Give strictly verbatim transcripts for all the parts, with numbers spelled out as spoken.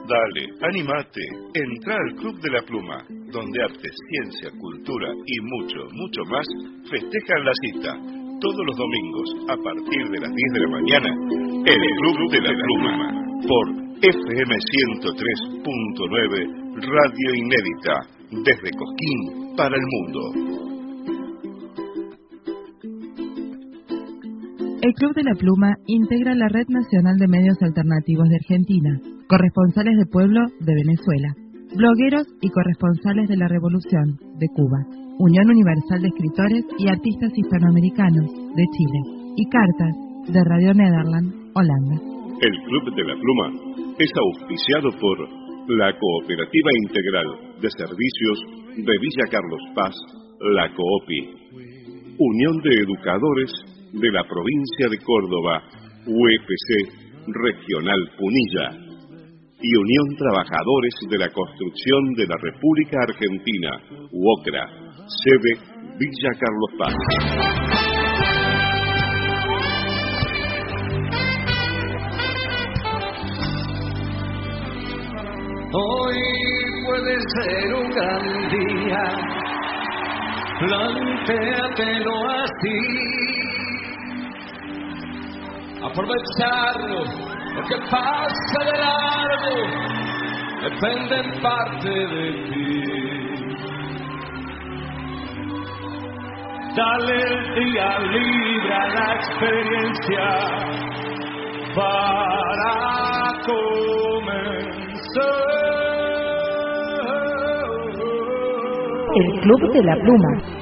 Dale, animate, entra al Club de la Pluma, donde arte, ciencia, cultura y mucho, mucho más festejan la cita, todos los domingos, a partir de las diez de la mañana, en el Club de la Pluma, por F M ciento tres punto nueve, Radio Inédita, desde Cosquín para el mundo. El Club de la Pluma integra la Red Nacional de Medios Alternativos de Argentina, corresponsales de pueblo de Venezuela, blogueros y corresponsales de la Revolución de Cuba, Unión Universal de Escritores y Artistas Hispanoamericanos de Chile y Cartas de Radio Nederland, Holanda. El Club de la Pluma es auspiciado por la Cooperativa Integral de Servicios de Villa Carlos Paz, la COOPI, Unión de Educadores de la Provincia de Córdoba, U F C Regional Punilla, y Unión Trabajadores de la Construcción de la República Argentina, UOCRA, sede Villa Carlos Paz. Hoy puede ser un gran día, plantéatelo así. Aprovecharlo, lo que pasa de largo depende en parte de ti. Dale el día libre a la experiencia para comenzar. El Club de la Pluma.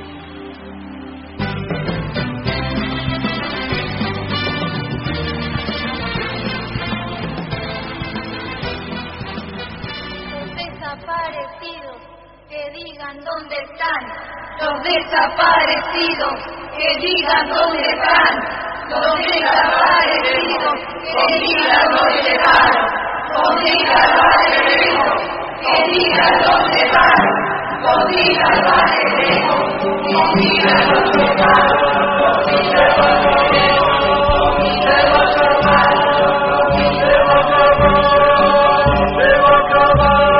¿Dónde están? Los desaparecidos, que digan dónde están. Los desaparecidos, que digan dónde están. Los desaparecidos, que digan dónde están. Los desaparecidos, que digan dónde están. Los desaparecidos, se va a acabar, se va a acabar, se va a acabar.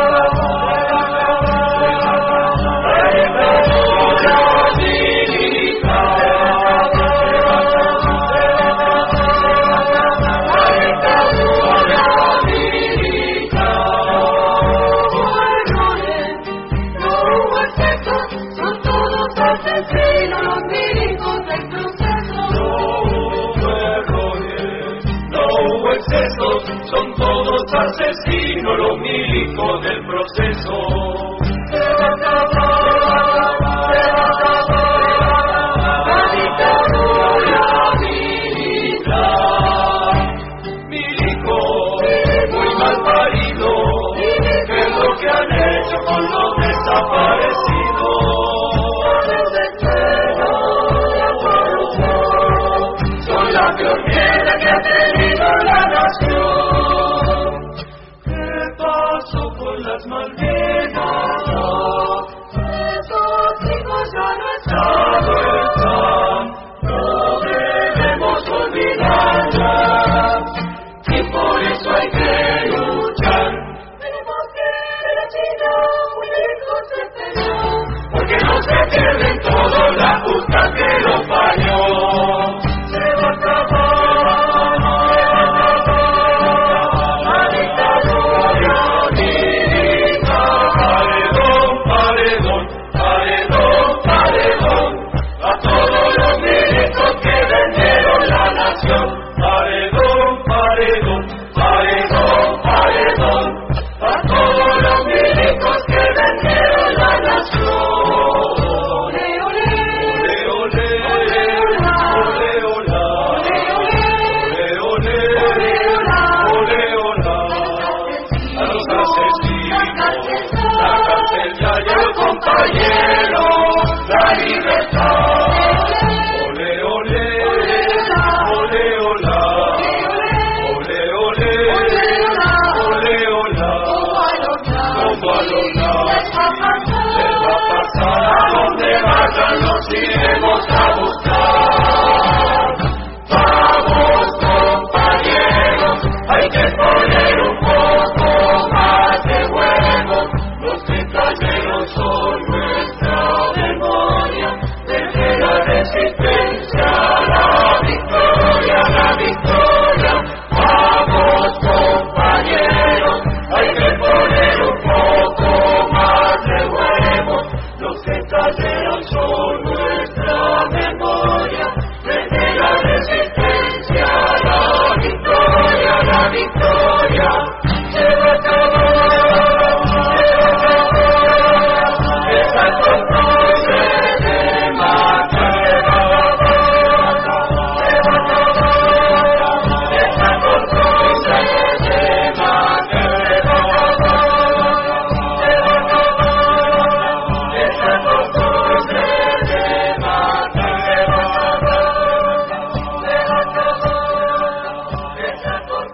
Son todos asesinos, los milicos del proceso. Se va a acabar, se va a acabar la dictadura militar. Milicos, muy mal paridos, ¿qué es lo que han hecho con los desaparecidos? Son la peor mierda que ha tenido la nación. ¿Qué pasó con las Malvinas?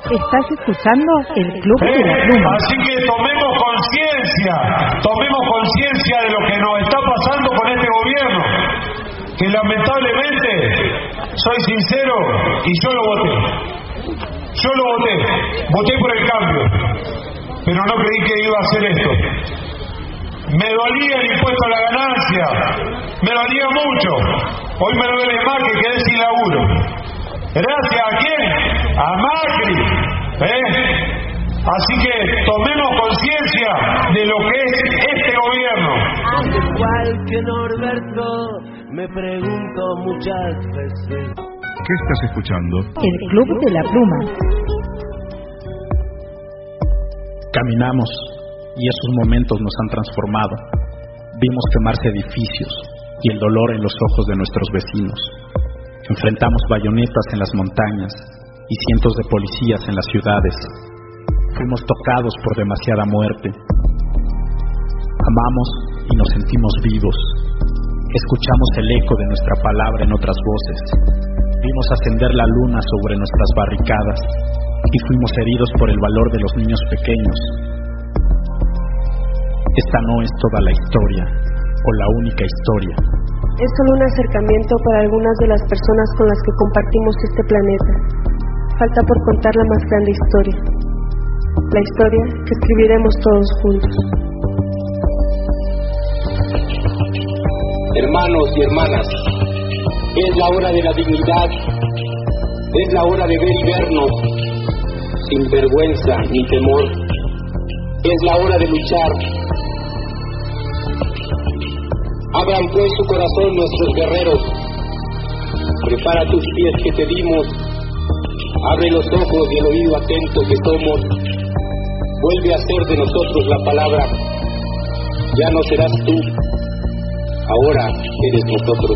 Estás escuchando el Club ¿Eh? de la Pluma. Así que tomemos conciencia, tomemos conciencia de lo que nos está pasando con este gobierno, que lamentablemente, soy sincero, y yo lo voté. Yo lo voté, voté por el cambio, pero no creí que iba a hacer esto. Me dolía el impuesto a la ganancia, me dolía mucho. Hoy me duele más que quedé sin laburo. ¿Gracias a quién? A Macri. ¿Eh? Así que tomemos conciencia de lo que es este gobierno. Al igual que Norberto, me pregunto muchas veces. ¿Qué estás escuchando? El Club de la Pluma. Caminamos y esos momentos nos han transformado. Vimos quemarse edificios y el dolor en los ojos de nuestros vecinos. Enfrentamos bayonetas en las montañas y cientos de policías en las ciudades. Fuimos tocados por demasiada muerte. Amamos y nos sentimos vivos. Escuchamos el eco de nuestra palabra en otras voces. Vimos ascender la luna sobre nuestras barricadas y fuimos heridos por el valor de los niños pequeños. Esta no es toda la historia, o la única historia. Es solo un acercamiento para algunas de las personas con las que compartimos este planeta. Falta por contar la más grande historia. La historia que escribiremos todos juntos. Hermanos y hermanas, es la hora de la dignidad, es la hora de ver y vernos, sin vergüenza ni temor. Es la hora de luchar. Abran pues su corazón nuestros guerreros. Prepara tus pies que te dimos. Abre los ojos y el oído atento que somos. Vuelve a ser de nosotros la palabra. Ya no serás tú, ahora eres nosotros.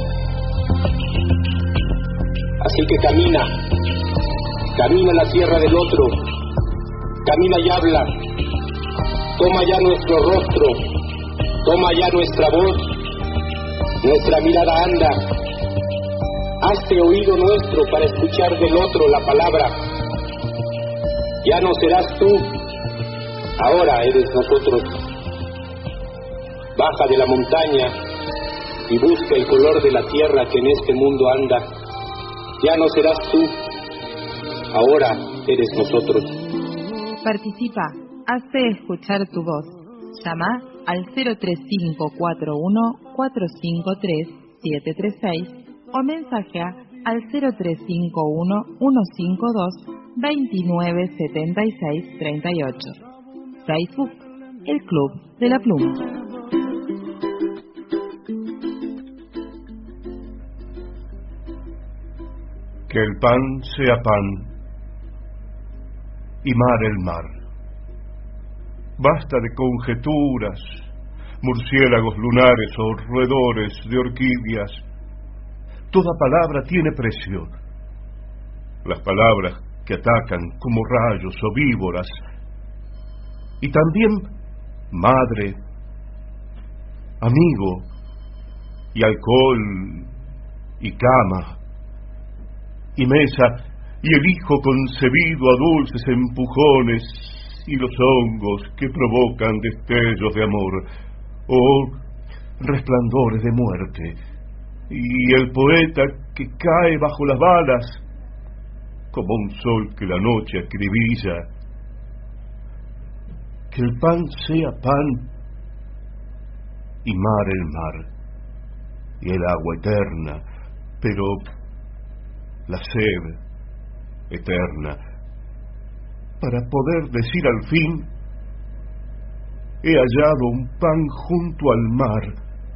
Así que camina, camina a la tierra del otro, camina y habla. Toma ya nuestro rostro, toma ya nuestra voz, nuestra mirada anda. Hazte oído nuestro para escuchar del otro la palabra. Ya no serás tú, ahora eres nosotros. Baja de la montaña y busca el color de la tierra que en este mundo anda. Ya no serás tú, ahora eres nosotros. Participa, hazte escuchar tu voz. Llama al cero tres cinco cuatro uno cuatro cinco tres siete tres seis o mensajea al cero tres cinco uno uno cinco dos dos nueve siete seis tres ocho. Facebook, El Club de la Pluma. Que el pan sea pan y mar el mar. Basta de conjeturas, murciélagos lunares o roedores de orquídeas. Toda palabra tiene precio. Las palabras que atacan como rayos o víboras. Y también madre, amigo y alcohol y cama y mesa y el hijo concebido a dulces empujones y los hongos que provocan destellos de amor o resplandores de muerte y el poeta que cae bajo las balas como un sol que la noche acribilla. Que el pan sea pan y mar el mar y el agua eterna, pero la sed eterna, para poder decir al fin: he hallado un pan junto al mar.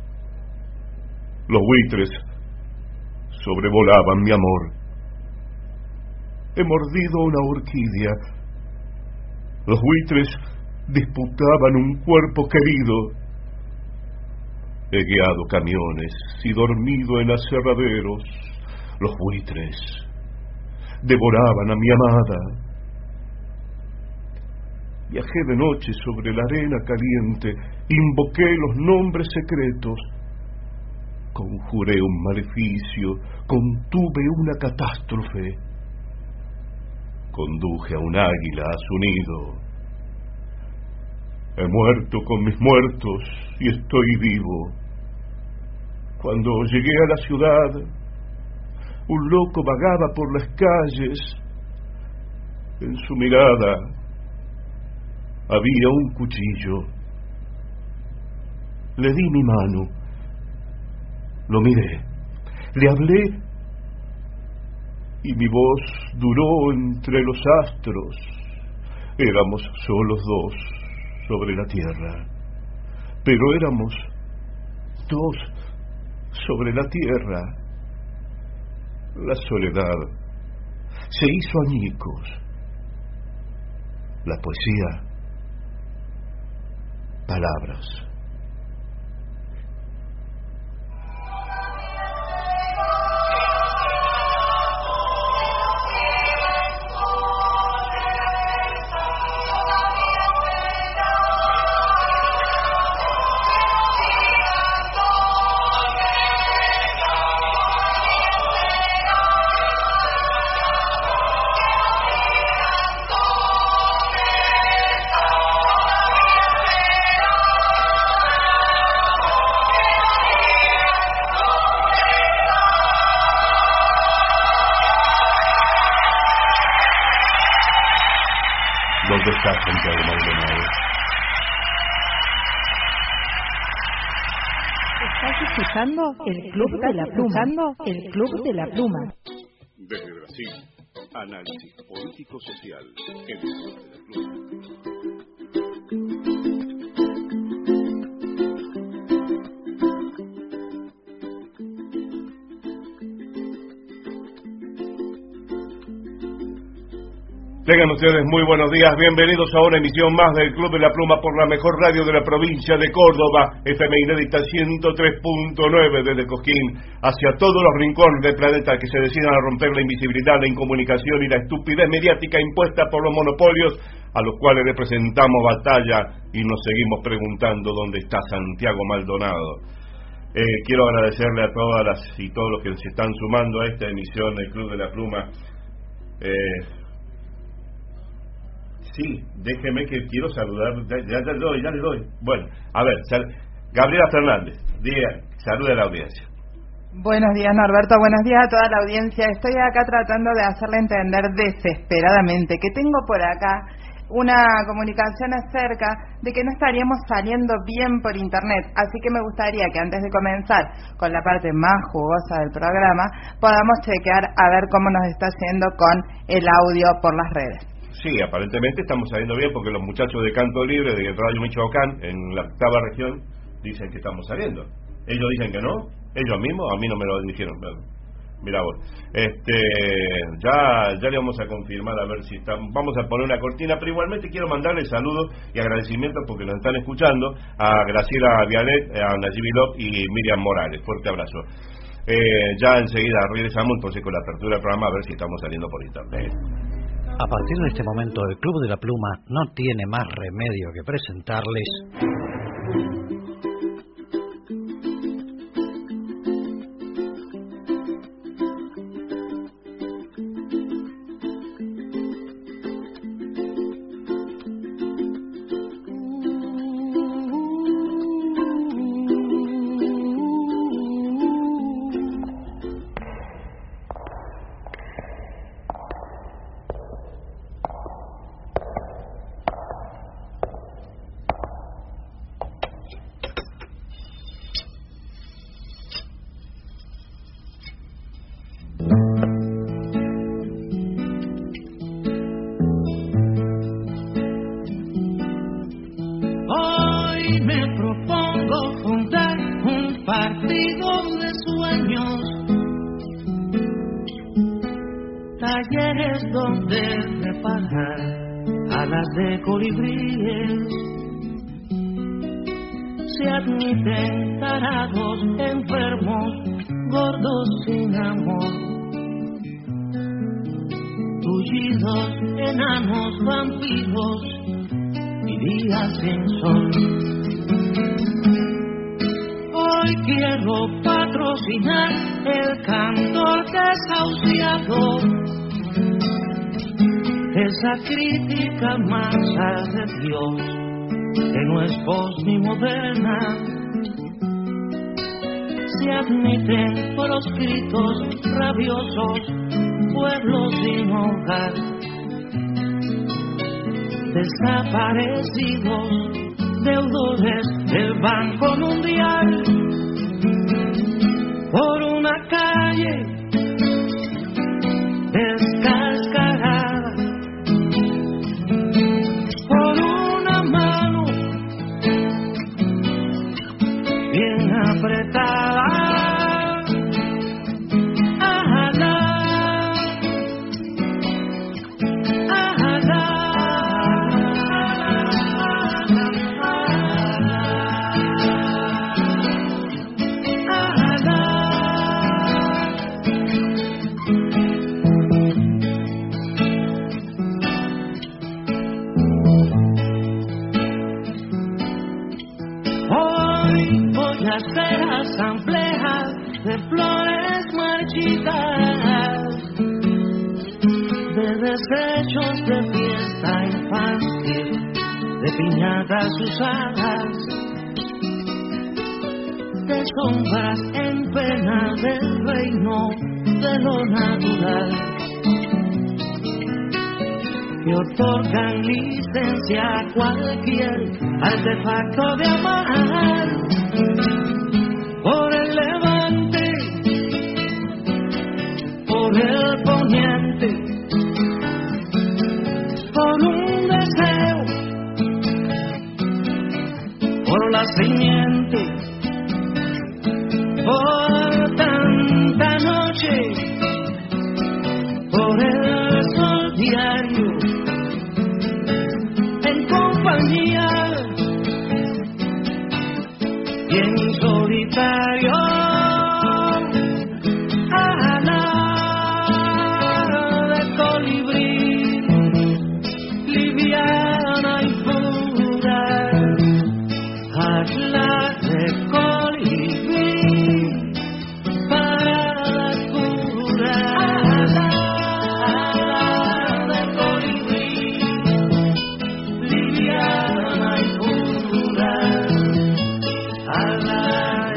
Los buitres sobrevolaban mi amor. He mordido una orquídea. Los buitres disputaban un cuerpo querido. He guiado camiones y dormido en aserraderos. Los buitres devoraban a mi amada. Viajé de noche sobre la arena caliente, invoqué los nombres secretos, conjuré un maleficio, contuve una catástrofe. conduje a un águila a su nido. He muerto con mis muertos y estoy vivo. Cuando llegué a la ciudad, un loco vagaba por las calles. En su mirada había un cuchillo. Le di mi mano, lo miré, le hablé y mi voz duró entre los astros. Éramos solos dos sobre la tierra, pero éramos dos sobre la tierra. La soledad se hizo añicos. La poesía, palabras. ¿Dónde está Santiago Maldonado? ¿Estás escuchando el Club de la Pluma? El Club de la Pluma. Desde Brasil, análisis político-social en el Club de la Pluma. Tengan ustedes muy buenos días, bienvenidos a una emisión más del Club de la Pluma por la mejor radio de la provincia de Córdoba, F M Inédita ciento tres punto nueve desde Cosquín, hacia todos los rincones del planeta que se decidan a romper la invisibilidad, la incomunicación y la estupidez mediática impuesta por los monopolios a los cuales representamos batalla y nos seguimos preguntando dónde está Santiago Maldonado. Eh, quiero agradecerle a todas las y todos los que se están sumando a esta emisión del Club de la Pluma. Eh, Sí, déjeme que quiero saludar, ya, ya, ya le doy, ya le doy. Bueno, a ver, sal, Gabriela Fernández, diga, salude a la audiencia. Buenos días, Norberto, buenos días a toda la audiencia. Estoy acá tratando de hacerle entender desesperadamente que tengo por acá una comunicación acerca de que no estaríamos saliendo bien por internet, así que me gustaría que antes de comenzar con la parte más jugosa del programa, podamos chequear a ver cómo nos está yendo con el audio por las redes. Sí, aparentemente estamos saliendo bien porque los muchachos de Canto Libre de Radio Michoacán, en la octava región, dicen que estamos saliendo. Ellos dicen que no, ellos mismos, a mí no me lo dijeron. Mira vos, este, ya, ya le vamos a confirmar a ver si estamos, vamos a poner una cortina, pero igualmente quiero mandarle saludos y agradecimientos porque nos están escuchando a Graciela Vialet, a Nayib Lop y Miriam Morales. Fuerte abrazo. Eh, ya enseguida regresamos entonces con la apertura del programa a ver si estamos saliendo por internet. A partir de este momento, el Club de la Pluma no tiene más remedio que presentarles... esa crítica masa de Dios, que no es voz ni moderna, se admiten proscritos rabiosos, pueblos sin hogar, desaparecidos, deudores del Banco Mundial, por una calle descascarada, por una mano bien apretada. Hacer asambleas de flores marchitas, de desechos de fiesta infantil, de piñatas usadas, de sombras en pena del reino de lo natural, que otorgan licencia a cualquier artefacto de amar. Por el levante, por el poniente, por un deseo, por la simiente, por tanta noche, por el sol diario, en compañía y en solitario, ala de colibrí, liviana y pura, ala de colibrí, para la cura, ala de colibrí, liviana y pura, ala.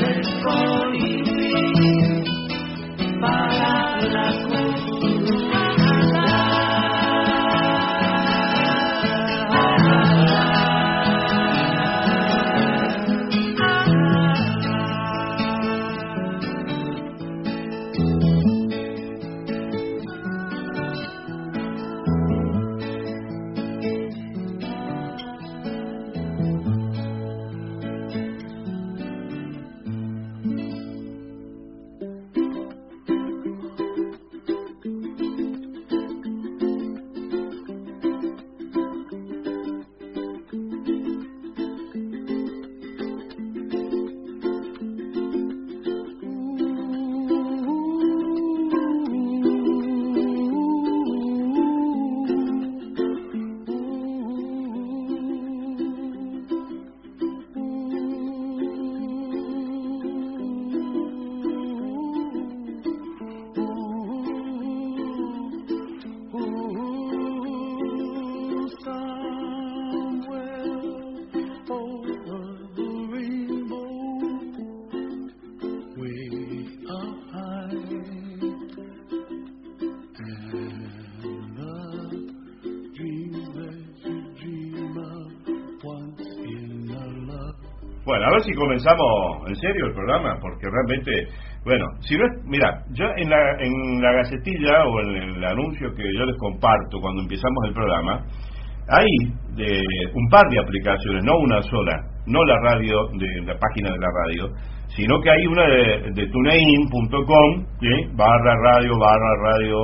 Bueno, a ver si comenzamos en serio el programa, porque realmente, bueno, si no es, mira, yo en la, en la gacetilla o en el anuncio que yo les comparto cuando empezamos el programa, hay de, un par de aplicaciones, no una sola, no la radio, de la página de la radio, sino que hay una de, de tunein punto com, ¿sí? barra radio, barra radio,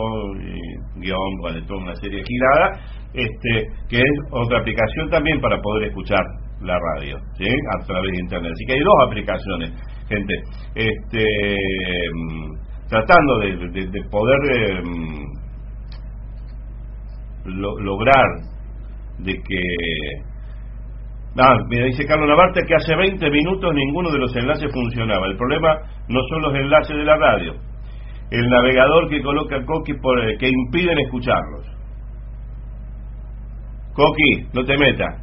y, guión, bueno, toda una serie girada, este, que es otra aplicación también para poder escuchar la radio, ¿sí? A través de internet. Así que hay dos aplicaciones, gente, este, tratando de, de, de poder eh, lo, lograr de que ah, me dice Carlos Navarta que hace veinte minutos ninguno de los enlaces funcionaba. El problema no son los enlaces de la radio, el navegador que coloca Coqui por, eh, que impiden escucharlos. Coqui, no te metas.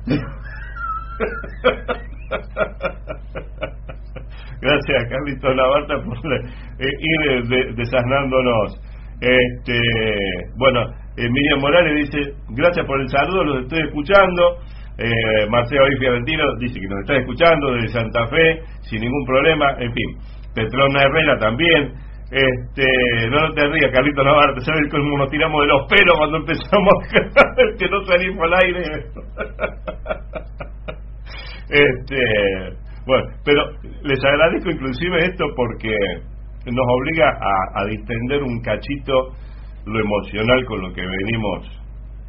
Gracias, Carlitos Labarta, por eh, ir de, desasnándonos. Este, bueno, eh, Miriam Morales dice, gracias por el saludo, los estoy escuchando. eh, Marcelo Ahí Fiorentino dice que nos está escuchando desde Santa Fe sin ningún problema. En fin, Petrona Herrera también. Este, no, no te rías, Carlitos Navarro, ¿sabes cómo nos tiramos de los pelos cuando empezamos a que no salimos al aire? Este, bueno, pero les agradezco inclusive esto porque nos obliga a, a distender un cachito lo emocional con lo que venimos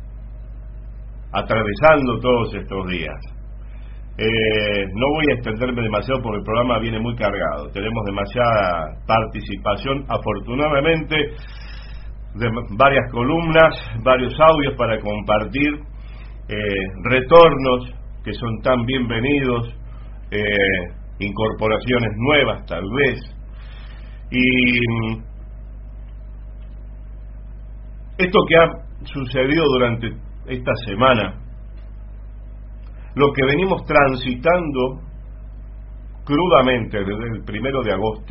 atravesando todos estos días. Eh, no voy a extenderme demasiado porque el programa viene muy cargado. Tenemos demasiada participación, afortunadamente, de varias columnas, varios audios para compartir, eh, retornos que son tan bienvenidos, eh, incorporaciones nuevas tal vez. Y esto que ha sucedido durante esta semana, lo que venimos transitando crudamente desde el primero de agosto,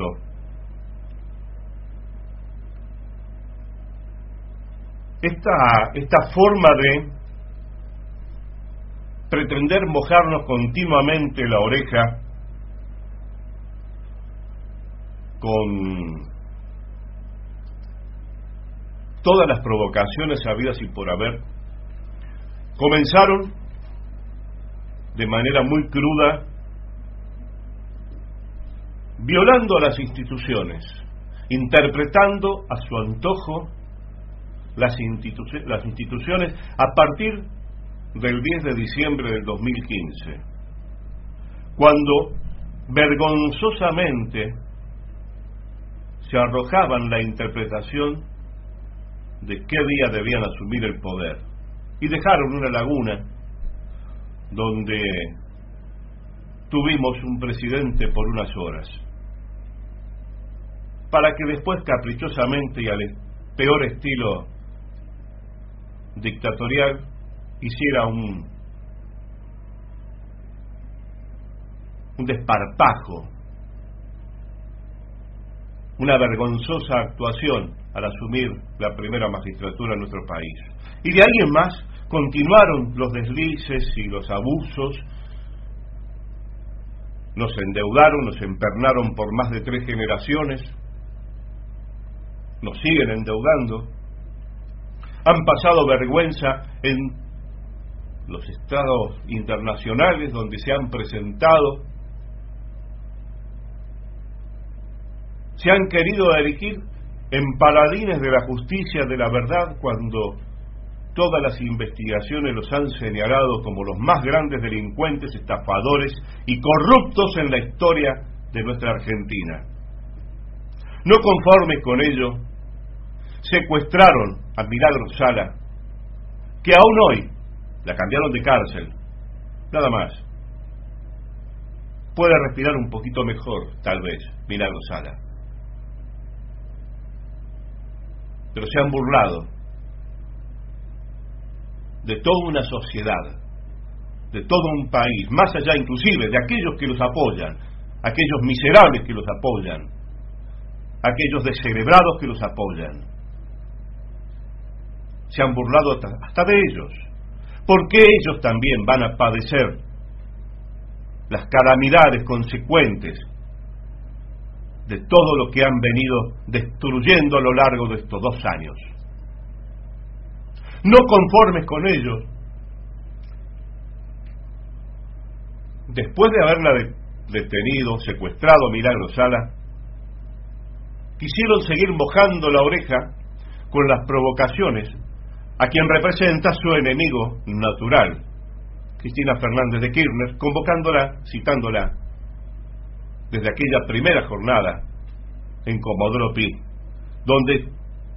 esta, esta forma de pretender mojarnos continuamente la oreja con todas las provocaciones habidas y por haber, comenzaron de manera muy cruda, violando las instituciones, interpretando a su antojo las, institu- las instituciones a partir del diez de diciembre del dos mil quince, cuando vergonzosamente se arrojaban la interpretación de qué día debían asumir el poder y dejaron una laguna donde tuvimos un presidente por unas horas, para que después caprichosamente y al peor estilo dictatorial hiciera un un desparpajo, una vergonzosa actuación al asumir la primera magistratura en nuestro país. Y de ahí en más continuaron los deslices y los abusos, nos endeudaron, nos empernaron por más de tres generaciones, nos siguen endeudando, han pasado vergüenza en los estados internacionales donde se han presentado, se han querido erigir en paladines de la justicia, de la verdad, cuando todas las investigaciones los han señalado como los más grandes delincuentes, estafadores y corruptos en la historia de nuestra Argentina. No conformes con ello, secuestraron a Milagro Sala, que aún hoy la cambiaron de cárcel, nada más. Puede respirar un poquito mejor, tal vez, Milagro Sala. Pero se han burlado de toda una sociedad, de todo un país, más allá inclusive de aquellos que los apoyan, aquellos miserables que los apoyan, aquellos descerebrados que los apoyan. Se han burlado hasta, hasta de ellos, porque ellos también van a padecer las calamidades consecuentes de todo lo que han venido destruyendo a lo largo de estos dos años. No conformes con ellos, después de haberla de, detenido, secuestrado a Milagro Sala, quisieron seguir mojando la oreja con las provocaciones a quien representa su enemigo natural, Cristina Fernández de Kirchner, convocándola, citándola desde aquella primera jornada en Comodoro Pi, donde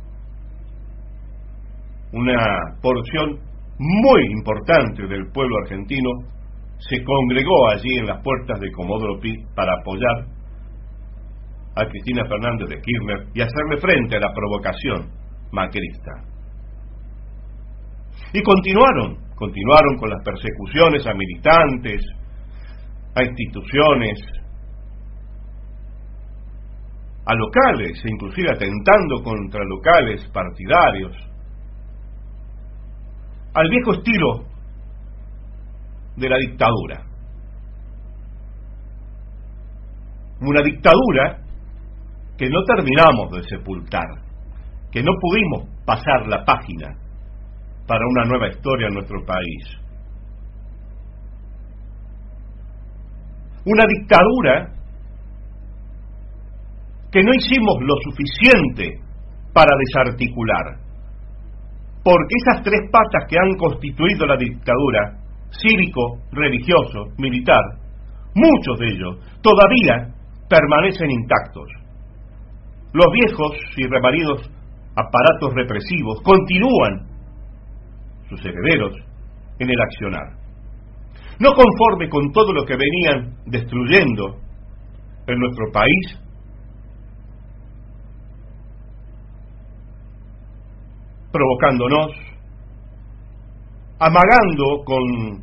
una porción muy importante del pueblo argentino se congregó allí en las puertas de Comodoro Pi para apoyar a Cristina Fernández de Kirchner y hacerle frente a la provocación macrista. Y continuaron Continuaron con las persecuciones a militantes, a instituciones, a locales, e inclusive atentando contra locales partidarios, al viejo estilo de la dictadura. Una dictadura que no terminamos de sepultar, que no pudimos pasar la página para una nueva historia en nuestro país. Una dictadura que no hicimos lo suficiente para desarticular, porque esas tres patas que han constituido la dictadura, cívico, religioso, militar, muchos de ellos todavía permanecen intactos. Los viejos y remanidos aparatos represivos continúan, sus herederos, en el accionar. No conforme con todo lo que venían destruyendo en nuestro país, provocándonos, amagando con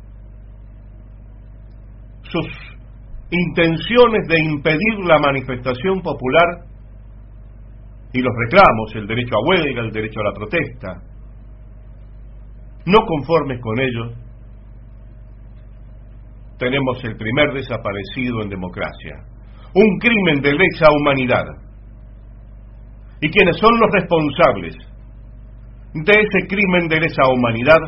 sus intenciones de impedir la manifestación popular y los reclamos, el derecho a huelga, el derecho a la protesta. No conformes con ello, tenemos el primer desaparecido en democracia, un crimen de lesa humanidad. ¿Y quiénes son los responsables de ese crimen de lesa humanidad?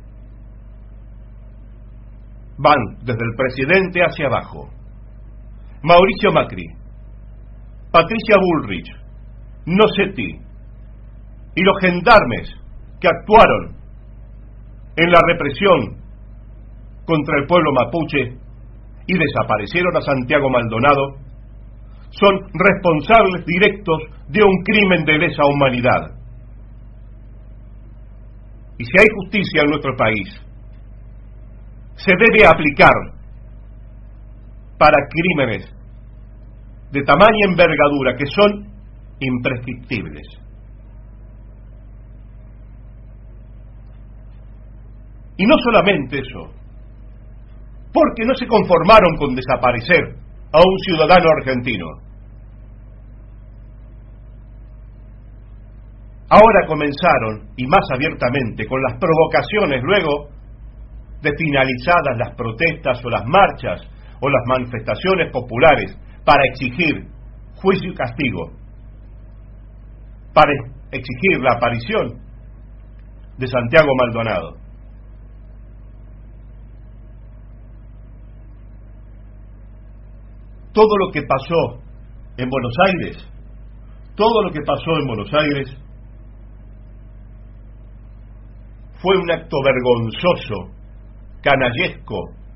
Van desde el presidente hacia abajo: Mauricio Macri, Patricia Bullrich, Nocetti y los gendarmes que actuaron en la represión contra el pueblo mapuche y desaparecieron a Santiago Maldonado, son responsables directos de un crimen de lesa humanidad. Y si hay justicia en nuestro país, se debe aplicar para crímenes de tamaña envergadura que son imprescriptibles. Y no solamente eso, porque no se conformaron con desaparecer a un ciudadano argentino. Ahora comenzaron, y más abiertamente, con las provocaciones luego de finalizadas las protestas o las marchas o las manifestaciones populares para exigir juicio y castigo, para exigir la aparición de Santiago Maldonado. Todo lo que pasó en Buenos Aires, todo lo que pasó en Buenos Aires fue un acto vergonzoso, canallesco,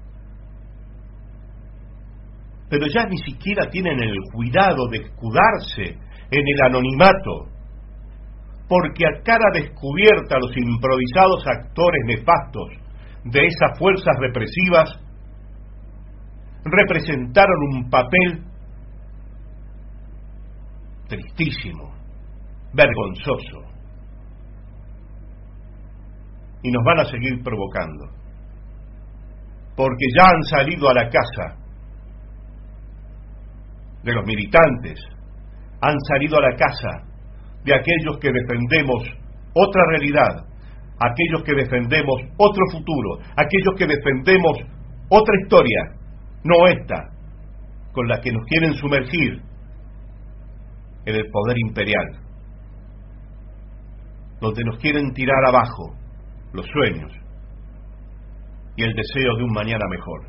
pero ya ni siquiera tienen el cuidado de escudarse en el anonimato, porque a cara descubierta los improvisados actores nefastos de esas fuerzas represivas representaron un papel tristísimo, vergonzoso, y nos van a seguir provocando, porque ya han salido a la casa de los militantes, han salido a la casa de aquellos que defendemos otra realidad, aquellos que defendemos otro futuro, aquellos que defendemos otra historia, no esta, con la que nos quieren sumergir en el poder imperial, donde nos quieren tirar abajo los sueños y el deseo de un mañana mejor.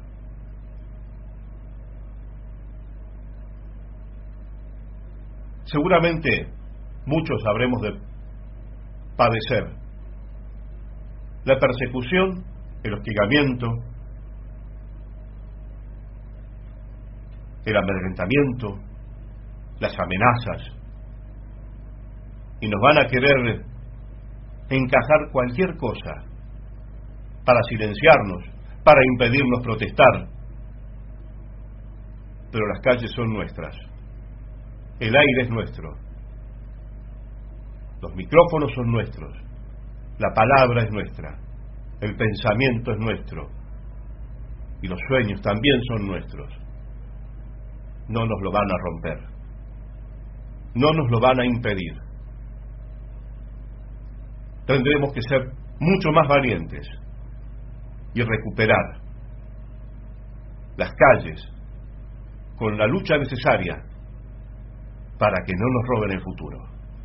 Seguramente muchos habremos de padecer la persecución, el hostigamiento, el amedrentamiento, las amenazas, y nos van a querer encajar cualquier cosa para silenciarnos, para impedirnos protestar. Pero las calles son nuestras, el aire es nuestro, los micrófonos son nuestros, la palabra es nuestra, el pensamiento es nuestro y los sueños también son nuestros. No nos lo van a romper, no nos lo van a impedir. Tendremos que ser mucho más valientes y recuperar las calles con la lucha necesaria para que no nos roben el futuro.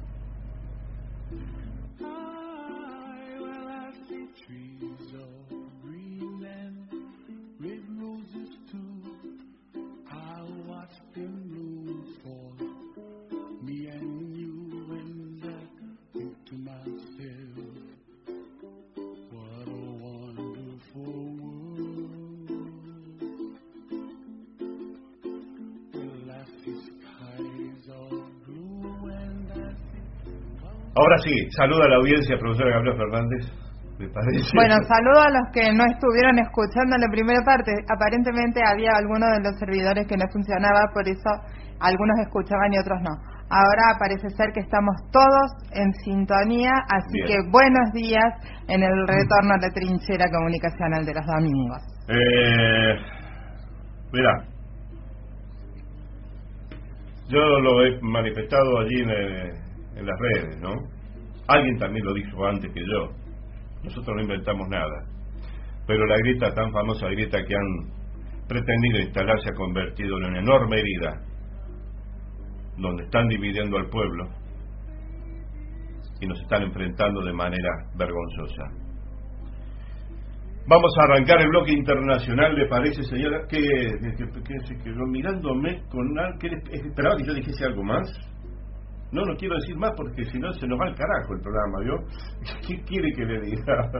Ahora sí, saluda a la audiencia, profesora Gabriela Fernández. ¿Me parece? Bueno, saludo a los que no estuvieron escuchando la primera parte. Aparentemente había alguno de los servidores que no funcionaba, por eso algunos escuchaban y otros no. Ahora parece ser que estamos todos en sintonía, así Bien. que buenos días en el retorno a la trinchera comunicacional de los domingos. Eh, mira, yo lo he manifestado allí en, el, en las redes, ¿no? Alguien también lo dijo antes que yo. Nosotros no inventamos nada. Pero la grieta, tan famosa grieta que han pretendido instalar, se ha convertido en una enorme herida, donde están dividiendo al pueblo y nos están enfrentando de manera vergonzosa. Vamos a arrancar el bloque internacional, ¿le parece, señora? ¿Qué, qué, qué se quedó mirándome con algo? ¿Esperaba que yo dijese algo más? No, no quiero decir más porque si no se nos va al carajo el programa, ¿vio? ¿Qué quiere que le diga?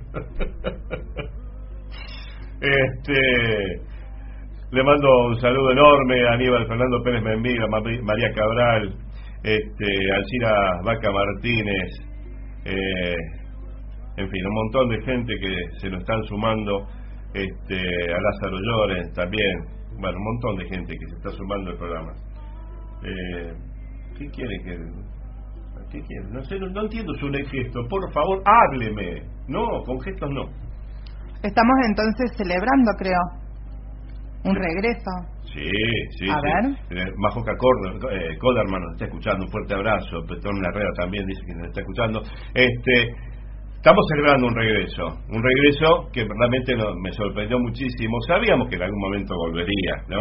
este... Le mando un saludo enorme a Aníbal Fernando Pérez Membiga, María Cabral, este, Alcira Vaca Martínez, eh, en fin, un montón de gente que se nos están sumando, este, a Lázaro Llorens también, bueno, un montón de gente que se está sumando al programa. Eh, ¿Qué quiere que...? ¿Qué quiere? No sé, no, no entiendo su gesto. Por favor, hábleme. No, con gestos no. Estamos entonces celebrando, creo, un regreso. Sí, sí, a sí. ver. Majoca eh, Coderman nos está escuchando, un fuerte abrazo. Petón Herrera también dice que nos está escuchando. Este, estamos celebrando un regreso, un regreso que realmente no, me sorprendió muchísimo. Sabíamos que en algún momento volvería, ¿no?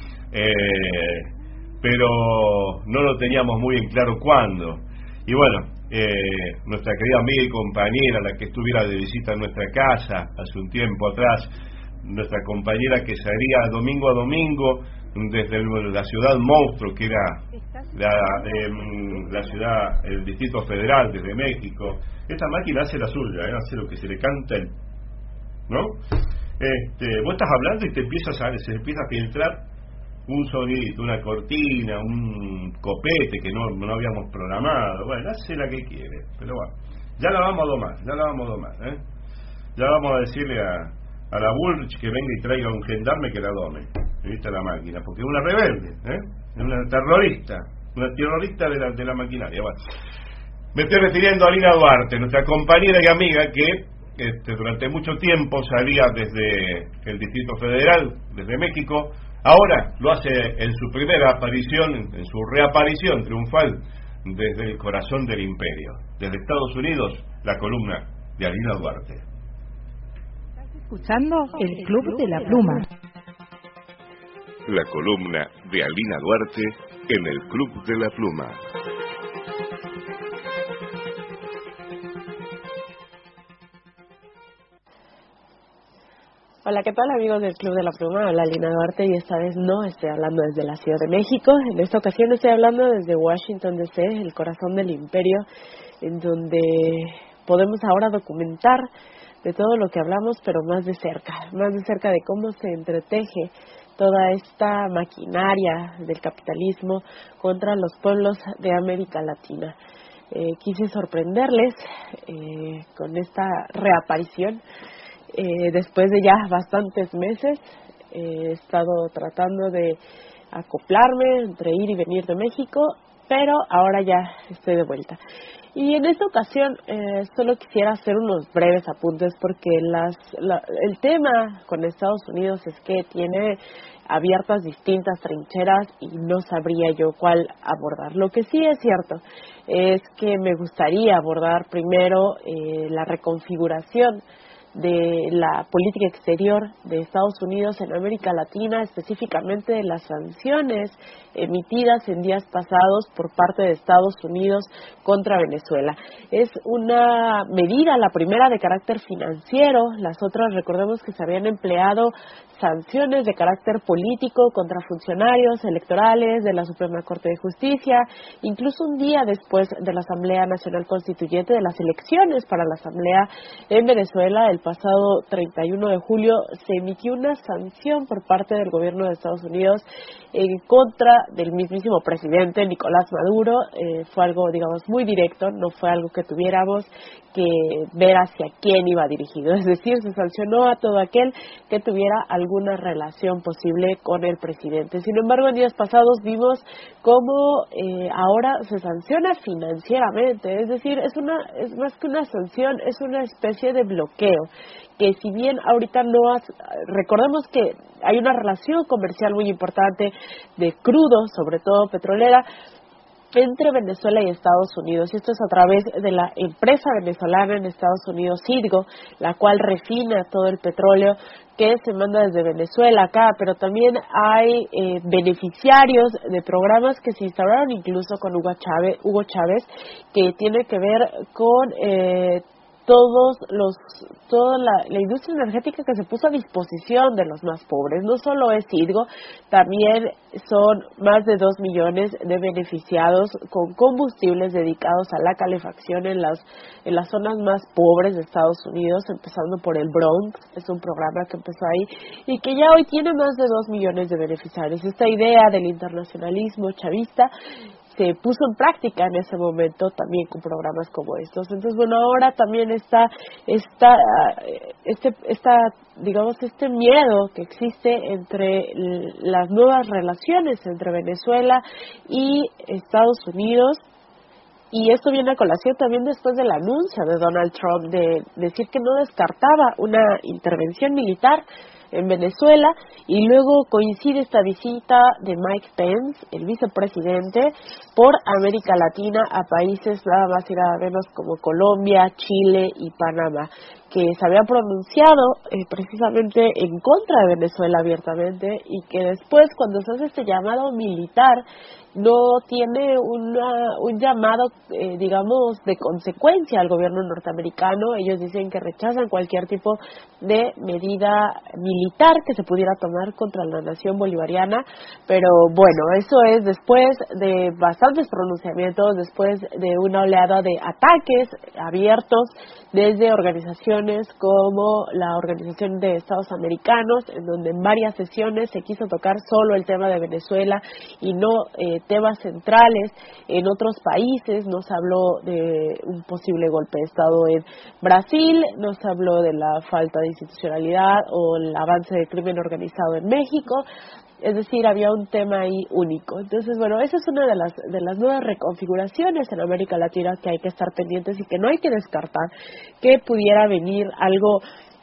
Eh, pero no lo teníamos muy en claro cuándo. Y bueno, eh, nuestra querida amiga y compañera, la que estuviera de visita en nuestra casa hace un tiempo atrás, nuestra compañera que salía domingo a domingo desde el, la ciudad monstruo que era la, eh, la ciudad, el Distrito Federal, desde México. Esta máquina hace la suya, ¿eh? Hace lo que se le canta, el, ¿no? Este, vos estás hablando y te empiezas a, se empieza a filtrar un sonidito, una cortina, un copete que no, no habíamos programado. Bueno, hace la que quiere, pero bueno, ya la vamos a domar, ya la vamos a domar, ¿eh? Ya vamos a decirle a, a la Bullrich que venga y traiga un gendarme que la dome, ¿viste? La máquina, porque es una rebelde, ¿eh? Es una terrorista, una terrorista de la, de la maquinaria. Bueno, me estoy refiriendo a Lina Duarte, nuestra compañera y amiga que este, durante mucho tiempo salía desde el Distrito Federal, desde México. Ahora lo hace en su primera aparición, en su reaparición triunfal desde el corazón del imperio, desde Estados Unidos, la columna de Alina Duarte. ¿Estás escuchando el Club de la Pluma? La columna de Alina Duarte en el Club de la Pluma. Hola, ¿qué tal, amigos del Club de la Pluma? Hola, Alina Duarte, y esta vez no estoy hablando desde la Ciudad de México. En esta ocasión estoy hablando desde Washington D C, el corazón del imperio, en donde podemos ahora documentar de todo lo que hablamos, pero más de cerca, más de cerca de cómo se entreteje toda esta maquinaria del capitalismo contra los pueblos de América Latina. Eh, quise sorprenderles eh, con esta reaparición. Eh, después de ya bastantes meses eh, he estado tratando de acoplarme entre ir y venir de México, pero ahora ya estoy de vuelta. Y en esta ocasión eh, solo quisiera hacer unos breves apuntes porque las, la, el tema con Estados Unidos es que tiene abiertas distintas trincheras y no sabría yo cuál abordar. Lo que sí es cierto es que me gustaría abordar primero eh, la reconfiguración de la política exterior de Estados Unidos en América Latina, específicamente de las sanciones emitidas en días pasados por parte de Estados Unidos contra Venezuela. Es una medida, la primera de carácter financiero, las otras recordemos que se habían empleado sanciones de carácter político contra funcionarios electorales de la Suprema Corte de Justicia, incluso un día después de la Asamblea Nacional Constituyente, de las elecciones para la Asamblea en Venezuela, el pasado treinta y uno de julio, se emitió una sanción por parte del gobierno de Estados Unidos en contra del mismísimo presidente Nicolás Maduro. Eh, fue algo, digamos, muy directo, no fue algo que tuviéramos que ver hacia quién iba dirigido, es decir, se sancionó a todo aquel que tuviera alguna relación posible con el presidente. Sin embargo, en días pasados vimos cómo eh, ahora se sanciona financieramente, es decir, es una es más que una sanción, es una especie de bloqueo, que si bien ahorita no has, recordemos que hay una relación comercial muy importante de crudo, sobre todo petrolera, entre Venezuela y Estados Unidos. Esto es a través de la empresa venezolana en Estados Unidos, Citgo, la cual refina todo el petróleo que se manda desde Venezuela acá, pero también hay eh, beneficiarios de programas que se instauraron incluso con Hugo Chávez, Hugo Chávez que tiene que ver con eh, todos los toda la, la industria energética que se puso a disposición de los más pobres. No solo es Citgo, también son más de dos millones de beneficiados con combustibles dedicados a la calefacción en las en las zonas más pobres de Estados Unidos, empezando por el Bronx. Es un programa que empezó ahí y que ya hoy tiene más de dos millones de beneficiarios. Esta idea del internacionalismo chavista se puso en práctica en ese momento también con programas como estos. Entonces, bueno, ahora también está está este esta digamos este miedo que existe entre las nuevas relaciones entre Venezuela y Estados Unidos. Y esto viene a colación también después del anuncio de Donald Trump de decir que no descartaba una intervención militar en Venezuela, y luego coincide esta visita de Mike Pence, el vicepresidente, por América Latina a países nada más y nada menos como Colombia, Chile y Panamá, que se había pronunciado eh, precisamente en contra de Venezuela abiertamente, y que después, cuando se hace este llamado militar, no tiene una, un llamado, eh, digamos, de consecuencia al gobierno norteamericano. Ellos dicen que rechazan cualquier tipo de medida militar que se pudiera tomar contra la nación bolivariana, pero bueno, eso es después de bastantes pronunciamientos, después de una oleada de ataques abiertos desde organizaciones como la Organización de Estados Americanos, en donde en varias sesiones se quiso tocar solo el tema de Venezuela y no eh, temas centrales en otros países. Nos habló de un posible golpe de Estado en Brasil, nos habló de la falta de institucionalidad o el avance del crimen organizado en México. Es decir, había un tema ahí único. Entonces, bueno, esa es una de las de las nuevas reconfiguraciones en América Latina que hay que estar pendientes y que no hay que descartar que pudiera venir algo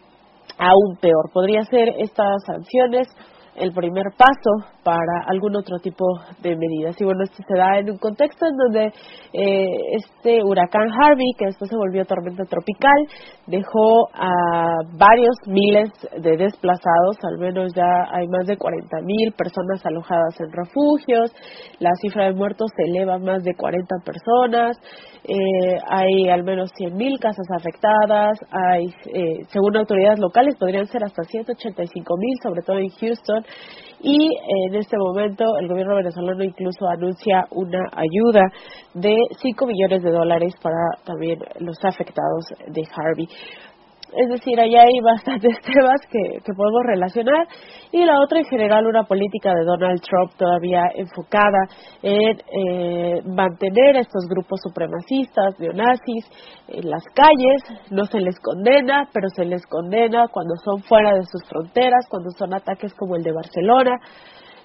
aún peor. Podría ser estas sanciones el primer paso para algún otro tipo de medidas. Y bueno, esto se da en un contexto en donde eh, este huracán Harvey, que después se volvió tormenta tropical, dejó a varios miles de desplazados. Al menos ya hay más de cuarenta mil personas alojadas en refugios, la cifra de muertos se eleva a más de cuarenta personas, eh, hay al menos cien mil casas afectadas, hay, eh, según autoridades locales, podrían ser hasta ciento ochenta y cinco mil, sobre todo en Houston. Y en este momento el gobierno venezolano incluso anuncia una ayuda de cinco millones de dólares para también los afectados de Harvey. Es decir, allá hay bastantes temas que, que podemos relacionar, y la otra en general una política de Donald Trump todavía enfocada en eh, mantener a estos grupos supremacistas, neonazis, en las calles. No se les condena, pero se les condena cuando son fuera de sus fronteras, cuando son ataques como el de Barcelona.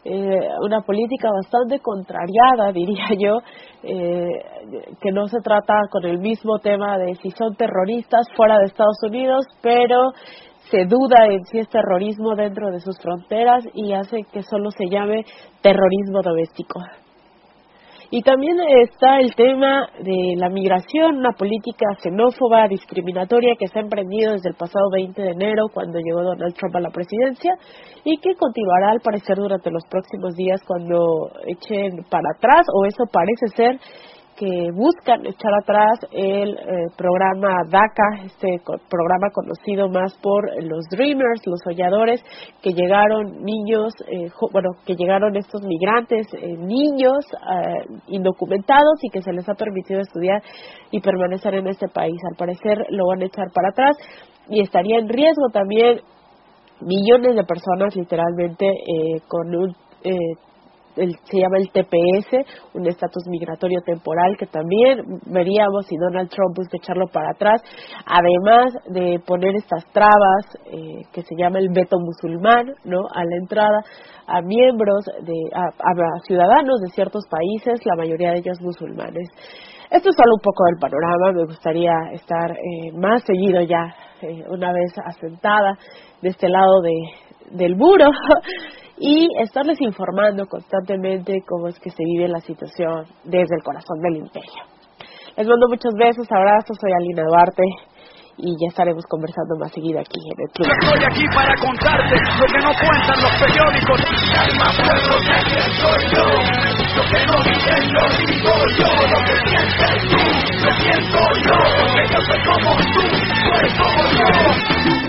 eh, una política bastante contrariada, diría yo, eh, que no se trata con el mismo tema de si son terroristas fuera de Estados Unidos, pero se duda en si es terrorismo dentro de sus fronteras y hace que solo se llame terrorismo doméstico. Y también está el tema de la migración, una política xenófoba, discriminatoria que se ha emprendido desde el pasado veinte de enero cuando llegó Donald Trump a la presidencia y que continuará al parecer durante los próximos días cuando echen para atrás, o eso parece ser, que buscan echar atrás el eh, programa DACA, este co- programa conocido más por los Dreamers, los soñadores, que llegaron niños, eh, jo- bueno, que llegaron estos migrantes, eh, niños eh, indocumentados y que se les ha permitido estudiar y permanecer en este país. Al parecer lo van a echar para atrás y estaría en riesgo también millones de personas literalmente eh, con un eh, El, se llama el T P S, un estatus migratorio temporal, que también veríamos si Donald Trump busca echarlo para atrás, además de poner estas trabas eh, que se llama el veto musulmán, ¿no?, a la entrada a miembros de a, a ciudadanos de ciertos países, la mayoría de ellos musulmanes. Esto es solo un poco del panorama. Me gustaría estar eh, más seguido ya, eh, una vez asentada de este lado de, del muro, y estarles informando constantemente cómo es que se vive la situación desde el corazón del imperio. Les mando muchos besos, abrazos, soy Alina Duarte y ya estaremos conversando más seguido aquí en el club. Yo estoy aquí para contarte lo que no cuentan los periódicos. Hay más pueblo que siento yo, lo que no dicen lo digo yo, lo que sientes tú, lo siento yo, porque yo soy como tú, tú eres como yo.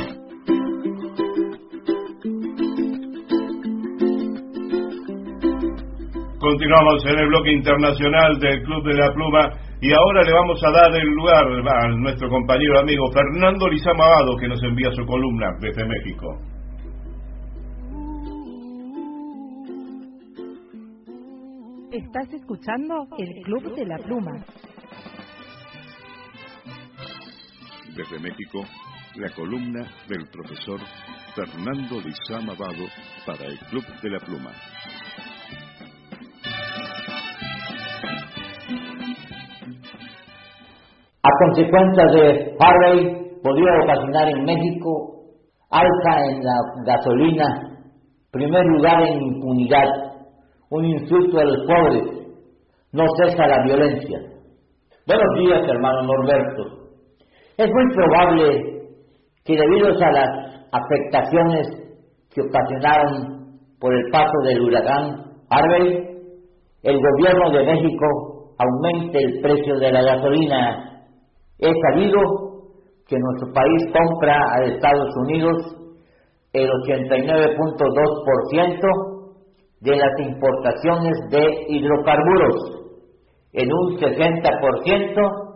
Continuamos en el bloque internacional del Club de la Pluma y ahora le vamos a dar el lugar a nuestro compañero amigo Fernando Lizama Abado, que nos envía su columna desde México. Estás escuchando el Club de la Pluma. Desde México, la columna del profesor Fernando Lizama Abado para el Club de la Pluma. A consecuencia de Harvey, podría ocasionar en México alza en la gasolina, primer lugar en impunidad, un insulto a los pobres, no cesa la violencia. Buenos días, hermano Norberto. Es muy probable que debido a las afectaciones que ocasionaron por el paso del huracán Harvey, el gobierno de México aumente el precio de la gasolina. Es sabido que nuestro país compra a Estados Unidos el ochenta y nueve punto dos por ciento de las importaciones de hidrocarburos, en un sesenta por ciento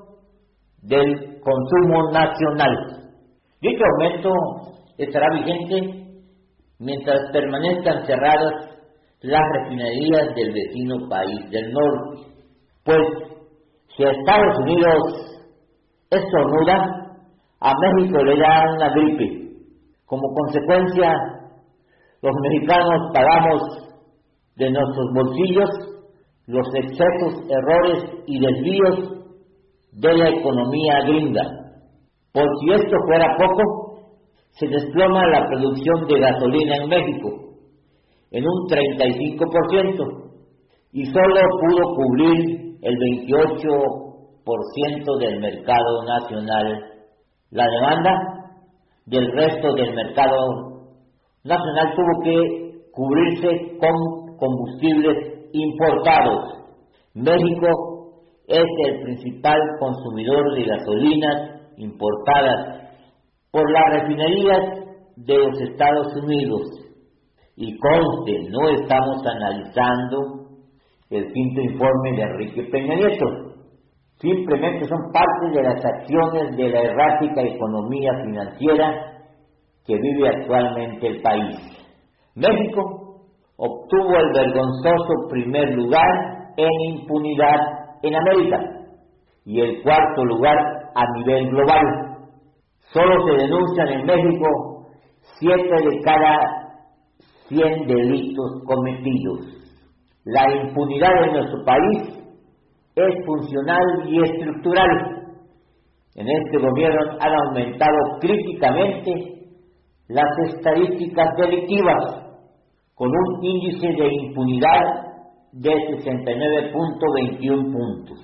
del consumo nacional. Dicho aumento estará vigente mientras permanezcan cerradas las refinerías del vecino país del norte, pues si a Estados Unidos estornuda, a México le da una gripe. Como consecuencia, los mexicanos pagamos de nuestros bolsillos los excesos, errores y desvíos de la economía gringa. Por si esto fuera poco, se desploma la producción de gasolina en México en un treinta y cinco por ciento y solo pudo cubrir el veintiocho por ciento del mercado nacional. La demanda del resto del mercado nacional tuvo que cubrirse con combustibles importados. México es el principal consumidor de gasolinas importadas por las refinerías de los Estados Unidos. Y conste, no estamos analizando el quinto informe de Enrique Peña Nieto. Simplemente son parte de las acciones de la errática economía financiera que vive actualmente el país. México obtuvo el vergonzoso primer lugar en impunidad en América y el cuarto lugar a nivel global. Solo se denuncian en México siete de cada cien delitos cometidos. La impunidad en nuestro país es funcional y estructural. En este gobierno han aumentado críticamente las estadísticas delictivas, con un índice de impunidad de sesenta y nueve punto veintiuno puntos.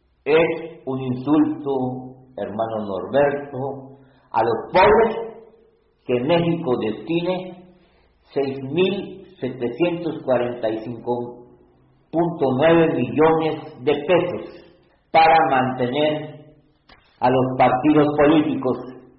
Es un insulto, hermano Norberto, a los pobres que México destine seis mil setecientos cuarenta y cinco punto nueve millones de pesos para mantener a los partidos políticos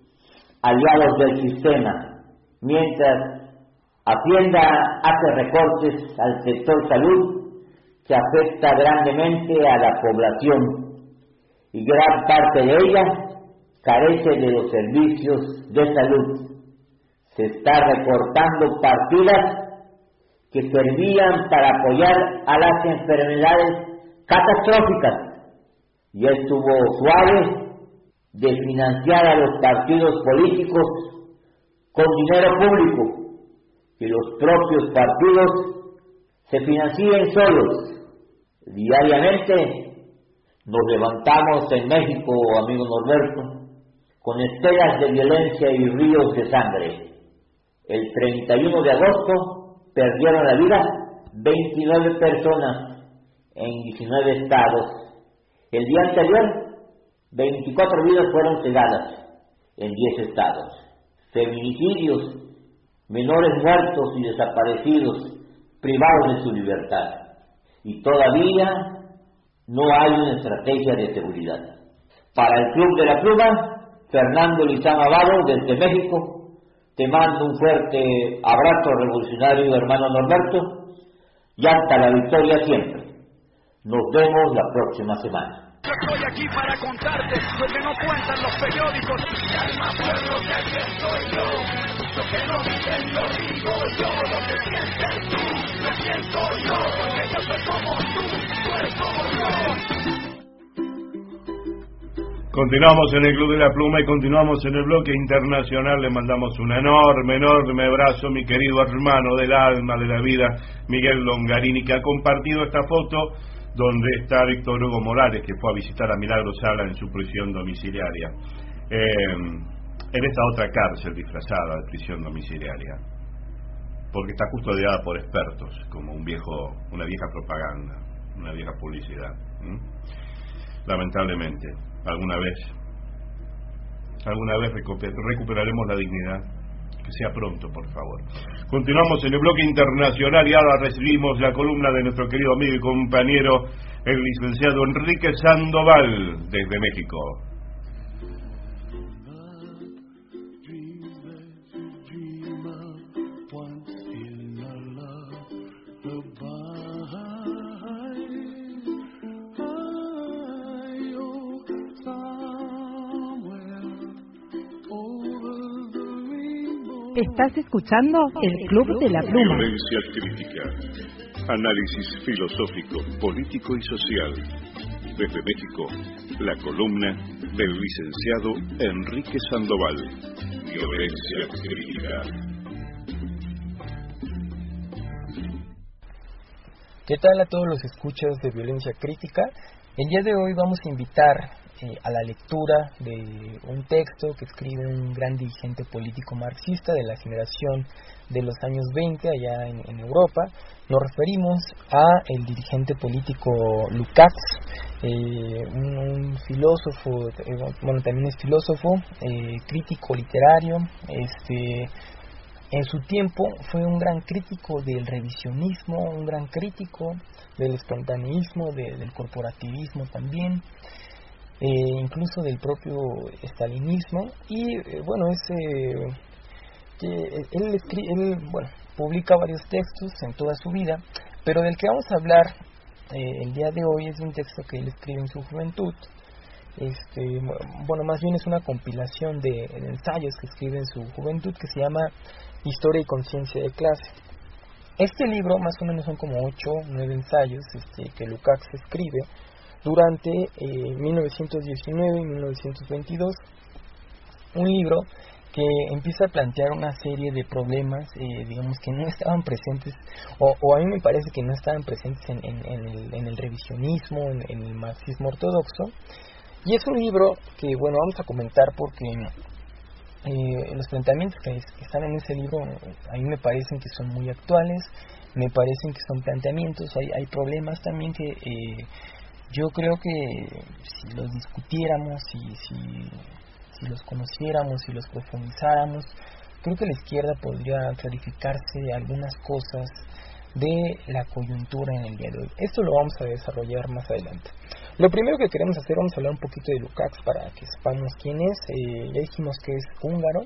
aliados del sistema, mientras Hacienda hace recortes al sector salud que afecta grandemente a la población y gran parte de ella carece de los servicios de salud. Se está recortando partidas que servían para apoyar a las enfermedades catastróficas y estuvo suave de financiar a los partidos políticos con dinero público, que los propios partidos se financien solos. Diariamente nos levantamos en México, amigo Norberto, con estelas de violencia y ríos de sangre. El treinta y uno de agosto perdieron la vida veintinueve personas en diecinueve estados. El día anterior, veinticuatro vidas fueron cegadas en diez estados. Feminicidios, menores muertos y desaparecidos, privados de su libertad. Y todavía no hay una estrategia de seguridad. Para el Club de la Pluma, Fernando Lizán Avaro, desde México, te mando un fuerte abrazo revolucionario, hermano Norberto, y hasta la victoria siempre. Nos vemos la próxima semana. Yo estoy aquí para contarte lo que no cuentan los periódicos. Mi alma, pueblo, que aquí estoy yo. Lo que no dicen lo digo yo. Lo que sientes tú, lo siento yo. Porque yo soy como tú, tú eres como yo. Continuamos en el Club de la Pluma y continuamos en el bloque internacional. Le mandamos un enorme, enorme abrazo, mi querido hermano del alma, de la vida, Miguel Longarini, que ha compartido esta foto donde está Víctor Hugo Morales, que fue a visitar a Milagro Sala en su prisión domiciliaria, eh, en esta otra cárcel disfrazada de prisión domiciliaria, porque está custodiada por expertos, como un viejo, una vieja propaganda, una vieja publicidad. ¿Mm? Lamentablemente, alguna vez, alguna vez recuperaremos la dignidad. Que sea pronto, por favor. Continuamos en el bloque internacional y ahora recibimos la columna de nuestro querido amigo y compañero, el licenciado Enrique Sandoval, desde México. Estás escuchando el Club de la Pluma. Violencia crítica, análisis filosófico, político y social. Desde México, la columna del licenciado Enrique Sandoval. Violencia crítica. ¿Qué tal a todos los escuchas de Violencia Crítica? El día de hoy vamos a invitar Eh, a la lectura de un texto que escribe un gran dirigente político marxista de la generación de los años veinte allá en, en Europa. Nos referimos a el dirigente político Lukács, eh, un, un filósofo, eh, bueno, también es filósofo, eh, crítico literario. Este, en su tiempo fue un gran crítico del revisionismo, un gran crítico del espontaneísmo, de, del corporativismo también. Eh, incluso del propio estalinismo, y eh, bueno, ese, que él, escribe, él bueno, publica varios textos en toda su vida, pero del que vamos a hablar eh, el día de hoy es un texto que él escribe en su juventud. Este, bueno, más bien es una compilación de, de ensayos que escribe en su juventud, que se llama Historia y Conciencia de Clase. Este libro más o menos son como ocho, nueve ensayos este, que Lukács escribe durante eh, mil novecientos diecinueve y mil novecientos veintidós, un libro que empieza a plantear una serie de problemas, eh, digamos, que no estaban presentes, o, o a mí me parece que no estaban presentes en, en, en, el, en el revisionismo, en, en el marxismo ortodoxo. Y es un libro que, bueno, vamos a comentar porque eh, los planteamientos que, que están en ese libro a mí me parecen que son muy actuales, me parecen que son planteamientos, hay, hay problemas también que eh, yo creo que si los discutiéramos, si, si, si los conociéramos, si los profundizáramos, creo que la izquierda podría clarificarse algunas cosas de la coyuntura en el día de hoy. Esto lo vamos a desarrollar más adelante. Lo primero que queremos hacer, vamos a hablar un poquito de Lukács para que sepamos quién es. Eh, ya dijimos que es húngaro.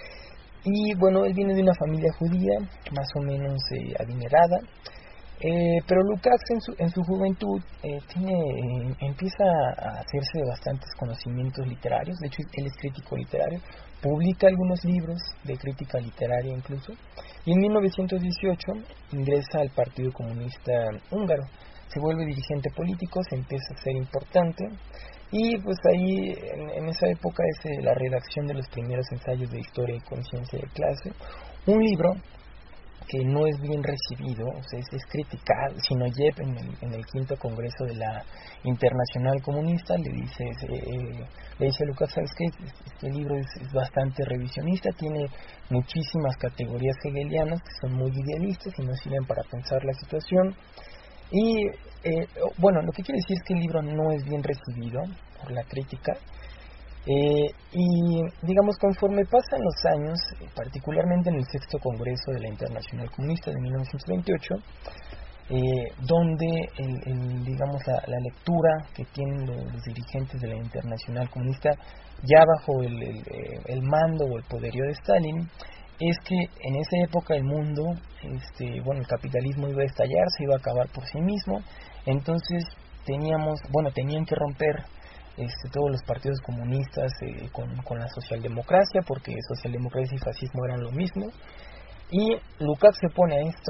Y bueno, él viene de una familia judía, más o menos eh, adinerada. Eh, pero Lukács en su, en su juventud eh, tiene, eh, empieza a hacerse de bastantes conocimientos literarios. De hecho, él es crítico literario, publica algunos libros de crítica literaria incluso, y en mil novecientos dieciocho ingresa al Partido Comunista Húngaro, se vuelve dirigente político, se empieza a ser importante, y pues ahí en, en esa época es eh, la redacción de los primeros ensayos de historia y conciencia de clase, un libro que no es bien recibido, o sea, es, es criticado. Sinoyev en el, en el quinto congreso de la Internacional Comunista le dice eh, le dice a Lukács, ¿sabes qué? Este libro es, es bastante revisionista, tiene muchísimas categorías hegelianas que son muy idealistas y no sirven para pensar la situación. Y eh, bueno, lo que quiere decir es que el libro no es bien recibido por la crítica. Eh, y digamos, conforme pasan los años, eh, particularmente en el sexto congreso de la Internacional Comunista de mil novecientos veintiocho, eh, donde el, el, digamos la, la lectura que tienen los, los dirigentes de la Internacional Comunista ya bajo el, el, el mando o el poderío de Stalin, es que en esa época el mundo, este, bueno, el capitalismo iba a estallar, se iba a acabar por sí mismo, entonces teníamos, bueno, tenían que romper Este, todos los partidos comunistas eh, con, con la socialdemocracia, porque socialdemocracia y fascismo eran lo mismo. Y Lukács se pone a esto,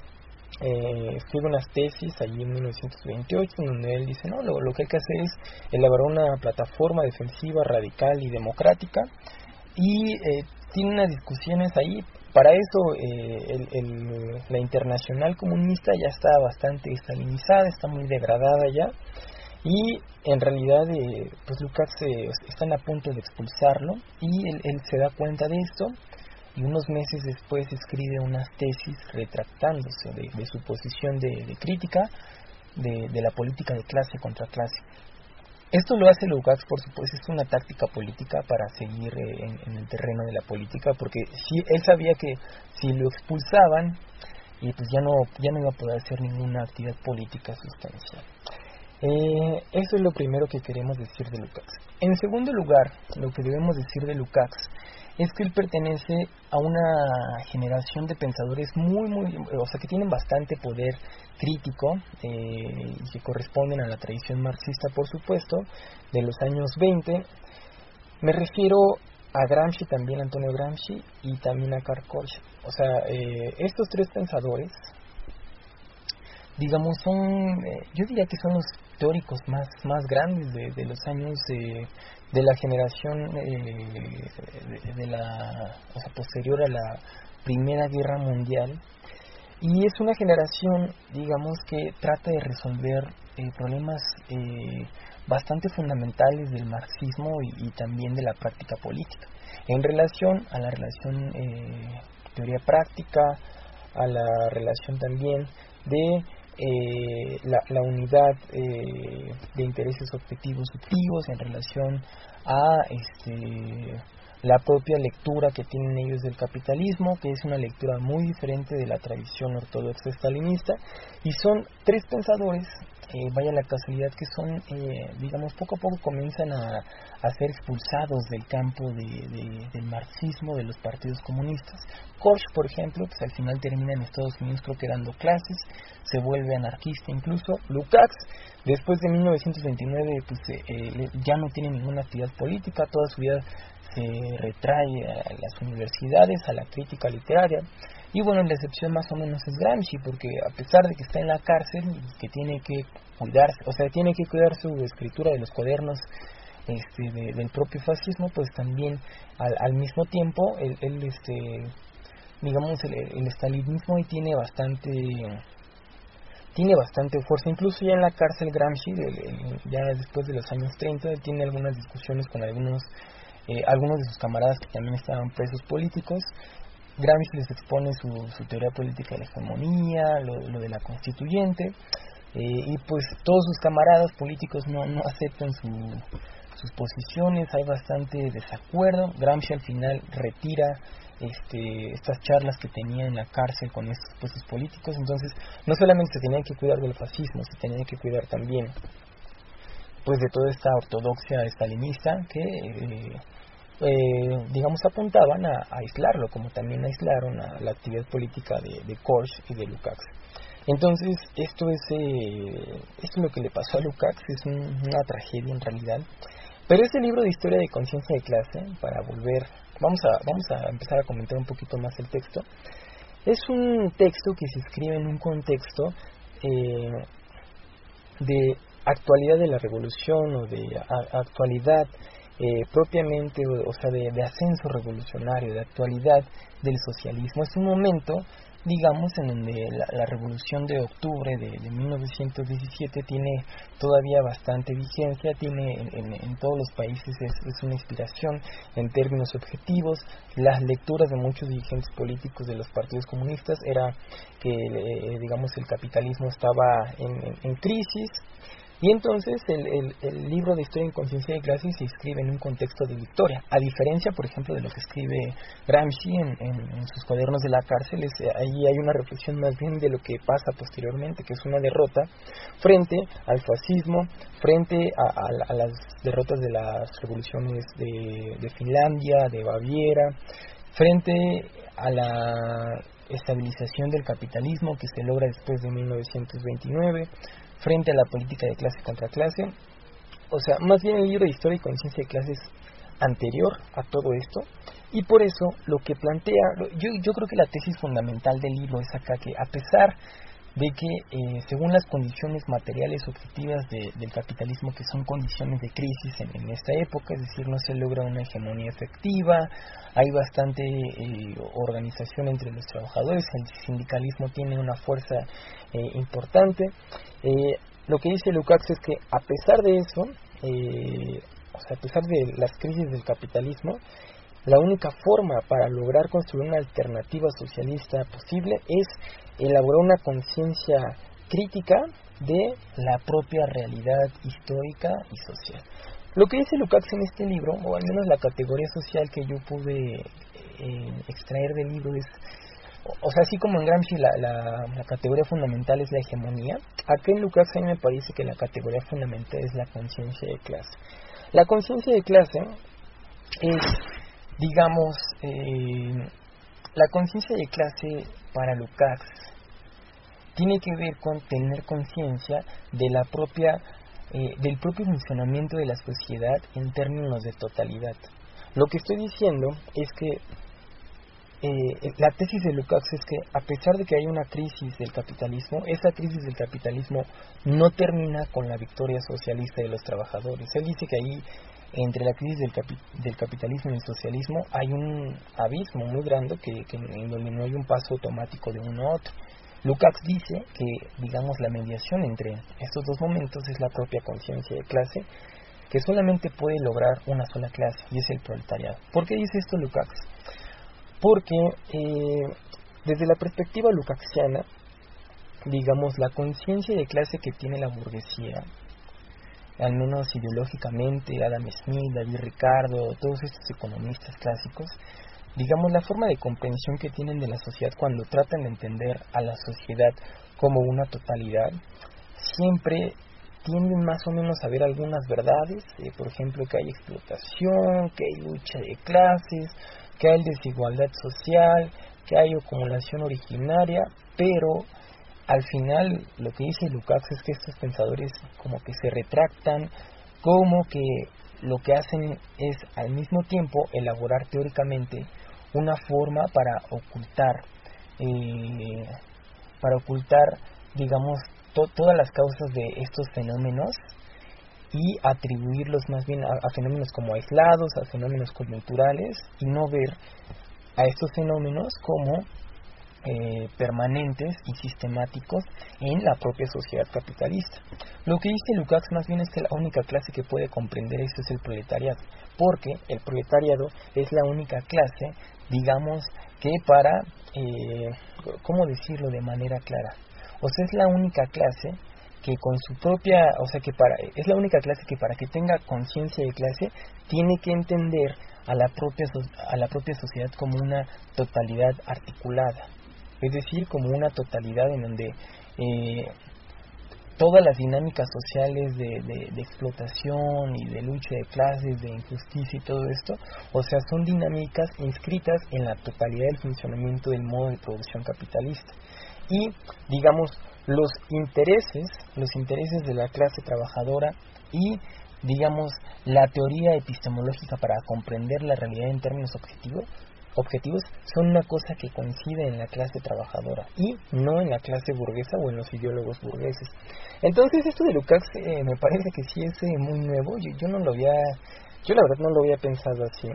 eh, escribe unas tesis allí en mil novecientos veintiocho, en donde él dice, no, lo, lo que hay que hacer es elaborar una plataforma defensiva, radical y democrática, y eh, tiene unas discusiones ahí. Para eso eh, el, el, la Internacional Comunista ya está bastante estalinizada, está muy degradada ya, y en realidad eh, pues Lukács eh, están a punto de expulsarlo, y él, él se da cuenta de esto, y unos meses después escribe unas tesis retractándose de, de su posición de, de crítica de, de la política de clase contra clase. Esto lo hace Lukács, por supuesto, es una táctica política para seguir eh, en, en el terreno de la política, porque si, él sabía que si lo expulsaban, y pues ya no, ya no iba a poder hacer ninguna actividad política sustancial. Eh, eso es lo primero que queremos decir de Lukács. En segundo lugar, lo que debemos decir de Lukács es que él pertenece a una generación de pensadores muy, muy, o sea, que tienen bastante poder crítico eh, y que corresponden a la tradición marxista, por supuesto, de los años veinte. Me refiero a Gramsci también, Antonio Gramsci, y también a Karl Korsch. O sea, eh, estos tres pensadores, digamos, son, eh, yo diría que son los teóricos más más grandes de, de los años eh, de la generación eh, de, de la, o sea, posterior a la Primera Guerra Mundial, y es una generación, digamos, que trata de resolver eh, problemas eh, bastante fundamentales del marxismo y, y también de la práctica política, en relación a la relación eh, teoría práctica, a la relación también de Eh, la, la unidad eh, de intereses objetivos subjetivos en relación a este, la propia lectura que tienen ellos del capitalismo, que es una lectura muy diferente de la tradición ortodoxa estalinista, y son tres pensadores, eh, vaya la casualidad que son, eh, digamos, poco a poco comienzan a, a ser expulsados del campo de, de, del marxismo, de los partidos comunistas. Korsch, por ejemplo, pues al final termina en Estados Unidos, creo que dando clases, se vuelve anarquista incluso. Lukács, después de mil novecientos veintinueve, pues eh, ya no tiene ninguna actividad política, toda su vida se retrae a las universidades, a la crítica literaria. Y bueno, la excepción más o menos es Gramsci, porque a pesar de que está en la cárcel, que tiene que cuidarse, o sea, tiene que cuidar su escritura de los cuadernos este, de, del propio fascismo, pues también al, al mismo tiempo el, el este digamos el, el estalinismo ahí tiene bastante tiene bastante fuerza. Incluso ya en la cárcel Gramsci, el, el, ya después de los años treinta, él tiene algunas discusiones con algunos eh, algunos de sus camaradas que también estaban presos políticos. Gramsci les expone su, su teoría política de la hegemonía, lo, lo de la constituyente, eh, y pues todos sus camaradas políticos no, no aceptan su, sus posiciones, hay bastante desacuerdo. Gramsci al final retira este, estas charlas que tenía en la cárcel con estos puestos políticos. Entonces no solamente se tenía que cuidar del fascismo, se tenía que cuidar también pues de toda esta ortodoxia estalinista que eh, eh, digamos apuntaban a, a aislarlo, como también aislaron a la actividad política de, de Korsch y de Lukács. Entonces esto es eh, esto es lo que le pasó a Lukács, es un, una tragedia en realidad. Pero este libro de historia de conciencia de clase, para volver, vamos a vamos a empezar a comentar un poquito más el texto. Es un texto que se escribe en un contexto eh, de actualidad de la revolución o de a, actualidad eh, propiamente, o, o sea, de, de ascenso revolucionario, de actualidad del socialismo. Es un momento, digamos, en donde la, la revolución de octubre de, de mil novecientos diecisiete tiene todavía bastante vigencia, tiene en, en, en todos los países es, es una inspiración en términos objetivos. Las lecturas de muchos dirigentes políticos de los partidos comunistas era que, eh, digamos, el capitalismo estaba en, en, en crisis. Y entonces el, el, el libro de Historia en Conciencia de Clase se escribe en un contexto de victoria, a diferencia, por ejemplo, de lo que escribe Gramsci en, en, en sus cuadernos de la cárcel. Es, ahí hay una reflexión más bien de lo que pasa posteriormente, que es una derrota frente al fascismo, frente a, a, a las derrotas de las revoluciones de, de Finlandia, de Baviera, frente a la estabilización del capitalismo que se logra después de mil novecientos veintinueve, frente a la política de clase contra clase. O sea, más bien el libro de Historia y Conciencia de Clase es anterior a todo esto, y por eso lo que plantea, yo, yo creo que la tesis fundamental del libro es acá que, a pesar de que eh, según las condiciones materiales objetivas de, del capitalismo, que son condiciones de crisis en, en esta época, es decir, no se logra una hegemonía efectiva, hay bastante eh, organización entre los trabajadores, el sindicalismo tiene una fuerza eh, importante. Eh, lo que dice Lukács es que a pesar de eso, eh, o sea, a pesar de las crisis del capitalismo, la única forma para lograr construir una alternativa socialista posible es elaborar una conciencia crítica de la propia realidad histórica y social. Lo que dice Lukács en este libro, o al menos la categoría social que yo pude eh, extraer del libro, es, o sea, así como en Gramsci la, la, la categoría fundamental es la hegemonía, acá en Lukács a mí me parece que la categoría fundamental es la conciencia de clase. La conciencia de clase es, digamos, eh, la conciencia de clase para Lukács tiene que ver con tener conciencia de la propia eh, del propio funcionamiento de la sociedad en términos de totalidad. Lo que estoy diciendo es que eh, la tesis de Lukács es que, a pesar de que hay una crisis del capitalismo, esa crisis del capitalismo no termina con la victoria socialista de los trabajadores. Él dice que ahí, entre la crisis del, capi del capitalismo y el socialismo, hay un abismo muy grande que, que en donde no hay un paso automático de uno a otro. Lukács dice que, digamos, la mediación entre estos dos momentos es la propia conciencia de clase, que solamente puede lograr una sola clase, y es el proletariado. ¿Por qué dice esto Lukács? Porque eh, desde la perspectiva lukácsiana, digamos, la conciencia de clase que tiene la burguesía, al menos ideológicamente, Adam Smith, David Ricardo, todos estos economistas clásicos, digamos, la forma de comprensión que tienen de la sociedad cuando tratan de entender a la sociedad como una totalidad, siempre tienden más o menos a ver algunas verdades, eh, por ejemplo, que hay explotación, que hay lucha de clases, que hay desigualdad social, que hay acumulación originaria, pero al final lo que dice Lukács es que estos pensadores como que se retractan, como que lo que hacen es al mismo tiempo elaborar teóricamente una forma para ocultar, eh, para ocultar, digamos, to todas las causas de estos fenómenos, y atribuirlos más bien a, a fenómenos como aislados, a fenómenos coyunturales, y no ver a estos fenómenos como eh, permanentes y sistemáticos en la propia sociedad capitalista. Lo que dice Lukács más bien es que la única clase que puede comprender esto es el proletariado, porque el proletariado es la única clase, digamos, que para, eh, ¿cómo decirlo de manera clara? O sea, es la única clase que con su propia, o sea, que para, es la única clase que para que tenga conciencia de clase tiene que entender a la propia a la propia sociedad como una totalidad articulada, es decir, como una totalidad en donde eh, todas las dinámicas sociales de, de, de explotación y de lucha de clases, de injusticia y todo esto, o sea, son dinámicas inscritas en la totalidad del funcionamiento del modo de producción capitalista. Y, digamos, los intereses, los intereses de la clase trabajadora y, digamos, la teoría epistemológica para comprender la realidad en términos objetivos, objetivos son una cosa que coincide en la clase trabajadora y no en la clase burguesa o en los ideólogos burgueses. Entonces, esto de Lukács eh, me parece que sí es eh, muy nuevo. Yo, yo no lo había, yo la verdad no lo había pensado así.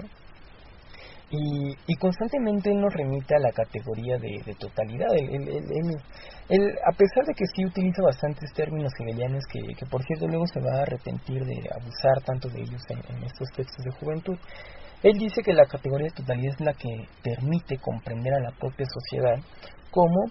Y, y constantemente él nos remite a la categoría de, de totalidad. Él, él, él, él, él, a pesar de que sí utiliza bastantes términos hegelianos que, que por cierto luego se va a arrepentir de abusar tanto de ellos en, en estos textos de juventud, él dice que la categoría de totalidad es la que permite comprender a la propia sociedad como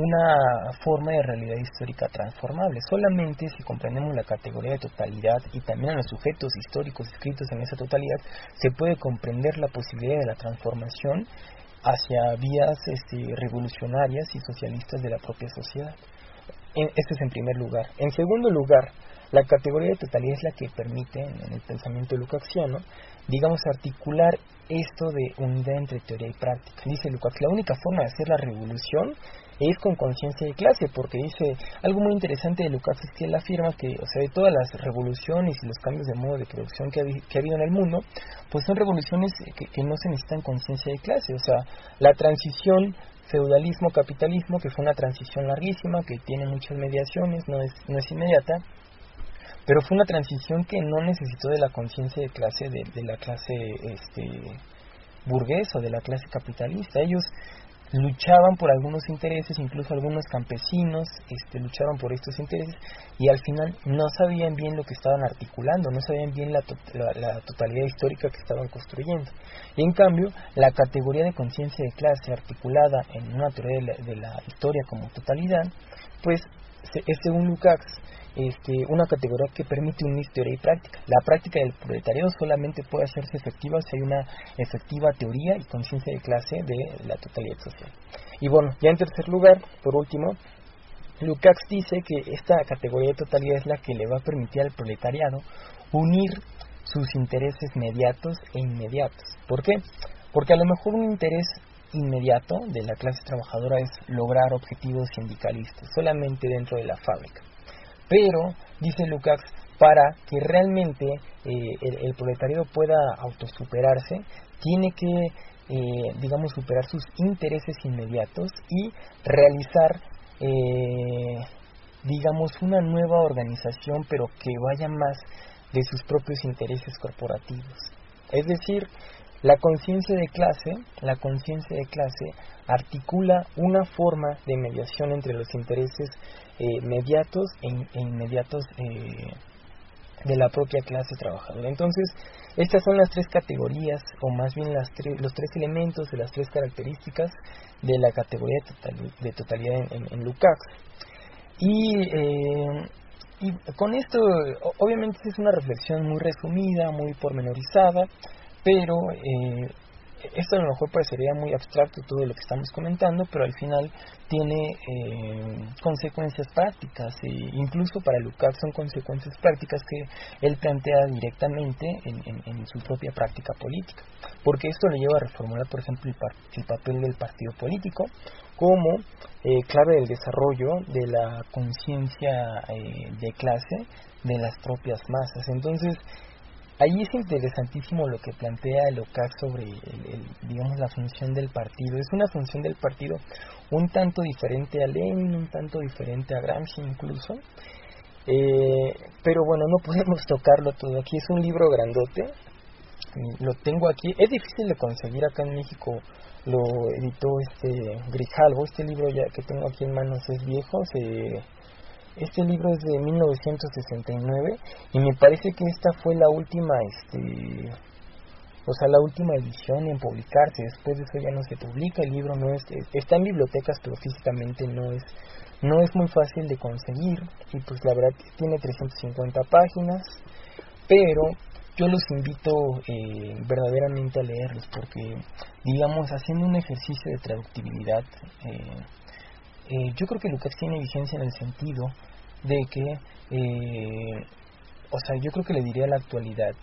una forma de realidad histórica transformable. Solamente si comprendemos la categoría de totalidad y también a los sujetos históricos escritos en esa totalidad, se puede comprender la posibilidad de la transformación hacia vías este, revolucionarias y socialistas de la propia sociedad. En, esto es en primer lugar. En segundo lugar, la categoría de totalidad es la que permite, en el pensamiento lukácsiano, digamos, articular esto de unidad entre teoría y práctica. Dice Lukács, la única forma de hacer la revolución es con conciencia de clase, porque dice, algo muy interesante de Lukács es que él afirma que, o sea, de todas las revoluciones y los cambios de modo de producción que ha, que ha habido en el mundo, pues son revoluciones que, que no se necesitan conciencia de clase. O sea, la transición feudalismo-capitalismo, que fue una transición larguísima, que tiene muchas mediaciones, no es, no es inmediata, pero fue una transición que no necesitó de la conciencia de clase de, de la clase este, burguesa o de la clase capitalista. Ellos luchaban por algunos intereses, incluso algunos campesinos este, luchaban por estos intereses y al final no sabían bien lo que estaban articulando, no sabían bien la, to la, la totalidad histórica que estaban construyendo. Y en cambio, la categoría de conciencia de clase articulada en una teoría de la, de la historia como totalidad, pues es según Lukács Este, una categoría que permite unir teoría y práctica. La práctica del proletariado solamente puede hacerse efectiva si hay una efectiva teoría y conciencia de clase de la totalidad social. Y bueno, ya en tercer lugar, por último, Lukács dice que esta categoría de totalidad es la que le va a permitir al proletariado unir sus intereses mediatos e inmediatos. ¿Por qué? Porque a lo mejor un interés inmediato de la clase trabajadora es lograr objetivos sindicalistas solamente dentro de la fábrica. Pero, dice Lukács, para que realmente eh, el, el proletariado pueda autosuperarse, tiene que, eh, digamos, superar sus intereses inmediatos y realizar, eh, digamos, una nueva organización, pero que vaya más de sus propios intereses corporativos. Es decir, la conciencia de clase, la conciencia de clase articula una forma de mediación entre los intereses eh, mediatos e, in, e inmediatos eh, de la propia clase trabajadora. Entonces, estas son las tres categorías, o más bien las tres, los tres elementos de las tres características de la categoría de, total, de totalidad en, en, en Lukács. Y, eh, y con esto, obviamente es una reflexión muy resumida, muy pormenorizada, pero eh, esto a lo mejor parecería muy abstracto todo lo que estamos comentando, pero al final tiene eh, consecuencias prácticas, e incluso para Lukács son consecuencias prácticas que él plantea directamente en, en, en su propia práctica política, porque esto le lleva a reformular, por ejemplo, el, par el papel del partido político como eh, clave del desarrollo de la conciencia eh, de clase de las propias masas. Entonces, ahí es interesantísimo lo que plantea Lukács sobre, el, el, digamos, la función del partido. Es una función del partido un tanto diferente a Lenin, un tanto diferente a Gramsci incluso, Eh, pero bueno, no podemos tocarlo todo. Aquí es un libro grandote, lo tengo aquí, es difícil de conseguir acá en México, lo editó este Grijalvo. Este libro ya que tengo aquí en manos es viejo, se, este libro es de mil novecientos sesenta y nueve y me parece que esta fue la última, este, o sea, la última edición en publicarse. Después de eso ya no se publica, el libro no es, está en bibliotecas, pero físicamente no es no es muy fácil de conseguir, y pues la verdad tiene trescientas cincuenta páginas, pero yo los invito eh, verdaderamente a leerlos, porque digamos, haciendo un ejercicio de traductibilidad, eh, eh, yo creo que Lukács tiene vigencia en el sentido de que eh, o sea, yo creo que le diría a la actualidad,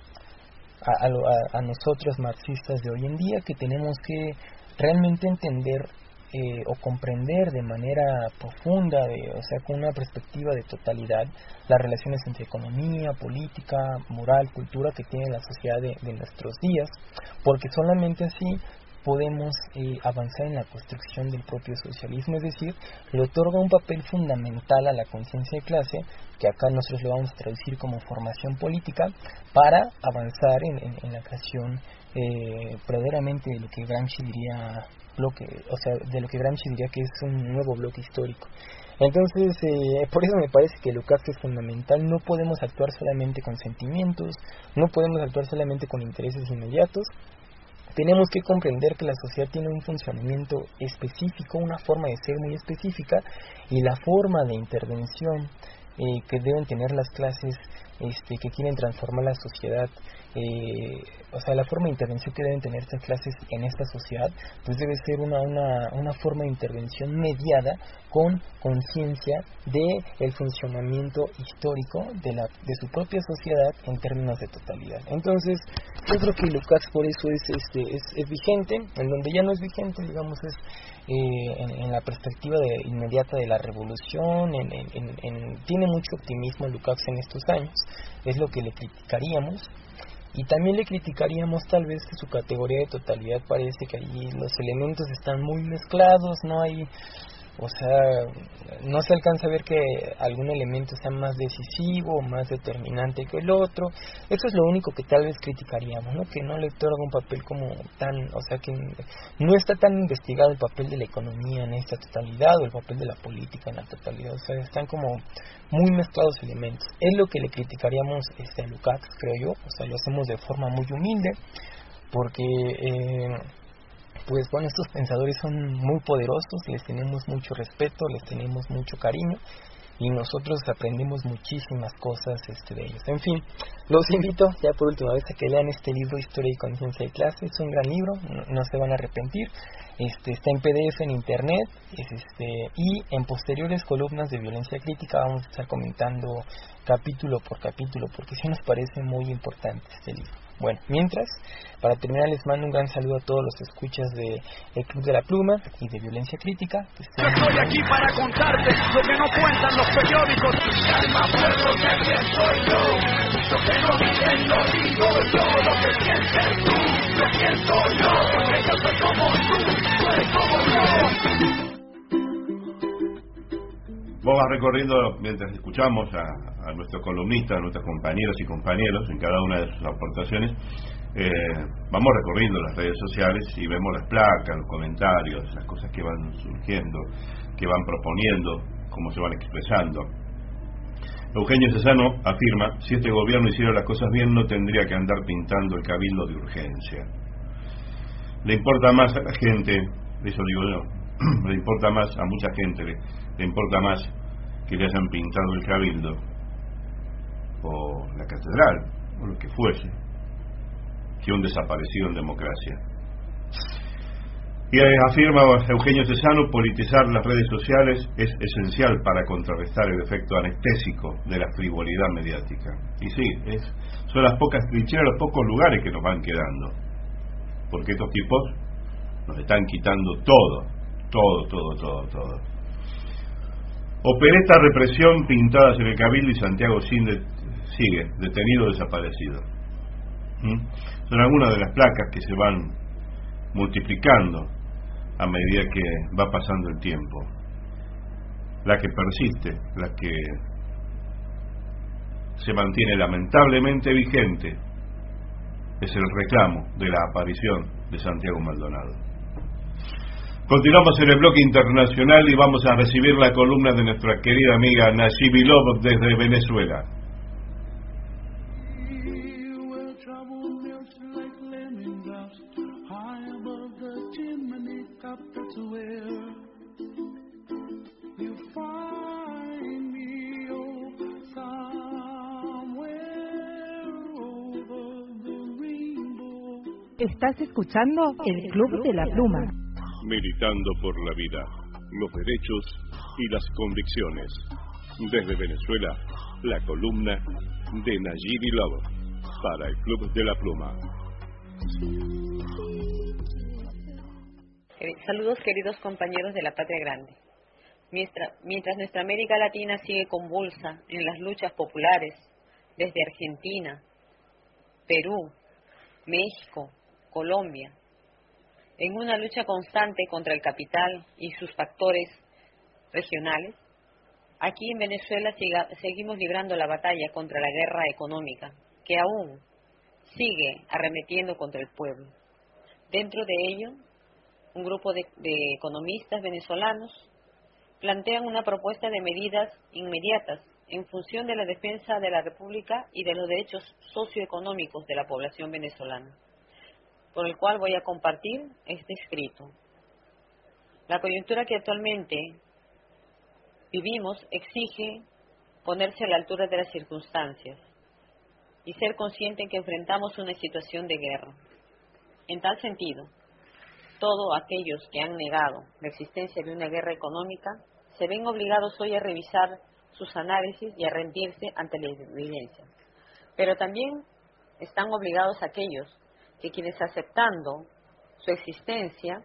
a, a, a nosotros marxistas de hoy en día, que tenemos que realmente entender Eh, o comprender de manera profunda, de, o sea, con una perspectiva de totalidad, las relaciones entre economía, política, moral, cultura que tiene la sociedad de, de nuestros días, porque solamente así podemos eh, avanzar en la construcción del propio socialismo. Es decir, le otorga un papel fundamental a la conciencia de clase, que acá nosotros lo vamos a traducir como formación política, para avanzar en, en, en la creación eh, verdaderamente de lo que Gramsci diría bloque, o sea, de lo que Gramsci diría que es un nuevo bloque histórico. Entonces, eh, por eso me parece que Lukács es fundamental. No podemos actuar solamente con sentimientos, no podemos actuar solamente con intereses inmediatos. Tenemos que comprender que la sociedad tiene un funcionamiento específico, una forma de ser muy específica, y la forma de intervención eh, que deben tener las clases este, que quieren transformar la sociedad, eh, o sea, la forma de intervención que deben tener estas clases en esta sociedad, pues debe ser una, una, una forma de intervención mediada con conciencia de el funcionamiento histórico de, la, de su propia sociedad en términos de totalidad. Entonces, yo creo que Lukács por eso es, este, es, es vigente. En donde ya no es vigente, digamos, es eh, en, en la perspectiva de, inmediata de la revolución. En, en, en, en, tiene mucho optimismo Lukács en estos años, es lo que le criticaríamos. Y también le criticaríamos tal vez que su categoría de totalidad parece que allí los elementos están muy mezclados, no hay, o sea, no se alcanza a ver que algún elemento sea más decisivo o más determinante que el otro. Eso es lo único que tal vez criticaríamos, ¿no? Que no le otorga un papel como tan, o sea, que no está tan investigado el papel de la economía en esta totalidad, o el papel de la política en la totalidad. O sea, están como muy mezclados elementos. Es lo que le criticaríamos este, a Lukács, creo yo. O sea, lo hacemos de forma muy humilde, porque eh, pues bueno, estos pensadores son muy poderosos, les tenemos mucho respeto, les tenemos mucho cariño, y nosotros aprendemos muchísimas cosas este, de ellos. En fin, los invito ya por última vez a que lean este libro, Historia y Conciencia de Clase. Es un gran libro, no, no se van a arrepentir. Este, está en P D F en internet, es este, y en posteriores columnas de Violencia Crítica vamos a estar comentando capítulo por capítulo, porque sí nos parece muy importante este libro. Bueno, mientras, para terminar, les mando un gran saludo a todos los escuchas de El Club de la Pluma y de Violencia Crítica. Yo estoy aquí para contarte lo que no cuentan los periódicos. Calma, pueblo, que bien soy yo. Lo que no dicen lo digo yo. Lo que pienses tú, lo pienso yo. Porque yo soy como tú, tú eres como yo. Vos vas recorriendo, mientras escuchamos a, a nuestros columnistas, a nuestros compañeros y compañeros en cada una de sus aportaciones, eh, vamos recorriendo las redes sociales y vemos las placas, los comentarios, las cosas que van surgiendo, que van proponiendo, cómo se van expresando. Eugenio Cesano afirma: si este gobierno hiciera las cosas bien, no tendría que andar pintando el cabildo de urgencia. Le importa más a la gente, eso digo yo, le importa más a mucha gente, le, le importa más que le hayan pintado el cabildo o la catedral o lo que fuese, que un desaparecido en democracia. Y afirma Eugenio Cesano: politizar las redes sociales es esencial para contrarrestar el efecto anestésico de la frivolidad mediática. Y sí, es, son las pocas trincheras, los pocos lugares que nos van quedando, porque estos tipos nos están quitando todo, todo, todo, todo, todo. Opereta represión pintadas en el Cabildo y Santiago Sinde sigue, detenido o desaparecido. ¿Mm? Son algunas de las placas que se van multiplicando a medida que va pasando el tiempo. La que persiste, la que se mantiene lamentablemente vigente. Es el reclamo de la aparición de Santiago Maldonado. Continuamos en el bloque internacional y vamos a recibir la columna de nuestra querida amiga Nayibilov desde Venezuela. Estás escuchando el Club de la Pluma. Militando por la vida, los derechos y las convicciones. Desde Venezuela, la columna de Nayibilov para el Club de la Pluma. Saludos, queridos compañeros de la Patria Grande. Mientras, mientras nuestra América Latina sigue convulsa en las luchas populares, desde Argentina, Perú, México, Colombia, en una lucha constante contra el capital y sus factores regionales, aquí en Venezuela siga, seguimos librando la batalla contra la guerra económica, que aún sigue arremetiendo contra el pueblo. Dentro de ello, un grupo de, de economistas venezolanos plantean una propuesta de medidas inmediatas en función de la defensa de la República y de los derechos socioeconómicos de la población venezolana, por el cual voy a compartir este escrito. La coyuntura que actualmente vivimos exige ponerse a la altura de las circunstancias y ser consciente en que enfrentamos una situación de guerra. En tal sentido, todos aquellos que han negado la existencia de una guerra económica se ven obligados hoy a revisar sus análisis y a rendirse ante la evidencia. Pero también están obligados aquellos que quienes aceptando su existencia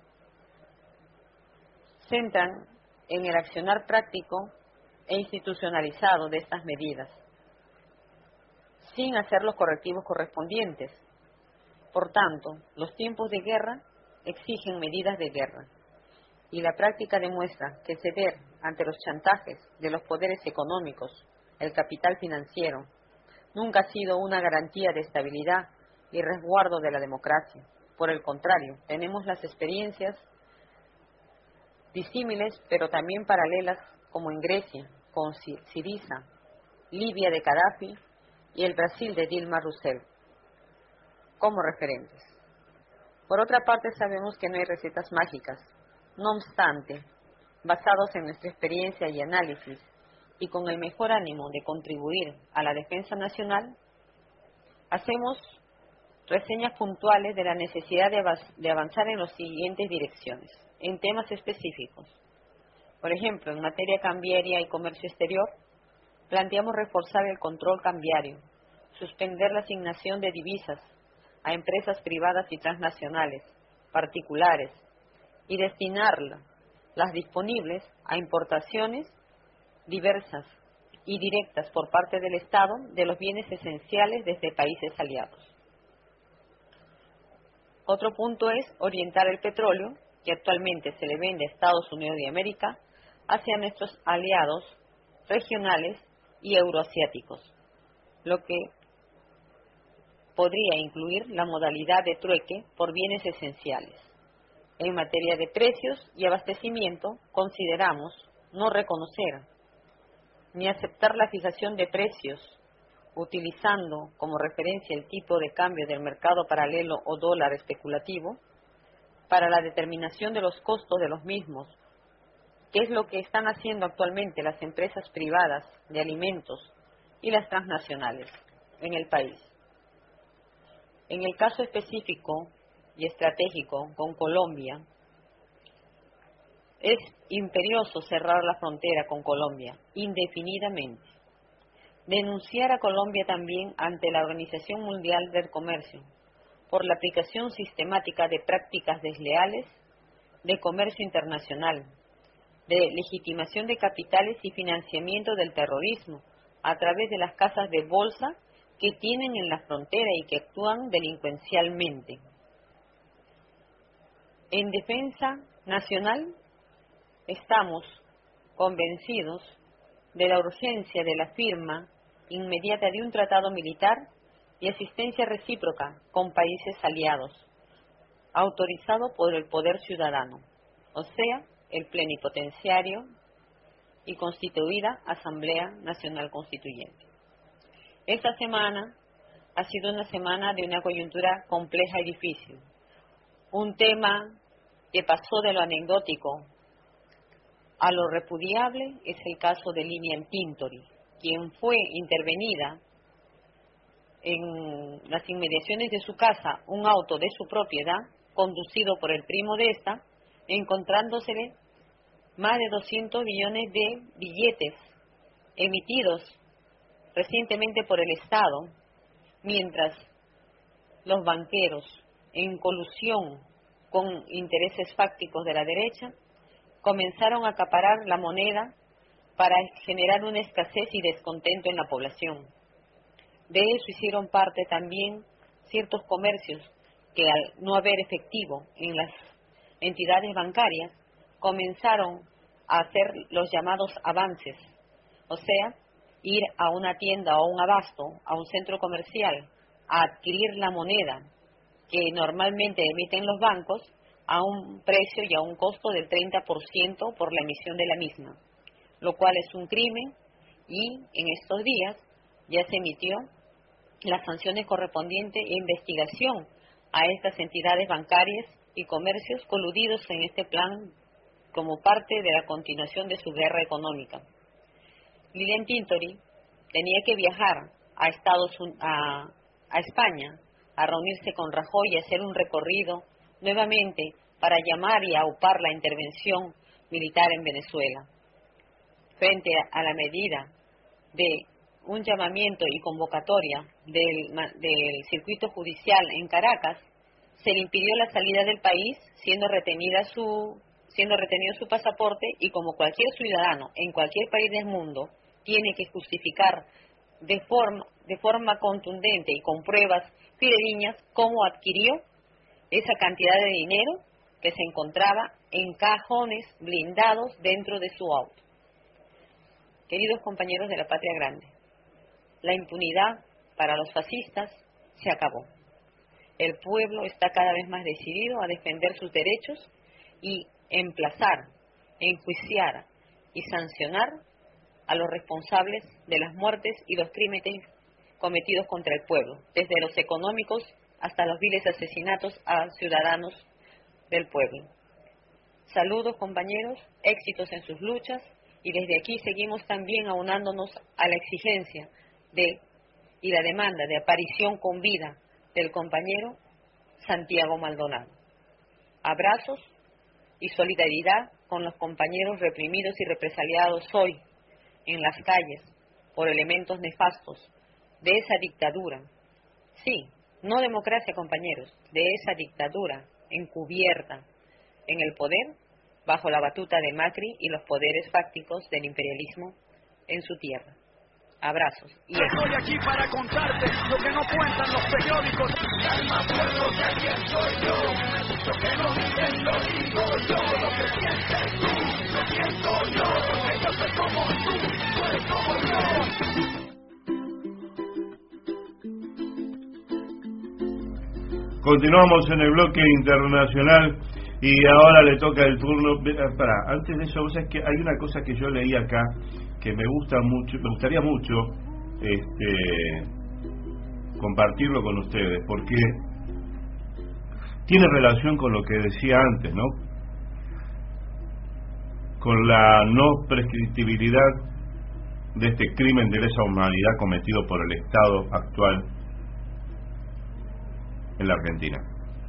centran en el accionar práctico e institucionalizado de estas medidas, sin hacer los correctivos correspondientes. Por tanto, los tiempos de guerra exigen medidas de guerra, y la práctica demuestra que ceder ante los chantajes de los poderes económicos, el capital financiero, nunca ha sido una garantía de estabilidad y resguardo de la democracia. Por el contrario, tenemos las experiencias disímiles, pero también paralelas, como en Grecia, con Siriza, Libia de Gaddafi y el Brasil de Dilma Rousseff, como referentes. Por otra parte, sabemos que no hay recetas mágicas. No obstante, basados en nuestra experiencia y análisis, y con el mejor ánimo de contribuir a la defensa nacional, hacemos reseñas puntuales de la necesidad de, av- de avanzar en las siguientes direcciones, en temas específicos. Por ejemplo, en materia cambiaria y comercio exterior, planteamos reforzar el control cambiario, suspender la asignación de divisas a empresas privadas y transnacionales, particulares, y destinarlas, las disponibles, a importaciones diversas y directas por parte del Estado de los bienes esenciales desde países aliados. Otro punto es orientar el petróleo, que actualmente se le vende a Estados Unidos de América, hacia nuestros aliados regionales y euroasiáticos, lo que podría incluir la modalidad de trueque por bienes esenciales. En materia de precios y abastecimiento, consideramos no reconocer ni aceptar la fijación de precios utilizando como referencia el tipo de cambio del mercado paralelo o dólar especulativo para la determinación de los costos de los mismos, que es lo que están haciendo actualmente las empresas privadas de alimentos y las transnacionales en el país. En el caso específico y estratégico con Colombia, es imperioso cerrar la frontera con Colombia indefinidamente. Denunciar a Colombia también ante la Organización Mundial del Comercio por la aplicación sistemática de prácticas desleales de comercio internacional, de legitimación de capitales y financiamiento del terrorismo a través de las casas de bolsa que tienen en la frontera y que actúan delincuencialmente. En defensa nacional, estamos convencidos de la urgencia de la firma inmediata de un tratado militar y asistencia recíproca con países aliados, autorizado por el poder ciudadano, o sea, el plenipotenciario y constituida Asamblea Nacional Constituyente. Esta semana ha sido una semana de una coyuntura compleja y difícil. Un tema que pasó de lo anecdótico a lo repudiable es el caso de Lilian Tintori, quien fue intervenida en las inmediaciones de su casa, un auto de su propiedad, conducido por el primo de esta, encontrándosele más de doscientos millones de billetes emitidos recientemente por el Estado, mientras los banqueros, en colusión con intereses fácticos de la derecha, comenzaron a acaparar la moneda para generar una escasez y descontento en la población. De eso hicieron parte también ciertos comercios que, al no haber efectivo en las entidades bancarias, comenzaron a hacer los llamados avances, o sea, ir a una tienda o un abasto, a un centro comercial, a adquirir la moneda que normalmente emiten los bancos a un precio y a un costo del treinta por ciento por la emisión de la misma, lo cual es un crimen, y en estos días ya se emitió las sanciones correspondientes e investigación a estas entidades bancarias y comercios coludidos en este plan como parte de la continuación de su guerra económica. Lilian Tintori tenía que viajar a Estados Unidos, a, a España, a reunirse con Rajoy y hacer un recorrido nuevamente para llamar y aupar la intervención militar en Venezuela. Frente a la medida de un llamamiento y convocatoria del, del circuito judicial en Caracas, se le impidió la salida del país, siendo retenida su siendo retenido su pasaporte, y como cualquier ciudadano en cualquier país del mundo tiene que justificar de forma de forma contundente y con pruebas fidedignas cómo adquirió esa cantidad de dinero que se encontraba en cajones blindados dentro de su auto. Queridos compañeros de la Patria Grande, la impunidad para los fascistas se acabó. El pueblo está cada vez más decidido a defender sus derechos y emplazar, enjuiciar y sancionar a los responsables de las muertes y los crímenes cometidos contra el pueblo, desde los económicos hasta los viles asesinatos a ciudadanos del pueblo. Saludos, compañeros, éxitos en sus luchas, y desde aquí seguimos también aunándonos a la exigencia de y la demanda de aparición con vida del compañero Santiago Maldonado. Abrazos y solidaridad con los compañeros reprimidos y represaliados hoy en las calles por elementos nefastos de esa dictadura. Sí, no democracia, compañeros, de esa dictadura encubierta en el poder bajo la batuta de Macri y los poderes fácticos del imperialismo en su tierra. Abrazos. Y estoy aquí para contarte lo que no cuentan los periódicos. Calma, pueblo, que alguien soy yo. Lo que no dicen lo digo yo. Lo que sientes tú, lo siento yo. Porque yo soy como tú, tú eres como yo. Continuamos en el bloque internacional y ahora le toca el turno. Para, antes de eso, vos sabés que hay una cosa que yo leí acá que me gusta mucho, me gustaría mucho este, compartirlo con ustedes, porque tiene relación con lo que decía antes, ¿no? Con la no prescriptibilidad de este crimen de lesa humanidad cometido por el Estado actual en la Argentina.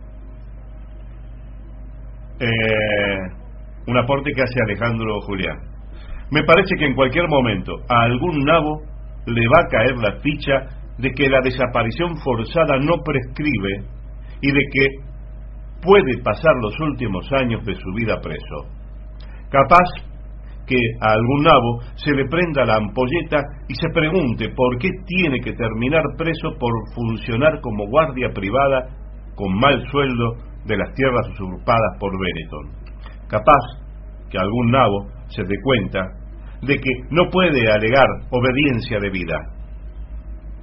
Eh, un aporte que hace Alejandro Julián. Me parece que en cualquier momento a algún nabo le va a caer la ficha de que la desaparición forzada no prescribe y de que puede pasar los últimos años de su vida preso. Capaz que a algún nabo se le prenda la ampolleta y se pregunte por qué tiene que terminar preso por funcionar como guardia privada con mal sueldo de las tierras usurpadas por Benetton. Capaz que algún nabo se dé cuenta de que no puede alegar obediencia debida,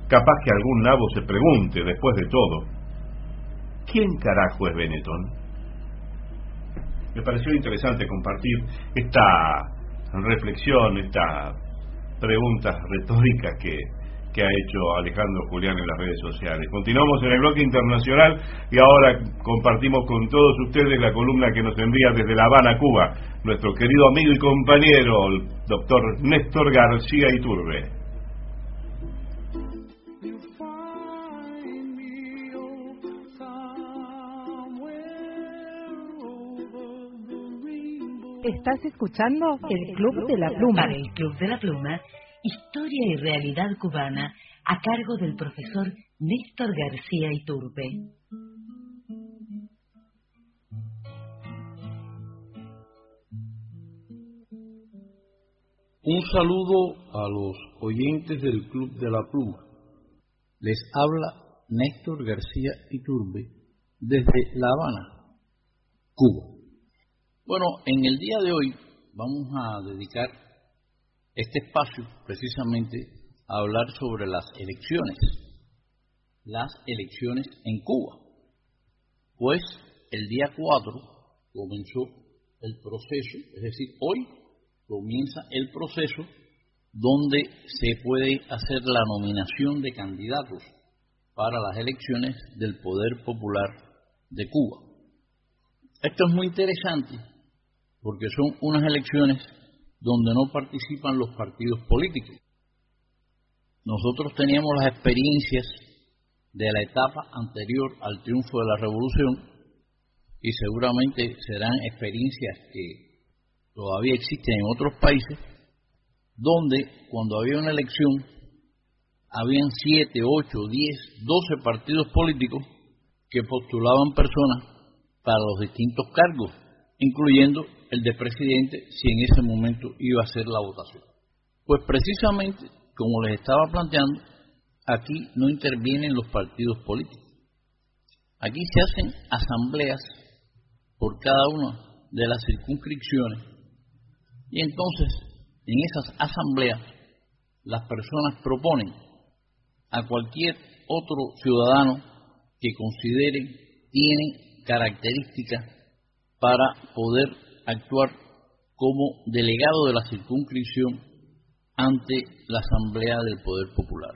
capaz que algún nabo se pregunte, después de todo, ¿quién carajo es Benetton? Me pareció interesante compartir esta reflexión, estas preguntas retóricas que, que ha hecho Alejandro Julián en las redes sociales. Continuamos en el bloque internacional y ahora compartimos con todos ustedes la columna que nos envía desde La Habana, Cuba, nuestro querido amigo y compañero, el doctor Néstor García Iturbe. Estás escuchando el Club de la Pluma. Para el Club de la Pluma, historia y realidad cubana a cargo del profesor Néstor García Iturbe. Un saludo a los oyentes del Club de la Pluma. Les habla Néstor García Iturbe desde La Habana, Cuba. Bueno, en el día de hoy vamos a dedicar este espacio precisamente a hablar sobre las elecciones, las elecciones en Cuba. Pues el día cuatro comenzó el proceso, es decir, hoy comienza el proceso donde se puede hacer la nominación de candidatos para las elecciones del Poder Popular de Cuba. Esto es muy interesante porque son unas elecciones donde no participan los partidos políticos. Nosotros teníamos las experiencias de la etapa anterior al triunfo de la revolución y seguramente serán experiencias que todavía existen en otros países, donde cuando había una elección habían siete, ocho, diez, doce partidos políticos que postulaban personas para los distintos cargos, incluyendo el de presidente, si en ese momento iba a ser la votación. Pues precisamente, como les estaba planteando, aquí no intervienen los partidos políticos. Aquí se hacen asambleas por cada una de las circunscripciones y entonces en esas asambleas las personas proponen a cualquier otro ciudadano que consideren tiene características para poder actuar como delegado de la circunscripción ante la Asamblea del Poder Popular.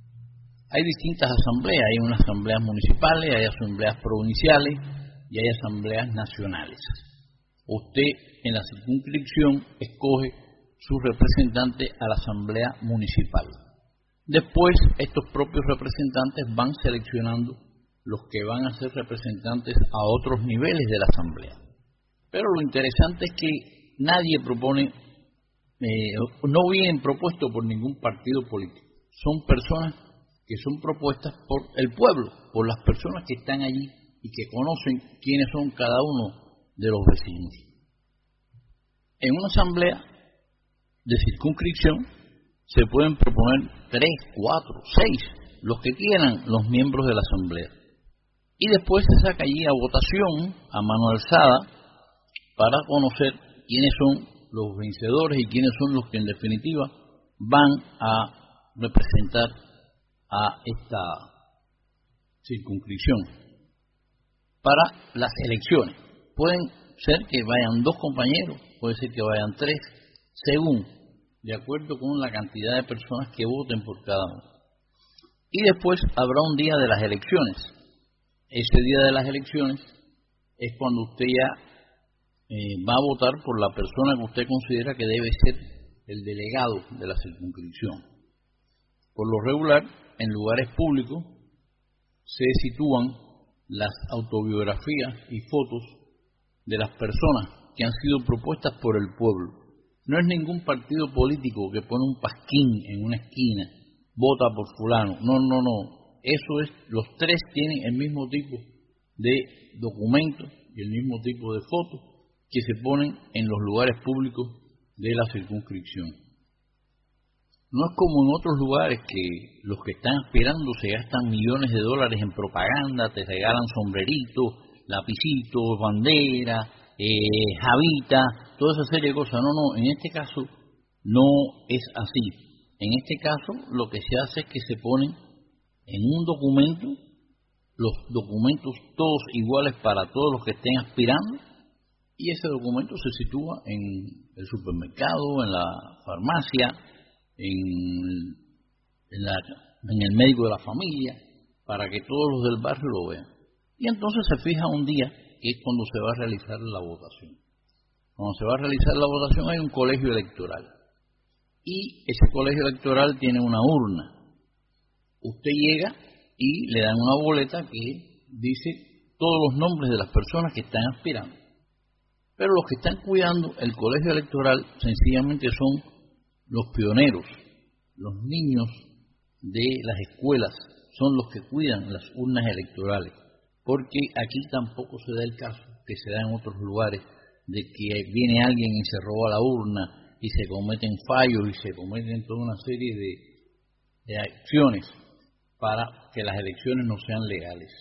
Hay distintas asambleas, hay unas asambleas municipales, hay asambleas provinciales y hay asambleas nacionales. Usted en la circunscripción escoge su representante a la asamblea municipal. Después estos propios representantes van seleccionando los que van a ser representantes a otros niveles de la asamblea. Pero lo interesante es que nadie propone, eh, no vienen propuestos por ningún partido político. Son personas que son propuestas por el pueblo, por las personas que están allí y que conocen quiénes son cada uno de los vecinos. En una asamblea de circunscripción se pueden proponer tres, cuatro, seis, los que quieran los miembros de la asamblea. Y después se saca allí a votación, a mano alzada, para conocer quiénes son los vencedores y quiénes son los que en definitiva van a representar a esta circunscripción para las elecciones. Pueden ser que vayan dos compañeros, puede ser que vayan tres, según, de acuerdo con la cantidad de personas que voten por cada uno. Y después habrá un día de las elecciones. Ese día de las elecciones es cuando usted ya eh, va a votar por la persona que usted considera que debe ser el delegado de la circunscripción. Por lo regular, en lugares públicos se sitúan las autobiografías y fotos de las personas que han sido propuestas por el pueblo. No es ningún partido político que pone un pasquín en una esquina, vota por fulano. No, no, no. Eso es, los tres tienen el mismo tipo de documentos y el mismo tipo de fotos que se ponen en los lugares públicos de la circunscripción. No es como en otros lugares que los que están aspirando se gastan millones de dólares en propaganda, te regalan sombreritos, lapicitos, bandera, eh, javita, toda esa serie de cosas. No, no, en este caso no es así. En este caso lo que se hace es que se ponen en un documento, los documentos todos iguales para todos los que estén aspirando, y ese documento se sitúa en el supermercado, en la farmacia, en, en, la, en el médico de la familia, para que todos los del barrio lo vean. Y entonces se fija un día, que es cuando se va a realizar la votación. Cuando se va a realizar la votación hay un colegio electoral. Y ese colegio electoral tiene una urna. Usted llega y le dan una boleta que dice todos los nombres de las personas que están aspirando. Pero los que están cuidando el colegio electoral sencillamente son los pioneros, los niños de las escuelas, son los que cuidan las urnas electorales. Porque aquí tampoco se da el caso, que se da en otros lugares, de que viene alguien y se roba la urna y se cometen fallos y se cometen toda una serie de, de acciones para que las elecciones no sean legales.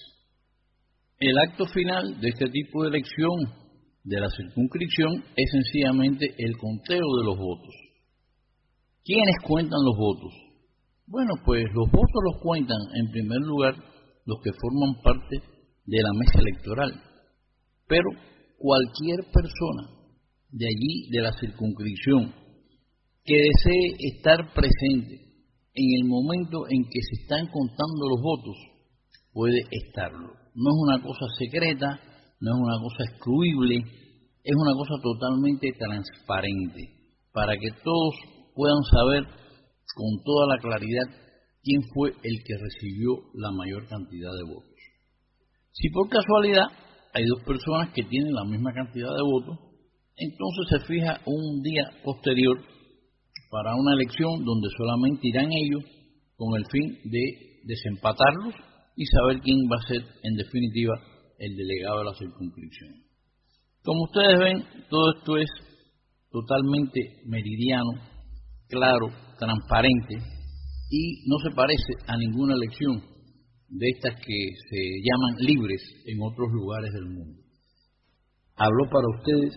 El acto final de este tipo de elección de la circunscripción es sencillamente el conteo de los votos. ¿Quiénes cuentan los votos? Bueno, pues los votos los cuentan en primer lugar los que forman parte de la mesa electoral, pero cualquier persona de allí, de la circunscripción, que desee estar presente en el momento en que se están contando los votos, puede estarlo. No es una cosa secreta, no es una cosa excluible, es una cosa totalmente transparente, para que todos puedan saber con toda la claridad quién fue el que recibió la mayor cantidad de votos. Si por casualidad hay dos personas que tienen la misma cantidad de votos, entonces se fija un día posterior para una elección donde solamente irán ellos con el fin de desempatarlos y saber quién va a ser en definitiva el delegado de la circunscripción. Como ustedes ven, todo esto es totalmente meridiano, claro, transparente y no se parece a ninguna elección de estas que se llaman libres en otros lugares del mundo. Habló para ustedes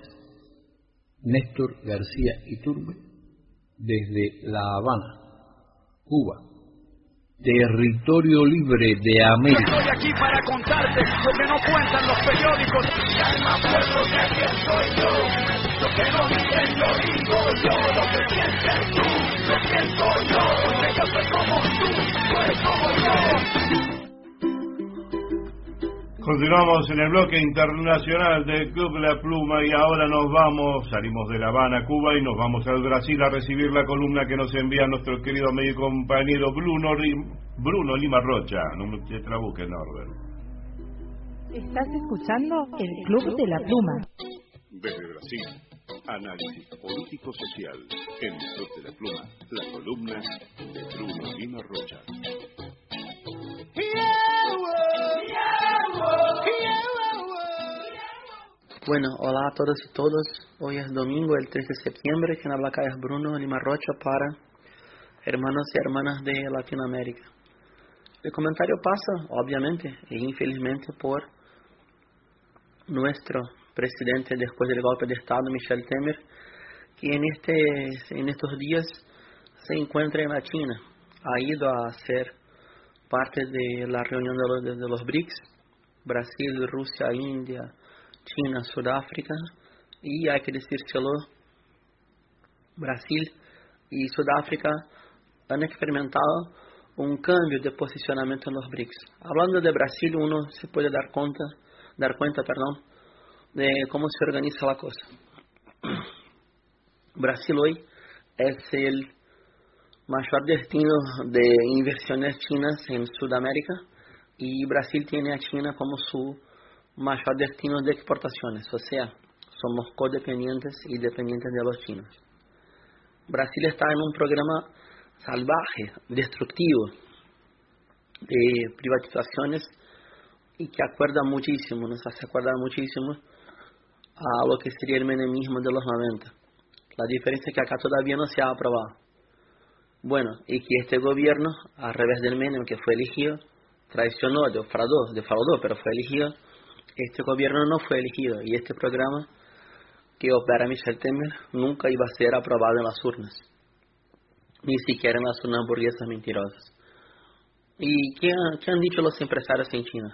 Néstor García Iturbe desde La Habana, Cuba, territorio libre de América. Estoy aquí para contarte lo que no cuentan los periódicos. Y más pueblo que quién soy yo. Lo que no dicen lo digo yo. Lo que sientes tú, lo siento yo. Porque yo soy como tú, tú eres como yo. Continuamos en el bloque internacional del Club La Pluma y ahora nos vamos, salimos de La Habana, Cuba y nos vamos al Brasil a recibir la columna que nos envía nuestro querido amigo y compañero Bruno, Bruno Lima Rocha. No me te trabuques, Norbert. Estás escuchando el Club de la Pluma. Desde Brasil, análisis político-social en el Club de la Pluma, la columna de Bruno Lima Rocha. Bueno, hola a todos y todas. Hoy es domingo, el tres de septiembre. Quien habla acá es Bruno Lima Rocha para hermanos y hermanas de Latinoamérica. El comentario pasa, obviamente, e infelizmente, por nuestro presidente después del golpe de Estado, Michel Temer, que en, este, en estos días se encuentra en la China. Ha ido a ser parte de la reunión de los, de los BRICS, Brasil, Rusia, India, China, Sudáfrica, y hay que decírselo, Brasil y Sudáfrica han experimentado un cambio de posicionamiento en los BRICS. Hablando de Brasil, uno se puede dar cuenta, dar cuenta, perdón, de cómo se organiza la cosa. Brasil hoy es el mayor destino de inversiones chinas en Sudamérica y Brasil tiene a China como su mayor destino de exportaciones, o sea, somos codependientes y dependientes de los chinos. Brasil está en un programa salvaje, destructivo, de privatizaciones y que acuerda muchísimo, nos hace acordar muchísimo a lo que sería el menemismo de los noventa. La diferencia es que acá todavía no se ha aprobado. Bueno, y que este gobierno, al revés del Menem que fue elegido, traicionó, defraudó, defraudó, pero fue elegido. Este gobierno no fue elegido y este programa que opera Michel Temer nunca iba a ser aprobado en las urnas, ni siquiera en las urnas burguesas mentirosas. ¿Y qué, qué han dicho los empresarios en China?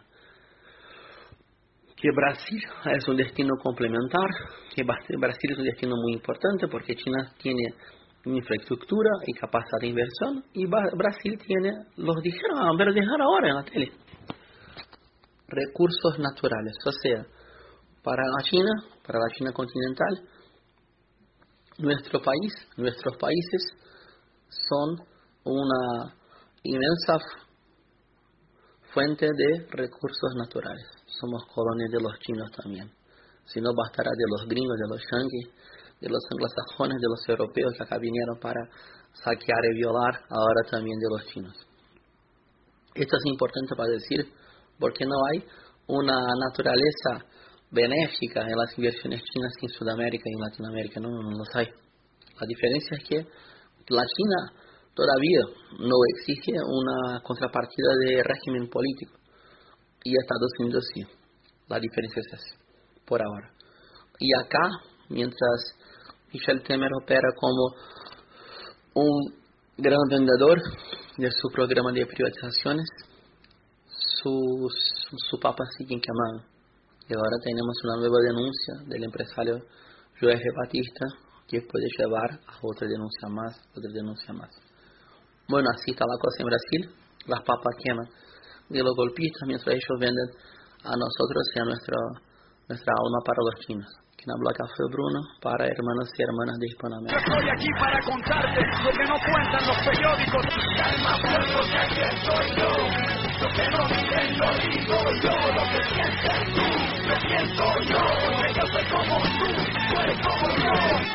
Que Brasil es un destino complementar, que Brasil es un destino muy importante porque China tiene infraestructura y capacidad de inversión y Brasil tiene, los dijeron, pero dejar ahora en la tele, recursos naturales. O sea, para la China, para la China continental, nuestro país, nuestros países son una inmensa fuente de recursos naturales. Somos colonias de los chinos también. Si no bastará de los gringos, de los yanquis, de los anglosajones, de los europeos que acá vinieron para saquear y violar, ahora también de los chinos. Esto es importante para decir porque no hay una naturaleza benéfica en las inversiones chinas en Sudamérica y en Latinoamérica, no, no los hay. La diferencia es que la China todavía no exige una contrapartida de régimen político y Estados Unidos sí. La diferencia es esa, por ahora. Y acá, mientras Michel Temer opera como un gran vendedor de su programa de privatizaciones, sus, su papa siguen quemando. Y ahora tenemos una nueva denuncia del empresario Joel Batista que puede llevar a otra denuncia más, otra denuncia más. Bueno, así está la cosa en Brasil. Las papas queman de los golpistas mientras ellos venden a nosotros y a nuestra, nuestra alma para los chinos. Quien habló acá fue Bruno para hermanos y hermanas de Hispanoamérica. Estoy aquí para contarte lo que no cuentan los periódicos. El más fuerte que aquí soy yo. Lo que no dicen lo digo yo. Lo que sientes tú, lo siento yo. Porque yo soy como tú, tú eres como yo.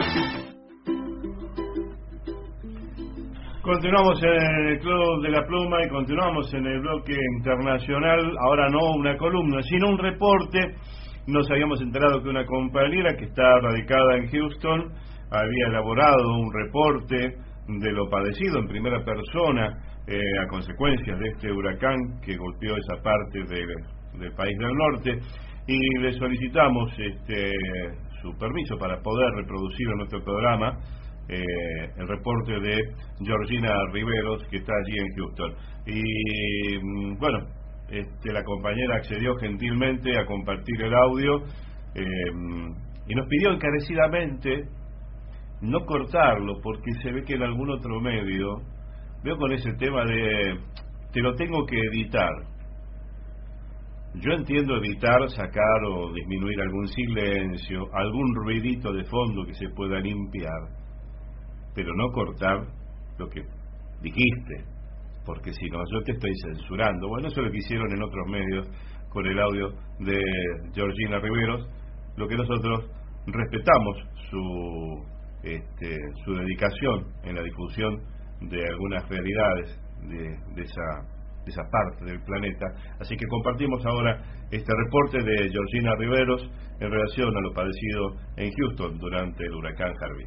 Continuamos en el Club de la Pluma y continuamos en el bloque internacional. Ahora no una columna, sino un reporte. Nos habíamos enterado que una compañera que está radicada en Houston había elaborado un reporte de lo padecido en primera persona eh, a consecuencias de este huracán que golpeó esa parte de, del país del norte, y le solicitamos este, su permiso para poder reproducir en nuestro programa Eh, el reporte de Georgina Riveros, que está allí en Houston. Y bueno, este, la compañera accedió gentilmente a compartir el audio eh, y nos pidió encarecidamente no cortarlo, porque se ve que en algún otro medio veo con ese tema de te lo tengo que editar. Yo entiendo editar, sacar o disminuir algún silencio, algún ruidito de fondo que se pueda limpiar, pero no cortar lo que dijiste, porque si no yo te estoy censurando. Bueno, eso es lo que hicieron en otros medios con el audio de Georgina Riveros, lo que nosotros respetamos su este, su dedicación en la difusión de algunas realidades de, de esa de esa parte del planeta. Así que compartimos ahora este reporte de Georgina Riveros en relación a lo padecido en Houston durante el huracán Harvey.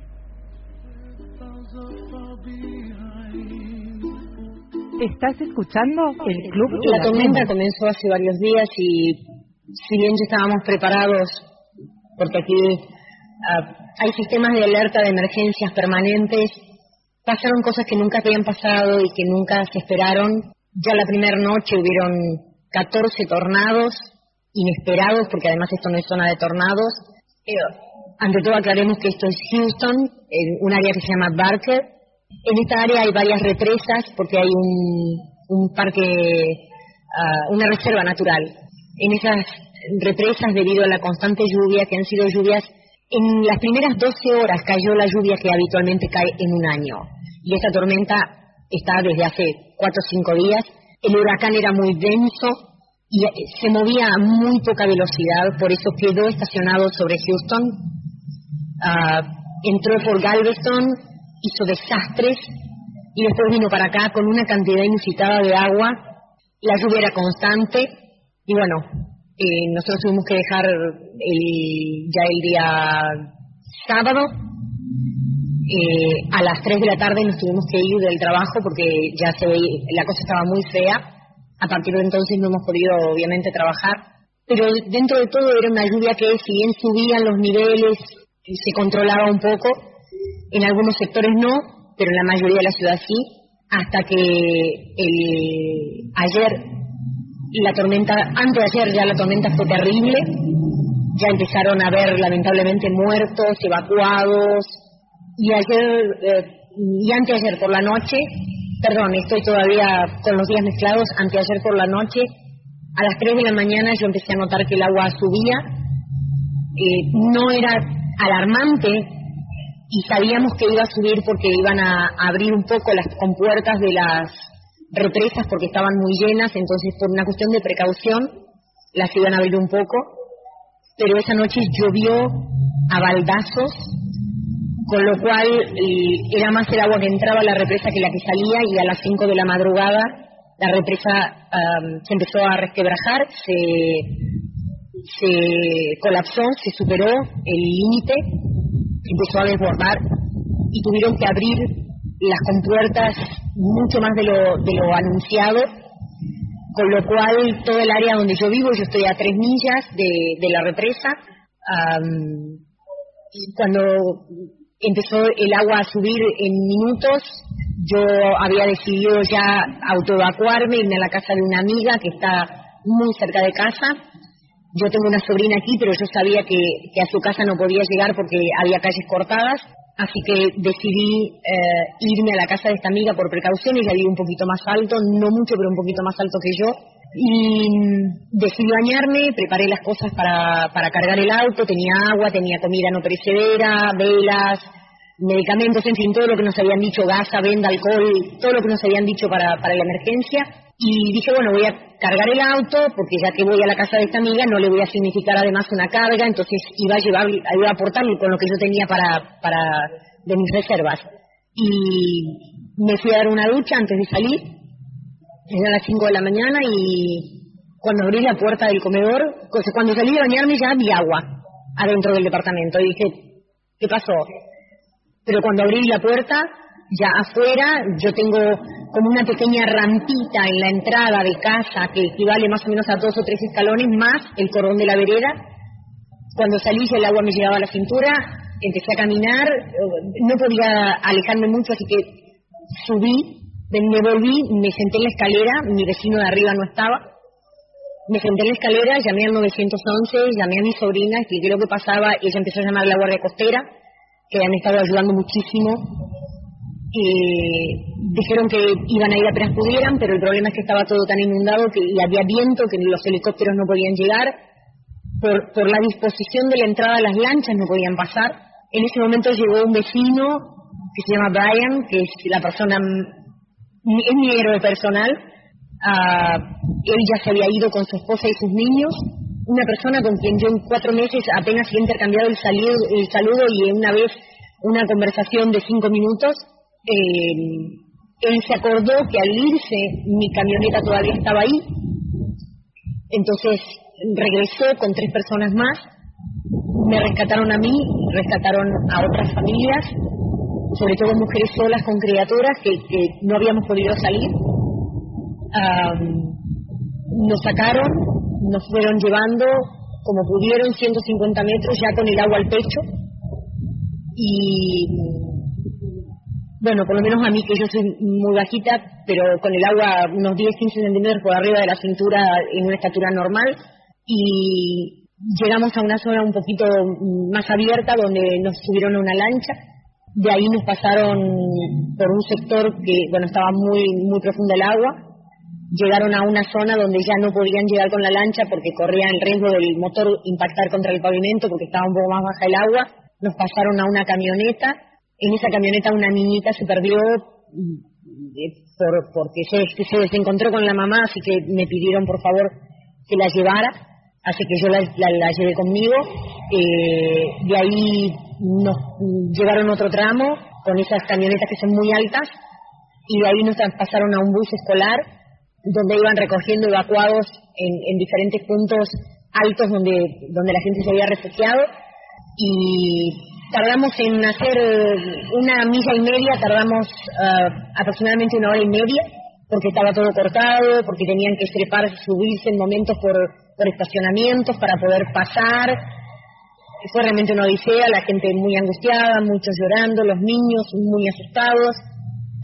¿Estás escuchando el Club de La la tormenta Pluma? comenzó hace varios días y si bien ya estábamos preparados, porque aquí uh, hay sistemas de alerta de emergencias permanentes, pasaron cosas que nunca habían pasado y que nunca se esperaron. Ya la primera noche hubieron catorce tornados inesperados, porque además esto no es zona de tornados. Eh, ante todo aclaremos que esto es Houston, en un área que se llama Barker. En esta área hay varias represas porque hay un, un parque, uh, una reserva natural. En esas represas, debido a la constante lluvia, que han sido lluvias, en las primeras doce horas cayó la lluvia que habitualmente cae en un año. Y esta tormenta está desde hace cuatro o cinco días. El huracán era muy denso y se movía a muy poca velocidad, por eso quedó estacionado sobre Houston. Uh, entró por Galveston, hizo desastres y después vino para acá con una cantidad inusitada de agua. La lluvia era constante y bueno, eh, nosotros tuvimos que dejar el, ya el día sábado eh, a las tres de la tarde nos tuvimos que ir del trabajo porque ya se veía, la cosa estaba muy fea. A partir de entonces no hemos podido obviamente trabajar, pero dentro de todo era una lluvia que si bien subían los niveles se controlaba un poco, en algunos sectores no, pero en la mayoría de la ciudad sí. hasta que el, ayer la tormenta, antes de ayer ya la tormenta fue terrible, ya empezaron a haber lamentablemente muertos, evacuados, y ayer eh, y anteayer por la noche, perdón, estoy todavía con los días mezclados, anteayer por la noche, a las tres de la mañana yo empecé a notar que el agua subía, eh, no era alarmante, y sabíamos que iba a subir porque iban a abrir un poco las compuertas de las represas porque estaban muy llenas, entonces por una cuestión de precaución las iban a abrir un poco, pero esa noche llovió a baldazos, con lo cual eh, era más el agua que entraba a la represa que la que salía, y a las cinco de la madrugada la represa um, se empezó a resquebrajar, se, se colapsó, se superó el límite, empezó a desbordar y tuvieron que abrir las compuertas mucho más de lo, de lo anunciado, con lo cual todo el área donde yo vivo, yo estoy a tres millas de, de la represa, um, y cuando empezó el agua a subir en minutos, yo había decidido ya autoevacuarme, irme a la casa de una amiga que está muy cerca de casa. Yo tengo una sobrina aquí, pero yo sabía que, que a su casa no podía llegar porque había calles cortadas, así que decidí eh, irme a la casa de esta amiga por precaución. Ella vive un poquito más alto, no mucho, pero un poquito más alto que yo, y decidí bañarme, preparé las cosas para, para cargar el auto, tenía agua, tenía comida no perecedera, velas, medicamentos, en fin, todo lo que nos habían dicho, gasa, venda, alcohol, todo lo que nos habían dicho para, para la emergencia. Y dije, bueno, voy a cargar el auto, porque ya que voy a la casa de esta amiga, no le voy a significar además una carga, entonces iba a llevar, iba a aportarle con lo que yo tenía para, para de mis reservas. Y me fui a dar una ducha antes de salir, eran las cinco de la mañana, y cuando abrí la puerta del comedor, cuando salí de bañarme ya vi agua adentro del departamento, y dije, ¿qué pasó? Pero cuando abrí la puerta, ya afuera, yo tengo como una pequeña rampita en la entrada de casa que equivale más o menos a dos o tres escalones, más el cordón de la vereda. Cuando salí ya el agua me llegaba a la cintura, empecé a caminar, no podía alejarme mucho, así que subí, me volví, me senté en la escalera, mi vecino de arriba no estaba, me senté en la escalera, llamé al nueve once, llamé a mi sobrina, expliqué lo que pasaba, y ella empezó a llamar a la Guardia Costera, que han estado ayudando muchísimo. Eh, dijeron que iban a ir apenas pudieran, pero el problema es que estaba todo tan inundado que, y había viento, que los helicópteros no podían llegar. Por, por la disposición de la entrada, las lanchas no podían pasar. En ese momento llegó un vecino que se llama Brian, que es la persona, es mi héroe personal. Uh, él ya se había ido con su esposa y sus niños. Una persona con quien yo en cuatro meses apenas he intercambiado el, saludo, el saludo y una vez una conversación de cinco minutos. Eh, él se acordó que al irse mi camioneta todavía estaba ahí, entonces regresó con tres personas más, me rescataron a mí, rescataron a otras familias, sobre todo mujeres solas con criaturas que, que no habíamos podido salir. Um, nos sacaron, nos fueron llevando como pudieron, ciento cincuenta metros ya con el agua al pecho, y bueno, por lo menos a mí, que yo soy muy bajita, pero con el agua unos diez a quince centímetros por arriba de la cintura en una estatura normal, y llegamos a una zona un poquito más abierta donde nos subieron a una lancha. De ahí nos pasaron por un sector que, bueno, estaba muy muy profunda el agua. Llegaron a una zona donde ya no podían llegar con la lancha porque corría el riesgo del motor impactar contra el pavimento porque estaba un poco más baja el agua. Nos pasaron a una camioneta. En esa camioneta una niñita se perdió por, porque se, se desencontró con la mamá, así que me pidieron por favor que la llevara, así que yo la, la, la llevé conmigo. Eh, de ahí nos llevaron otro tramo con esas camionetas que son muy altas, y de ahí nos pasaron a un bus escolar donde iban recogiendo evacuados en, en diferentes puntos altos donde, donde la gente se había refugiado, y tardamos en hacer una milla y media, tardamos uh, aproximadamente una hora y media, porque estaba todo cortado, porque tenían que trepar, subirse en momentos por, por estacionamientos para poder pasar. Fue realmente una odisea, la gente muy angustiada, muchos llorando, los niños muy asustados.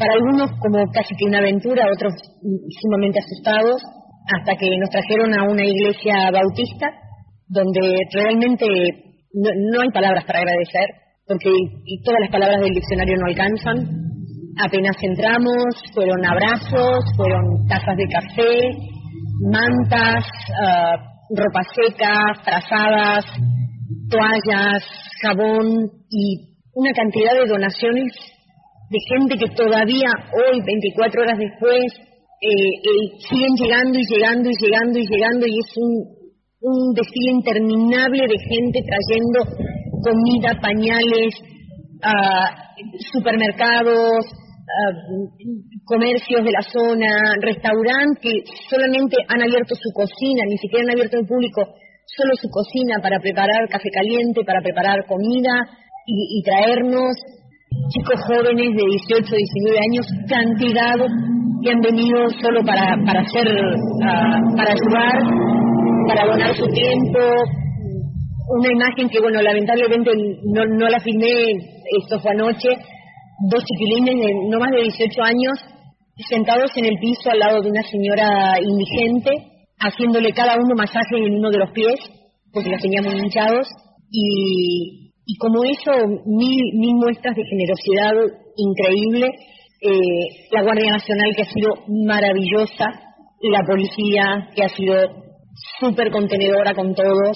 para algunos como casi que una aventura, otros sumamente asustados, hasta que nos trajeron a una iglesia bautista, donde realmente no, no hay palabras para agradecer, porque y todas las palabras del diccionario no alcanzan. Apenas entramos, fueron abrazos, fueron tazas de café, mantas, uh, ropa seca, frazadas, toallas, jabón y una cantidad de donaciones de gente que todavía hoy, veinticuatro horas después, eh, eh, siguen llegando y llegando y llegando y llegando y es un, un desfile interminable de gente trayendo comida, pañales, uh, supermercados, uh, comercios de la zona, restaurantes que solamente han abierto su cocina, ni siquiera han abierto al público, solo su cocina para preparar café caliente, para preparar comida y, y traernos chicos jóvenes de dieciocho, diecinueve años, cantidad que han venido solo para, para hacer, uh, para ayudar, para donar su tiempo. Una imagen que, bueno, lamentablemente no, no la filmé, esto fue anoche, dos chiquilines de no más de dieciocho años sentados en el piso al lado de una señora indigente, haciéndole cada uno masaje en uno de los pies, porque los teníamos hinchados, y, y como eso, mil, mil muestras de generosidad increíble, eh, la Guardia Nacional que ha sido maravillosa, la policía que ha sido súper contenedora con todos.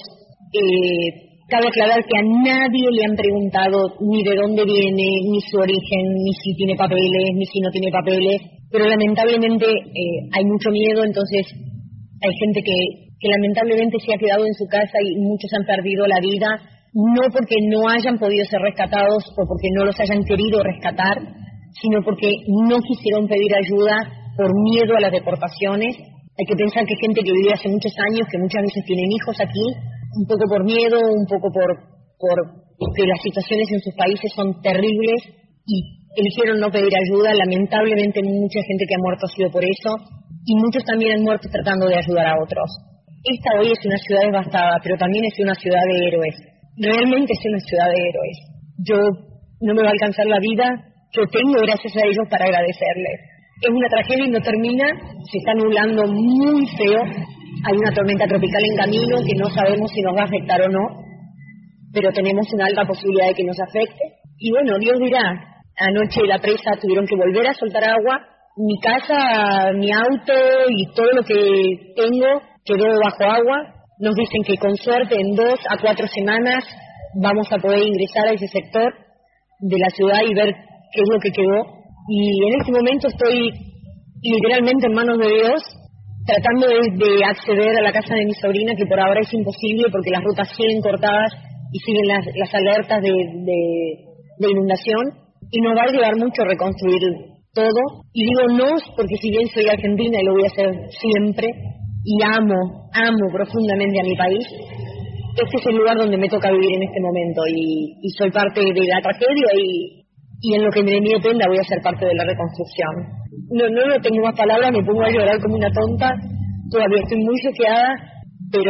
Eh, cabe aclarar que a nadie le han preguntado ni de dónde viene, ni su origen, ni si tiene papeles, ni si no tiene papeles, pero lamentablemente eh, hay mucho miedo, entonces hay gente que, que lamentablemente se ha quedado en su casa y muchos han perdido la vida, no porque no hayan podido ser rescatados o porque no los hayan querido rescatar, sino porque no quisieron pedir ayuda por miedo a las deportaciones. Hay que pensar que gente que vive hace muchos años, que muchas veces tienen hijos aquí, un poco por miedo, un poco por, por que las situaciones en sus países son terribles y eligieron no pedir ayuda. Lamentablemente mucha gente que ha muerto ha sido por eso y muchos también han muerto tratando de ayudar a otros. Esta hoy es una ciudad devastada, pero también es una ciudad de héroes. Realmente es una ciudad de héroes. Yo no me va a alcanzar la vida que tengo gracias a ellos para agradecerles. Es una tragedia y no termina, se está nublando muy feo. Hay una tormenta tropical en camino que no sabemos si nos va a afectar o no, pero tenemos una alta posibilidad de que nos afecte. Y bueno, Dios dirá, anoche la presa tuvieron que volver a soltar agua, mi casa, mi auto y todo lo que tengo quedó bajo agua. Nos dicen que con suerte en dos a cuatro semanas vamos a poder ingresar a ese sector de la ciudad y ver qué es lo que quedó. Y en este momento estoy literalmente en manos de Dios, tratando de, de acceder a la casa de mi sobrina, que por ahora es imposible porque las rutas siguen cortadas y siguen las, las alertas de, de, de inundación, y nos va a llevar mucho reconstruir todo. Y digo no porque si bien soy argentina y lo voy a hacer siempre, y amo, amo profundamente a mi país, este es el lugar donde me toca vivir en este momento, y, y soy parte de la tragedia, y, y en lo que me dependa voy a ser parte de la reconstrucción. No, no, no tengo más palabras, me pongo a llorar como una tonta, todavía estoy muy choqueada, pero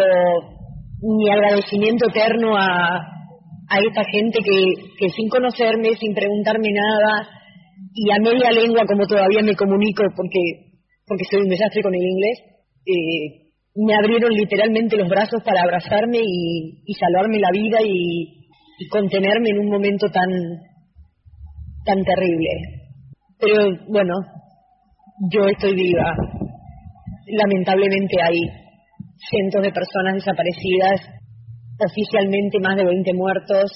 mi agradecimiento eterno a, a esta gente que, que sin conocerme, sin preguntarme nada, y a media lengua como todavía me comunico porque, porque soy un desastre con el inglés, eh, me abrieron literalmente los brazos para abrazarme y, y salvarme la vida y, y contenerme en un momento tan, tan terrible. Pero bueno, yo estoy viva. Lamentablemente hay cientos de personas desaparecidas, oficialmente más de veinte muertos,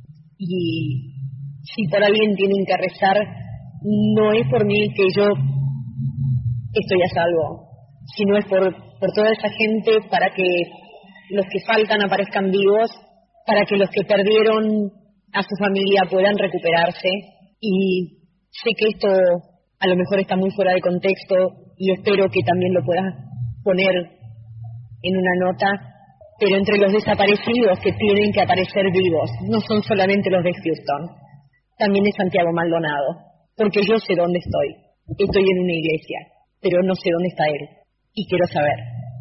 y si por alguien tienen que rezar, no es por mí que yo estoy a salvo, sino es por, por toda esa gente, para que los que faltan aparezcan vivos, para que los que perdieron a su familia puedan recuperarse. Y sé que esto a lo mejor está muy fuera de contexto y espero que también lo puedas poner en una nota, pero entre los desaparecidos que tienen que aparecer vivos no son solamente los de Houston, también es Santiago Maldonado, porque yo sé dónde estoy. Estoy en una iglesia, pero no sé dónde está él y quiero saber.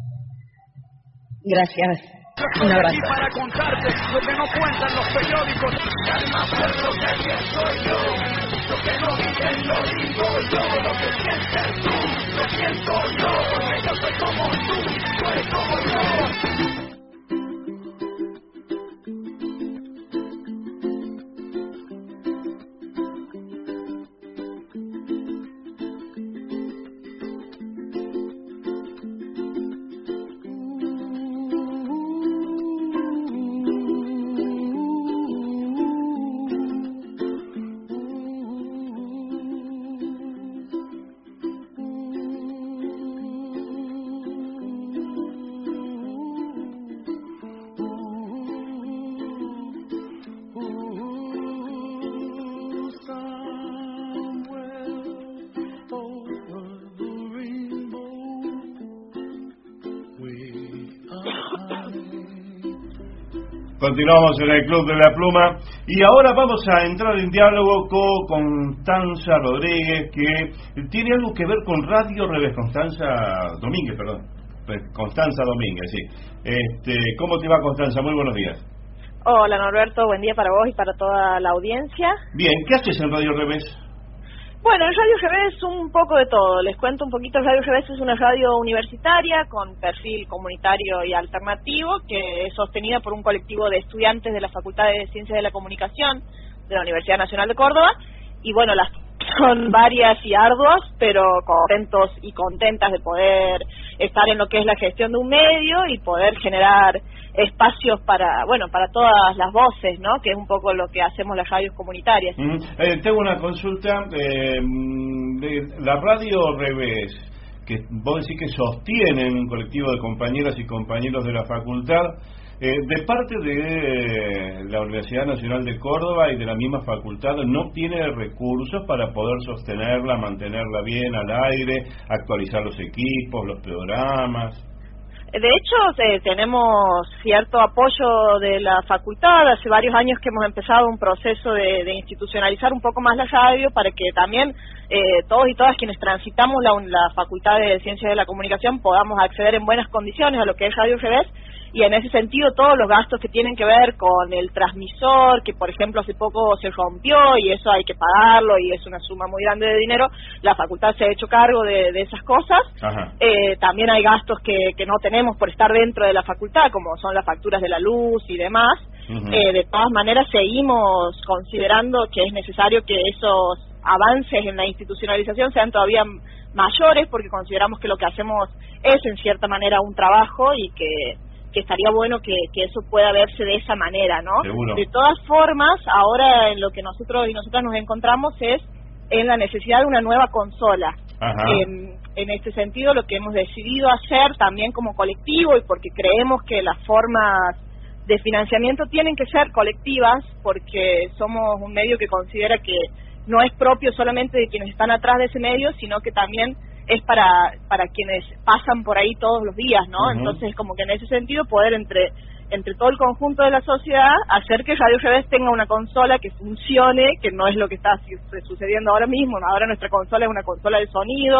Gracias. Un abrazo. Aquí para contarte lo que no cuentan los periódicos. Calma, pueblo, que aquí soy yo. Lo que no dicen lo digo yo. Continuamos en el Club de la Pluma y ahora vamos a entrar en diálogo con Constanza Rodríguez, que tiene algo que ver con Radio Revés. Constanza Domínguez, perdón. Constanza Domínguez, sí. Este, ¿cómo te va, Constanza? Muy buenos días. Hola, Norberto. Buen día para vos y para toda la audiencia. Bien, ¿qué haces en Radio Revés? Bueno, en Radio Revés un poco de todo. Les cuento un poquito. Radio Revés es una radio universitaria con perfil comunitario y alternativo que es sostenida por un colectivo de estudiantes de la Facultad de Ciencias de la Comunicación de la Universidad Nacional de Córdoba. Y bueno, las son varias y arduas, pero contentos y contentas de poder estar en lo que es la gestión de un medio y poder generar espacios para, bueno, para todas las voces, ¿no? Que es un poco lo que hacemos las radios comunitarias. Mm, eh, tengo una consulta. Eh, de la Radio Revés, que vos decís que sostienen un colectivo de compañeras y compañeros de la facultad, eh, de parte de la Universidad Nacional de Córdoba y de la misma facultad, ¿no tiene recursos para poder sostenerla, mantenerla bien al aire, actualizar los equipos, los programas? De hecho, eh, tenemos cierto apoyo de la facultad. Hace varios años que hemos empezado un proceso de, de institucionalizar un poco más la radio para que también eh, todos y todas quienes transitamos la, la Facultad de Ciencias de la Comunicación podamos acceder en buenas condiciones a lo que es Radio Revés. Y en ese sentido todos los gastos que tienen que ver con el transmisor, que por ejemplo hace poco se rompió y eso hay que pagarlo y es una suma muy grande de dinero, la facultad se ha hecho cargo de, de esas cosas. Eh, también hay gastos que, que no tenemos por estar dentro de la facultad, como son las facturas de la luz y demás. Uh-huh. eh, de todas maneras seguimos considerando que es necesario que esos avances en la institucionalización sean todavía mayores, porque consideramos que lo que hacemos es en cierta manera un trabajo y que que estaría bueno que, que eso pueda verse de esa manera, ¿no? Seguro. De todas formas, ahora en lo que nosotros y nosotras nos encontramos es en la necesidad de una nueva consola. En, en este sentido, lo que hemos decidido hacer también como colectivo, y porque creemos que las formas de financiamiento tienen que ser colectivas, porque somos un medio que considera que no es propio solamente de quienes están atrás de ese medio, sino que también es para para quienes pasan por ahí todos los días, ¿no? Uh-huh. Entonces, como que en ese sentido poder entre entre todo el conjunto de la sociedad hacer que Radio Revés tenga una consola que funcione, que no es lo que está sucediendo ahora mismo. Ahora nuestra consola es una consola de sonido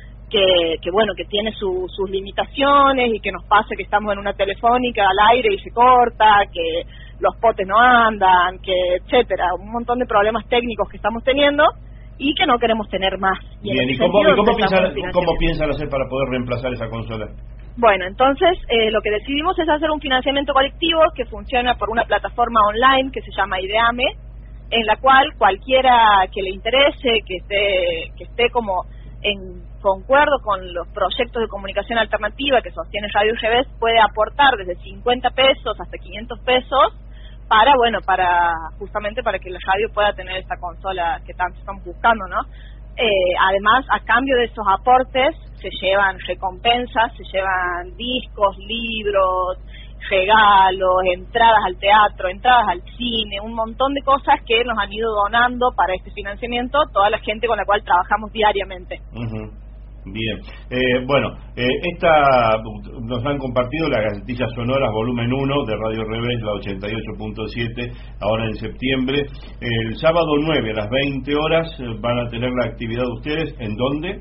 que que bueno, que tiene su, sus limitaciones y que nos pasa que estamos en una telefónica al aire y se corta, que los potes no andan, que etcétera, un montón de problemas técnicos que estamos teniendo y que no queremos tener más. Y Bien, ¿y cómo, ¿y cómo, piensan, cómo piensan hacer para poder reemplazar esa consola? Bueno, entonces eh, lo que decidimos es hacer un financiamiento colectivo que funciona por una plataforma online que se llama Ideame, en la cual cualquiera que le interese, que esté que esté como en concuerdo con los proyectos de comunicación alternativa que sostiene Radio Revés, puede aportar desde cincuenta pesos hasta quinientos pesos para, bueno, para justamente para que la radio pueda tener esta consola que tanto estamos buscando, ¿no? Eh, además, a cambio de esos aportes, se llevan recompensas, se llevan discos, libros, regalos, entradas al teatro, entradas al cine, un montón de cosas que nos han ido donando para este financiamiento toda la gente con la cual trabajamos diariamente. Uh-huh. Bien, eh, bueno, eh, esta nos han compartido las Gacetillas Sonoras volumen uno de Radio Revés, la ochenta y ocho punto siete, ahora en septiembre. El sábado nueve a las veinte horas van a tener la actividad de ustedes. ¿En dónde?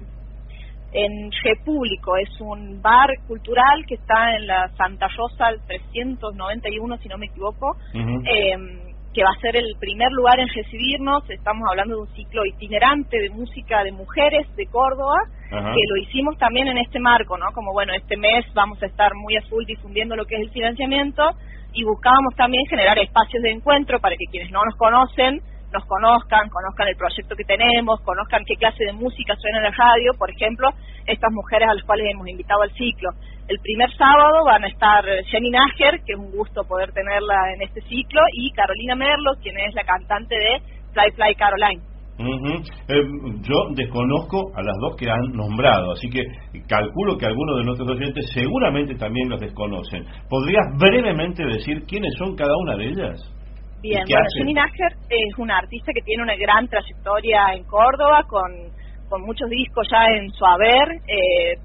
En Repúblico, es un bar cultural que está en la Santa Rosa al trescientos noventa y uno, si no me equivoco. Uh-huh. eh, que va a ser el primer lugar en recibirnos. Estamos hablando de un ciclo itinerante de música de mujeres de Córdoba. Ajá. Que lo hicimos también en este marco, ¿no? Como bueno, este mes vamos a estar muy a full difundiendo lo que es el financiamiento y buscábamos también generar espacios de encuentro para que quienes no nos conocen nos conozcan, conozcan el proyecto que tenemos, conozcan qué clase de música suena en la radio. Por ejemplo, estas mujeres a las cuales hemos invitado al ciclo. El primer sábado van a estar Jenny Nager, que es un gusto poder tenerla en este ciclo, y Carolina Merlo, quien es la cantante de Fly Fly Caroline. Uh-huh. eh, yo desconozco a las dos que han nombrado, así que calculo que algunos de nuestros oyentes seguramente también los desconocen. ¿Podrías brevemente decir quiénes son cada una de ellas? Bien, bueno, Jenny Nager es una artista que tiene una gran trayectoria en Córdoba, con, con muchos discos ya en su haber, eh,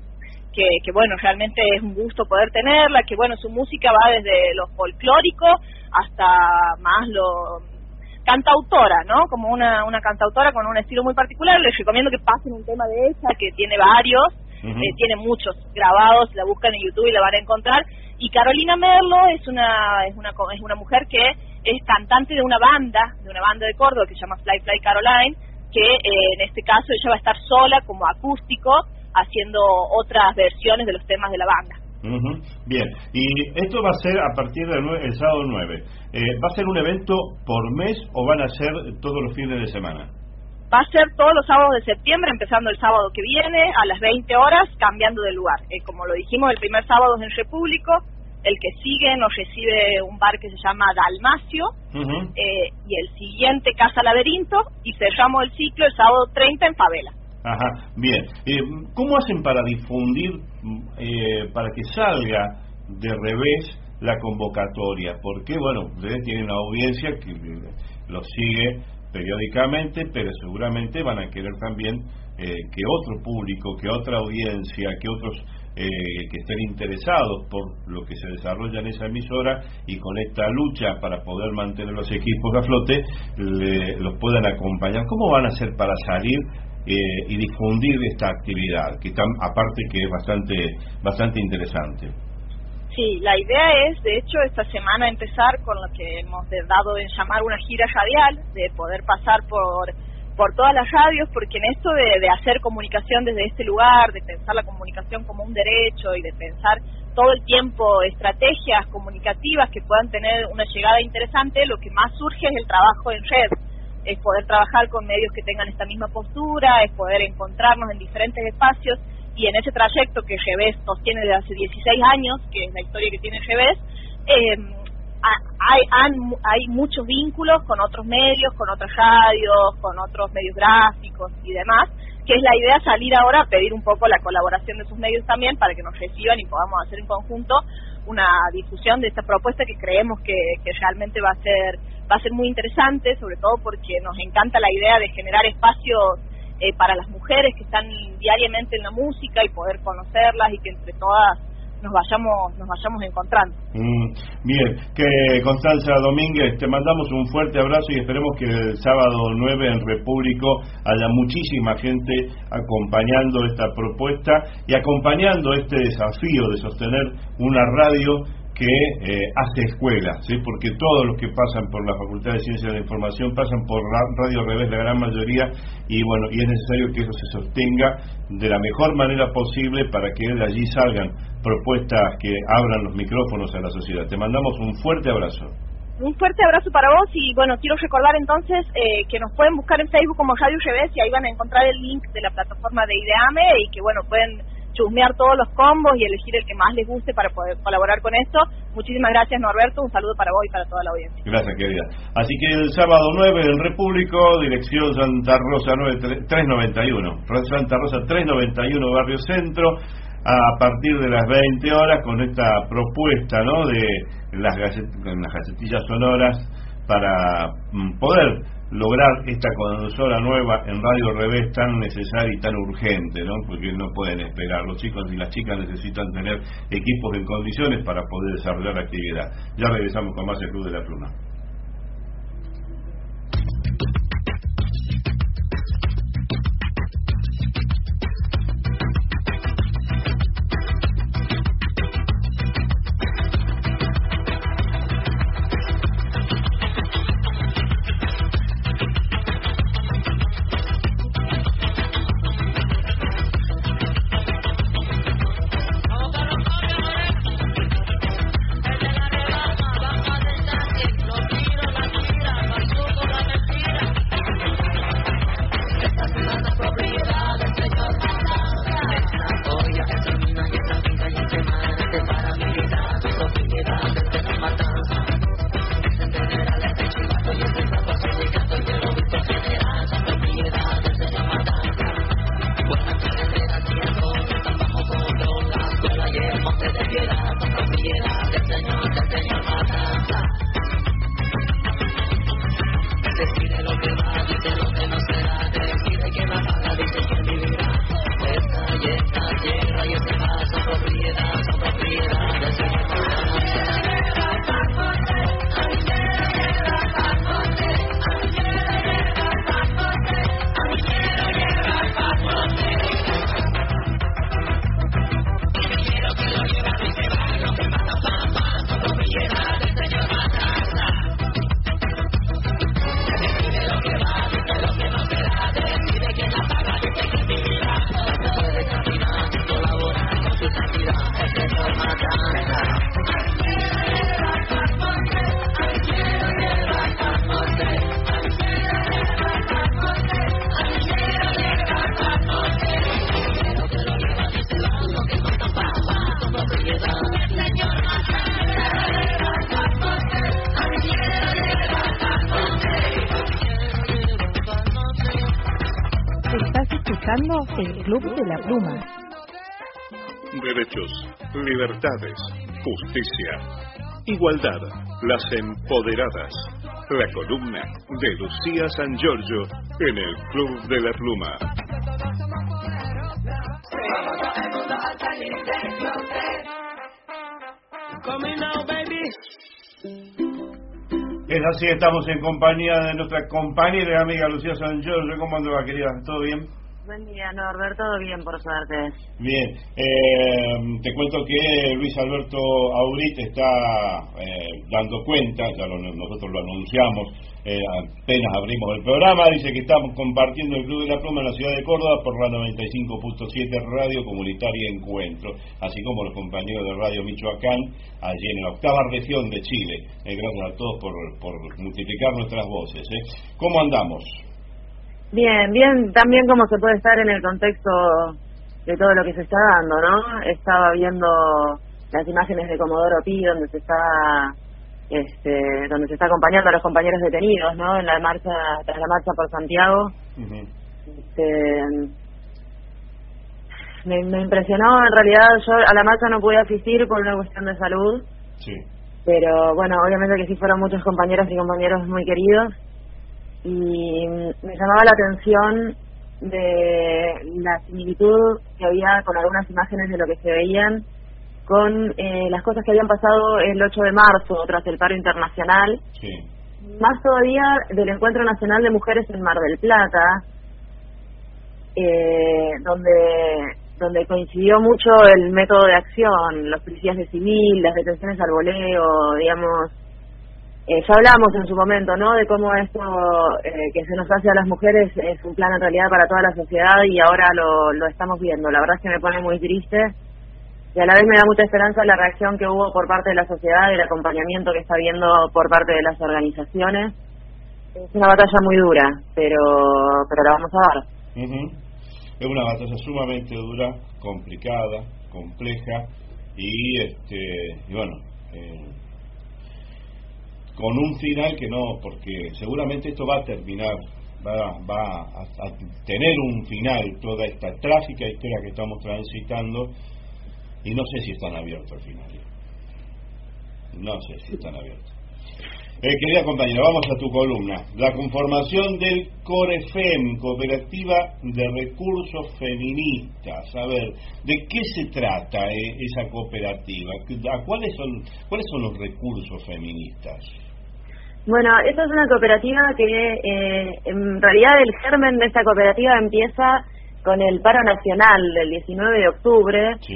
que, que bueno, realmente es un gusto poder tenerla, que bueno, su música va desde lo folclórico hasta más lo cantautora, ¿no? Como una, una cantautora con un estilo muy particular. Les recomiendo que pasen un tema de ella, que tiene varios, uh-huh. eh, tiene muchos grabados, la buscan en YouTube y la van a encontrar. Y Carolina Merlo es una, es una, es una mujer que es cantante de una banda, de una banda de Córdoba que se llama Fly Fly Caroline, que eh, en este caso ella va a estar sola como acústico, haciendo otras versiones de los temas de la banda. Uh-huh. Bien, y esto va a ser a partir del el sábado nueve. Eh, ¿Va a ser un evento por mes o van a ser todos los fines de semana? Va a ser todos los sábados de septiembre, empezando el sábado que viene, a las veinte horas, cambiando de lugar. Eh, como lo dijimos, el primer sábado es en Repúblico, el que sigue nos recibe un bar que se llama Dalmacio, uh-huh. eh, y el siguiente Casa Laberinto, y cerramos el ciclo el sábado treinta en Favela. Ajá, bien. Eh, ¿Cómo hacen para difundir, eh, para que salga de revés la convocatoria? Porque, bueno, ustedes tienen una audiencia que los sigue periódicamente, pero seguramente van a querer también eh, que otro público, que otra audiencia, que otros eh, que estén interesados por lo que se desarrolla en esa emisora y con esta lucha para poder mantener los equipos a flote, le, los puedan acompañar. ¿Cómo van a hacer para salir Eh, y difundir esta actividad, que está, aparte que es bastante bastante interesante? Sí, la idea es, de hecho, esta semana empezar con lo que hemos dado en llamar una gira radial, de poder pasar por por todas las radios, porque en esto de, de hacer comunicación desde este lugar, de pensar la comunicación como un derecho y de pensar todo el tiempo estrategias comunicativas que puedan tener una llegada interesante, lo que más surge es el trabajo en red. Es poder trabajar con medios que tengan esta misma postura, es poder encontrarnos en diferentes espacios, y en ese trayecto que Revés sostiene desde hace dieciséis años, que es la historia que tiene Revés, eh, hay, hay, hay muchos vínculos con otros medios, con otras radios, con otros medios gráficos y demás, que es la idea salir ahora a pedir un poco la colaboración de esos medios también para que nos reciban y podamos hacer en conjunto una difusión de esta propuesta que creemos que, que realmente va a ser va a ser muy interesante, sobre todo porque nos encanta la idea de generar espacios eh, para las mujeres que están diariamente en la música y poder conocerlas y que entre todas nos vayamos nos vayamos encontrando. Mm, bien, que Constanza Domínguez, te mandamos un fuerte abrazo y esperemos que el sábado nueve en Repúblico haya muchísima gente acompañando esta propuesta y acompañando este desafío de sostener una radio que eh, hace escuela, ¿sí? Porque todos los que pasan por la Facultad de Ciencias de la Información pasan por Radio Revés, la gran mayoría, y bueno, y es necesario que eso se sostenga de la mejor manera posible para que de allí salgan propuestas que abran los micrófonos a la sociedad. Te mandamos un fuerte abrazo. Un fuerte abrazo para vos y bueno, quiero recordar entonces eh, que nos pueden buscar en Facebook como Radio Revés y ahí van a encontrar el link de la plataforma de IDEAME y que bueno, pueden chusmear todos los combos y elegir el que más les guste para poder colaborar con esto. Muchísimas gracias, Norberto, un saludo para vos y para toda la audiencia. Gracias, querida. Así que el sábado nueve en Repúblico, dirección Santa Rosa trescientos noventa y uno, Santa Rosa trescientos noventa y uno, Barrio Centro, a partir de las veinte horas con esta propuesta, ¿no?, de las, gacet las gacetillas sonoras para mm, poder lograr esta consola nueva en Radio Revés tan necesaria y tan urgente, ¿no? Porque no pueden esperar. Los chicos y las chicas necesitan tener equipos en condiciones para poder desarrollar la actividad. Ya regresamos con más el Club de la Pluma. Los escuchando el Club de la Pluma. Derechos, libertades, justicia, igualdad, las empoderadas. La columna de Lucía San Giorgio en el Club de la Pluma. Es así, estamos en compañía de nuestra compañera y amiga Lucía San Giorgio. ¿Cómo anda, querida? ¿Todo bien? Buen día, Norberto, todo bien, por suerte. Bien, eh, te cuento que Luis Alberto Aurit está eh, dando cuenta, ya lo, nosotros lo anunciamos, eh, apenas abrimos el programa, dice que estamos compartiendo el Club de la Pluma en la ciudad de Córdoba por la noventa y cinco punto siete Radio Comunitaria Encuentro, así como los compañeros de Radio Michoacán, allí en la octava región de Chile. Eh, gracias a todos por, por multiplicar nuestras voces. ¿eh? ¿Cómo andamos? Bien, bien, también como se puede estar en el contexto de todo lo que se está dando, ¿no? Estaba viendo las imágenes de Comodoro Pi, donde se está este, donde se está acompañando a los compañeros detenidos, ¿no? En la marcha, tras la marcha por Santiago. Uh-huh. este, me, me impresionó, en realidad yo a la marcha no pude asistir por una cuestión de salud. Sí. Pero bueno, obviamente que sí fueron muchos compañeros y compañeros muy queridos. Y me llamaba la atención de la similitud que había con algunas imágenes de lo que se veían con eh, las cosas que habían pasado el ocho de marzo tras el paro internacional, sí. Más todavía del Encuentro Nacional de Mujeres en Mar del Plata, eh, donde donde coincidió mucho el método de acción, los policías de civil, las detenciones al voleo, digamos. Eh, ya hablamos en su momento, ¿no?, de cómo esto eh, que se nos hace a las mujeres es un plan en realidad para toda la sociedad y ahora lo, lo estamos viendo. La verdad es que me pone muy triste y a la vez me da mucha esperanza la reacción que hubo por parte de la sociedad, el acompañamiento que está viendo por parte de las organizaciones. Es una batalla muy dura, pero pero la vamos a dar. Uh-huh. Es una batalla sumamente dura, complicada, compleja y, este, y bueno... Eh, con un final que no, porque seguramente esto va a terminar, va, va a, a tener un final, toda esta trágica historia que estamos transitando, y no sé si están abiertos al final. No sé si están abiertos. Eh, querida compañera, vamos a tu columna. La conformación del COREFEM, Cooperativa de Recursos Feministas. A ver, ¿de qué se trata eh, esa cooperativa? ¿A cuáles son, cuáles son los recursos feministas? Bueno, esta es una cooperativa que eh, en realidad el germen de esta cooperativa empieza con el paro nacional del diecinueve de octubre, sí.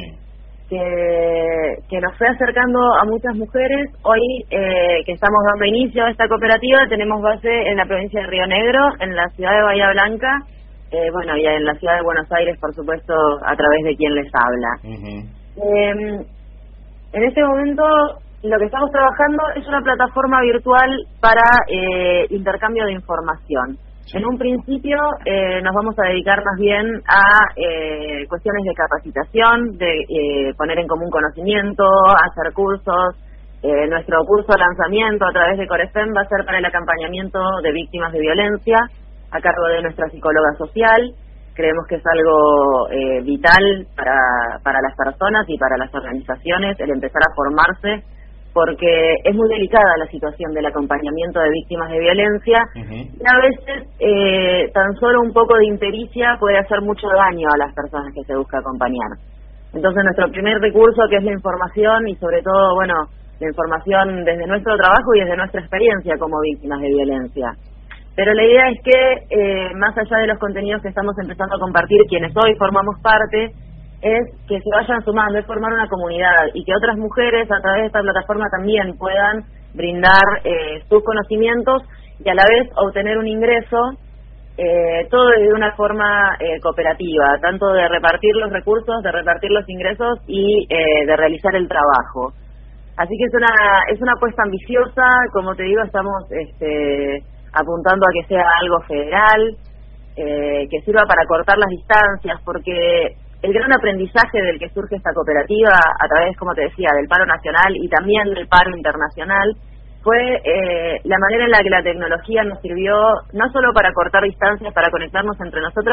que, que nos fue acercando a muchas mujeres. Hoy eh, que estamos dando inicio a esta cooperativa tenemos base en la provincia de Río Negro, en la ciudad de Bahía Blanca, eh, bueno, y en la ciudad de Buenos Aires, por supuesto, a través de quien les habla. Uh-huh. Eh, en este momento lo que estamos trabajando es una plataforma virtual para eh, intercambio de información. Sí. En un principio eh, nos vamos a dedicar más bien a eh, cuestiones de capacitación, de eh, poner en común conocimiento, hacer cursos. Eh, nuestro curso de lanzamiento a través de COREFEM va a ser para el acompañamiento de víctimas de violencia a cargo de nuestra psicóloga social. Creemos que es algo eh, vital para, para las personas y para las organizaciones el empezar a formarse, porque es muy delicada la situación del acompañamiento de víctimas de violencia. Uh-huh. Y a veces eh, tan solo un poco de impericia puede hacer mucho daño a las personas que se busca acompañar. Entonces nuestro primer recurso, que es la información y sobre todo, bueno, la información desde nuestro trabajo y desde nuestra experiencia como víctimas de violencia. Pero la idea es que, eh, más allá de los contenidos que estamos empezando a compartir, quienes hoy formamos parte, es que se vayan sumando, es formar una comunidad y que otras mujeres a través de esta plataforma también puedan brindar eh, sus conocimientos y a la vez obtener un ingreso, eh, todo de una forma eh, cooperativa, tanto de repartir los recursos, de repartir los ingresos y eh, de realizar el trabajo. Así que es una es una apuesta ambiciosa, como te digo, estamos este, apuntando a que sea algo federal, eh, que sirva para cortar las distancias, porque el gran aprendizaje del que surge esta cooperativa a través, como te decía, del paro nacional y también del paro internacional fue eh, la manera en la que la tecnología nos sirvió no solo para cortar distancias, para conectarnos entre nosotros,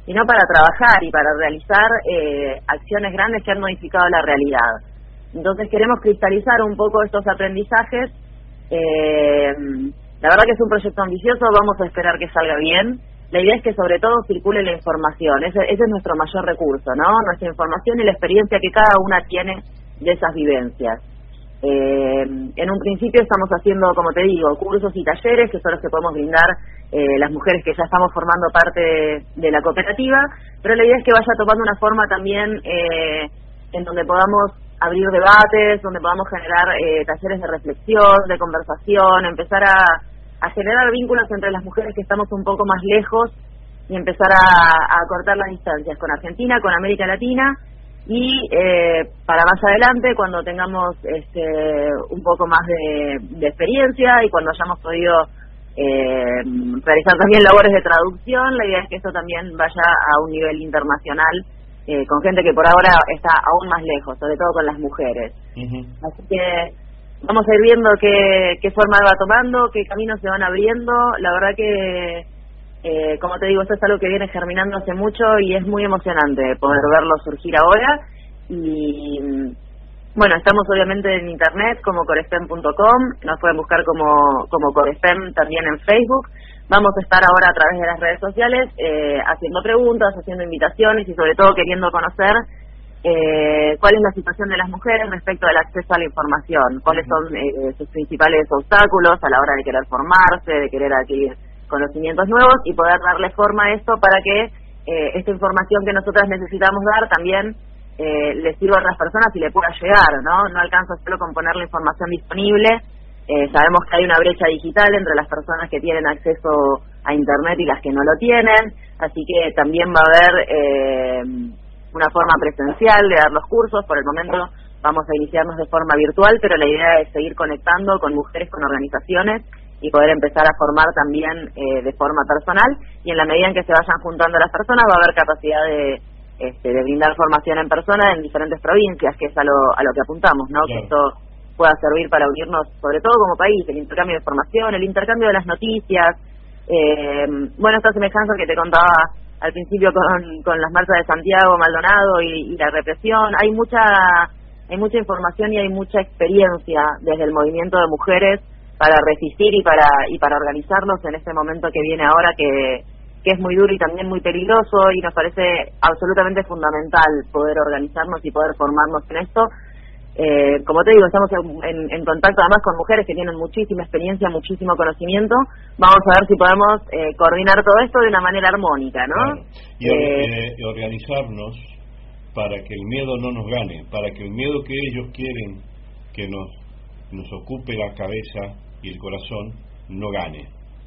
sino para trabajar y para realizar eh, acciones grandes que han modificado la realidad. Entonces queremos cristalizar un poco estos aprendizajes. Eh, la verdad que es un proyecto ambicioso, vamos a esperar que salga bien. La idea es que sobre todo circule la información, ese, ese es nuestro mayor recurso, ¿no? Nuestra información y la experiencia que cada una tiene de esas vivencias. Eh, en un principio estamos haciendo, como te digo, cursos y talleres que son los que podemos brindar eh, las mujeres que ya estamos formando parte de, de la cooperativa, pero la idea es que vaya tomando una forma también eh, en donde podamos abrir debates, donde podamos generar eh, talleres de reflexión, de conversación, empezar a, a generar vínculos entre las mujeres que estamos un poco más lejos y empezar a, a cortar las distancias con Argentina, con América Latina. Y eh, para más adelante, cuando tengamos este, un poco más de, de experiencia y cuando hayamos podido eh, realizar también labores de traducción, la idea es que esto también vaya a un nivel internacional eh, con gente que por ahora está aún más lejos, sobre todo con las mujeres. Uh-huh. Así que vamos a ir viendo qué, qué forma va tomando, qué caminos se van abriendo. La verdad que... Eh, como te digo, esto es algo que viene germinando hace mucho y es muy emocionante poder verlo surgir ahora. Y bueno, estamos obviamente en internet como corefem punto com, nos pueden buscar como, como Corefem también en Facebook. Vamos a estar ahora a través de las redes sociales eh, haciendo preguntas, haciendo invitaciones y sobre todo queriendo conocer eh, cuál es la situación de las mujeres respecto al acceso a la información, cuáles son eh, sus principales obstáculos a la hora de querer formarse, de querer adquirir conocimientos nuevos y poder darle forma a esto para que eh, esta información que nosotras necesitamos dar también eh, le sirva a otras personas y le pueda llegar, ¿no? No alcanza solo con poner la información disponible. Eh, sabemos que hay una brecha digital entre las personas que tienen acceso a Internet y las que no lo tienen, así que también va a haber eh, una forma presencial de dar los cursos. Por el momento vamos a iniciarnos de forma virtual, pero la idea es seguir conectando con mujeres, con organizaciones y poder empezar a formar también eh, de forma personal, y en la medida en que se vayan juntando las personas va a haber capacidad de, este, de brindar formación en persona en diferentes provincias, que es a lo, a lo que apuntamos, ¿no? Claro. Que esto pueda servir para unirnos, sobre todo como país, el intercambio de información, el intercambio de las noticias, eh, bueno, esta semejanza que te contaba al principio con, con las marchas de Santiago, Maldonado y, y la represión. Hay mucha, hay mucha información y hay mucha experiencia desde el movimiento de mujeres para resistir y para y para organizarnos en este momento que viene ahora, que, que es muy duro y también muy peligroso, y nos parece absolutamente fundamental poder organizarnos y poder formarnos en esto. Eh, como te digo, estamos en, en, en contacto además con mujeres que tienen muchísima experiencia, muchísimo conocimiento. Vamos a ver si podemos eh, coordinar todo esto de una manera armónica, ¿no? Claro. Y eh, eh, organizarnos para que el miedo no nos gane, para que el miedo que ellos quieren que nos, nos ocupe la cabeza y el corazón no gane.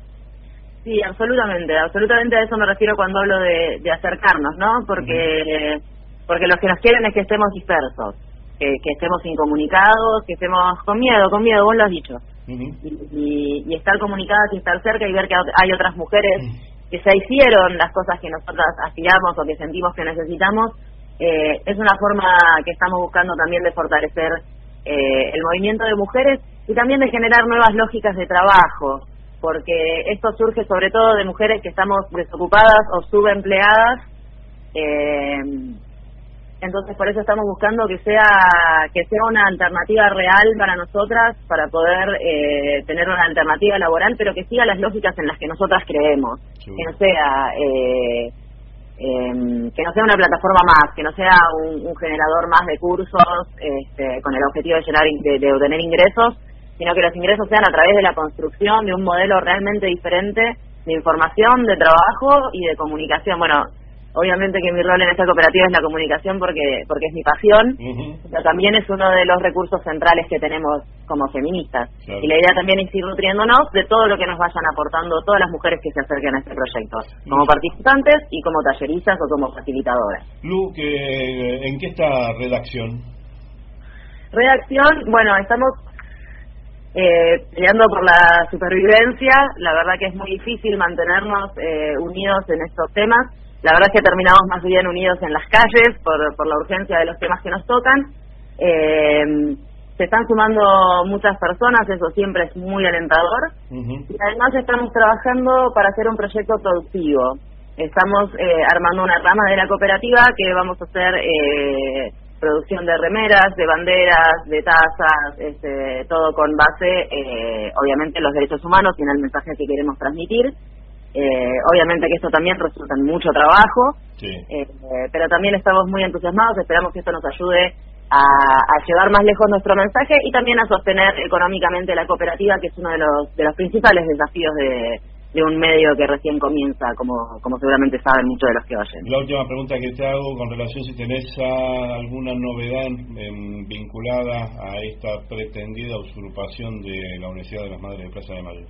Sí, absolutamente, absolutamente a eso me refiero cuando hablo de, de acercarnos, ¿no? Porque uh-huh. porque los que nos quieren es que estemos dispersos, que, que estemos incomunicados, que estemos con miedo, con miedo, vos lo has dicho. Uh-huh. y, y, y estar comunicadas y estar cerca y ver que hay otras mujeres uh-huh. que se hicieron las cosas que nosotras aspiramos o que sentimos que necesitamos, eh, es una forma que estamos buscando también de fortalecer eh, el movimiento de mujeres y también de generar nuevas lógicas de trabajo, porque esto surge sobre todo de mujeres que estamos desocupadas o subempleadas, eh, entonces por eso estamos buscando que sea que sea una alternativa real para nosotras, para poder eh, tener una alternativa laboral, pero que siga las lógicas en las que nosotras creemos, sí. que no sea eh, eh, que no sea una plataforma más, que no sea un, un generador más de cursos este, con el objetivo de, llenar, de, de obtener ingresos, sino que los ingresos sean a través de la construcción de un modelo realmente diferente de información, de trabajo y de comunicación. Bueno, obviamente que mi rol en esta cooperativa es la comunicación porque porque es mi pasión, uh-huh. pero también es uno de los recursos centrales que tenemos como feministas. Claro. Y la idea también es ir nutriéndonos de todo lo que nos vayan aportando todas las mujeres que se acerquen a este proyecto, como participantes y como talleristas o como facilitadoras. Lu, que, ¿en qué está redacción? Redacción, bueno, estamos Eh, peleando por la supervivencia. La verdad que es muy difícil mantenernos eh, unidos en estos temas. La verdad es que terminamos más bien unidos en las calles por, por la urgencia de los temas que nos tocan. Eh, se están sumando muchas personas, eso siempre es muy alentador. Uh-huh. Y además estamos trabajando para hacer un proyecto productivo. Estamos eh, armando una rama de la cooperativa que vamos a hacer eh, producción de remeras, de banderas, de tazas, este, todo con base, eh, obviamente, en los derechos humanos y en el mensaje que queremos transmitir. Eh, obviamente que esto también resulta en mucho trabajo, sí. eh, pero también estamos muy entusiasmados, esperamos que esto nos ayude a, a llevar más lejos nuestro mensaje y también a sostener económicamente la cooperativa, que es uno de los de los principales desafíos de, de un medio que recién comienza, como como seguramente saben muchos de los que oyen. La última pregunta que te hago con relación si tenés a alguna novedad en, vinculada a esta pretendida usurpación de la Universidad de las Madres de Plaza de Mayo.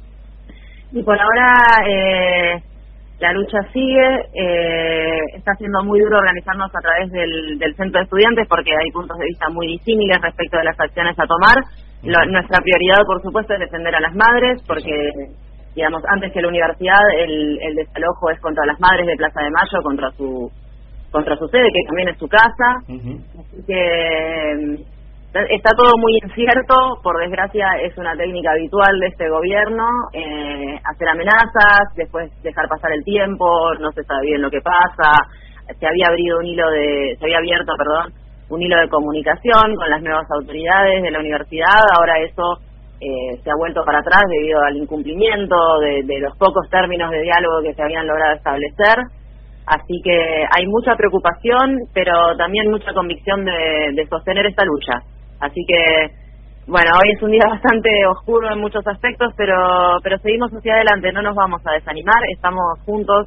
Y por ahora eh, la lucha sigue, eh, está siendo muy duro organizarnos a través del, del centro de estudiantes porque hay puntos de vista muy disímiles respecto de las acciones a tomar. Lo, nuestra prioridad, por supuesto, es defender a las madres porque, digamos, antes que la universidad, el, el desalojo es contra las madres de Plaza de Mayo, contra su contra su sede, que también es su casa. Uh-huh. Así que está todo muy incierto, por desgracia es una técnica habitual de este gobierno, eh, hacer amenazas, después dejar pasar el tiempo, no se sabe bien lo que pasa, se había abierto un hilo de, se había abierto, perdón, un hilo de comunicación con las nuevas autoridades de la universidad, ahora eso eh, se ha vuelto para atrás debido al incumplimiento de, de los pocos términos de diálogo que se habían logrado establecer. Así que hay mucha preocupación, pero también mucha convicción de, de sostener esta lucha. Así que, bueno, hoy es un día bastante oscuro en muchos aspectos, pero pero seguimos hacia adelante, no nos vamos a desanimar, estamos juntos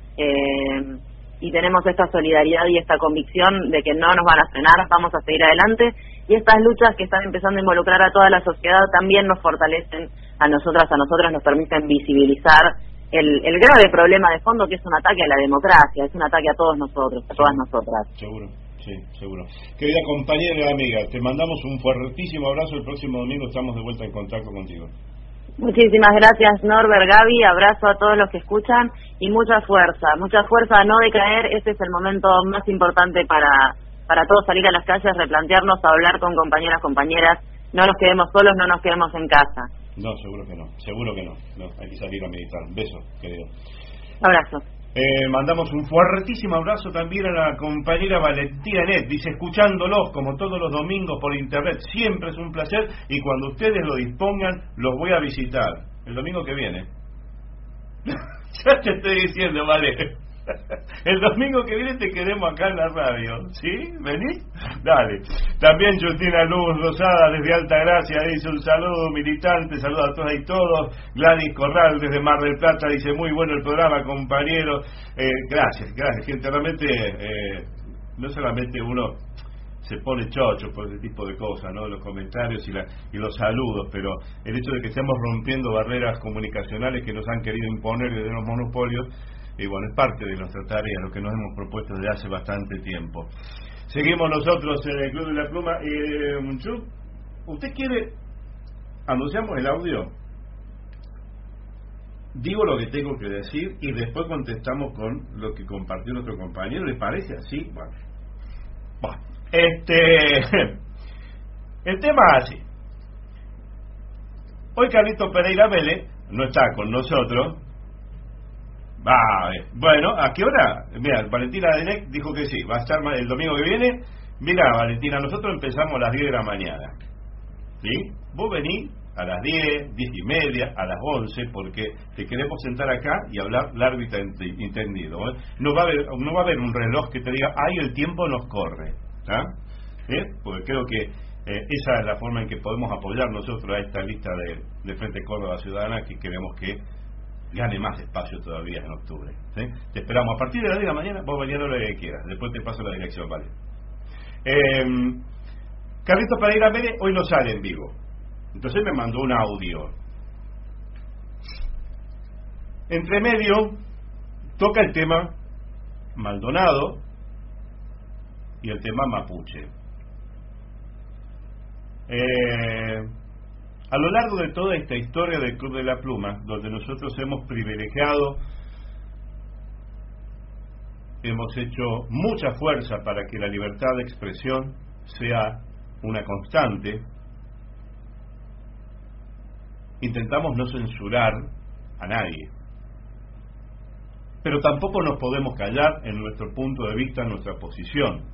eh, y tenemos esta solidaridad y esta convicción de que no nos van a frenar, vamos a seguir adelante. Y estas luchas que están empezando a involucrar a toda la sociedad también nos fortalecen a nosotras, a nosotras nos permiten visibilizar el, el grave problema de fondo que es un ataque a la democracia, es un ataque a todos nosotros, a todas nosotras. Seguro. Sí, seguro. Querida compañera y amiga, te mandamos un fuertísimo abrazo. El próximo domingo estamos de vuelta en contacto contigo. Muchísimas gracias, Norbert, Gaby. Abrazo a todos los que escuchan y mucha fuerza, mucha fuerza a no decaer. Este es el momento más importante para para todos salir a las calles, replantearnos, hablar con compañeras, compañeras. No nos quedemos solos, no nos quedemos en casa. No, seguro que no, seguro que no. No, hay que salir a meditar. Beso, querido. Abrazo. Eh, mandamos un fuertísimo abrazo también a la compañera Valentina Net. Dice, escuchándolos como todos los domingos por internet, siempre es un placer y cuando ustedes lo dispongan, los voy a visitar. El domingo que viene. Ya te estoy diciendo, vale. El domingo que viene te queremos acá en la radio, ¿sí? ¿Venís? Dale. También Justina Luz Rosada desde Altagracia dice un saludo militante, saludos a todas y todos. Gladys Corral desde Mar del Plata dice muy bueno el programa, compañero. Eh, gracias, gracias, gente. Realmente eh, no solamente uno se pone chocho por ese tipo de cosas, ¿no? Los comentarios y, la, y los saludos, pero el hecho de que estemos rompiendo barreras comunicacionales que nos han querido imponer desde los monopolios, y bueno, es parte de nuestra tarea, lo que nos hemos propuesto desde hace bastante tiempo. Seguimos nosotros en el Club de la Pluma. Eh, Munchu, ¿usted quiere? ¿Anunciamos el audio? Digo lo que tengo que decir y después contestamos con lo que compartió nuestro compañero. ¿Le parece así? Bueno, bueno este el tema es así. Hoy Carlito Pereira Vélez no está con nosotros. Vale. Bueno, ¿a qué hora? Mira, Valentina Denec dijo que sí, va a estar el domingo que viene. Mira, Valentina, nosotros empezamos a las diez de la mañana, ¿sí? Vos venís a las diez, diez y media, a las once, porque te queremos sentar acá y hablar largo y entendido, ¿eh? No va a haber, no va a haber un reloj que te diga, ay, el tiempo nos corre, ¿ah? ¿Eh? Porque creo que eh, esa es la forma en que podemos apoyar nosotros a esta lista de, de Frente Córdoba Ciudadana, que queremos que gane más espacio todavía en octubre, ¿sí? Te esperamos a partir de las diez de la mañana, vos venís a lo que quieras, después te paso la dirección, ¿vale? Eh, Carlitos Pereira Vélez hoy no sale en vivo, entonces me mandó un audio. Entre medio toca el tema Maldonado y el tema mapuche. Eh... A lo largo de toda esta historia del Club de la Pluma, donde nosotros hemos privilegiado, hemos hecho mucha fuerza para que la libertad de expresión sea una constante, intentamos no censurar a nadie. pero tampoco nos podemos callar en nuestro punto de vista, en nuestra posición.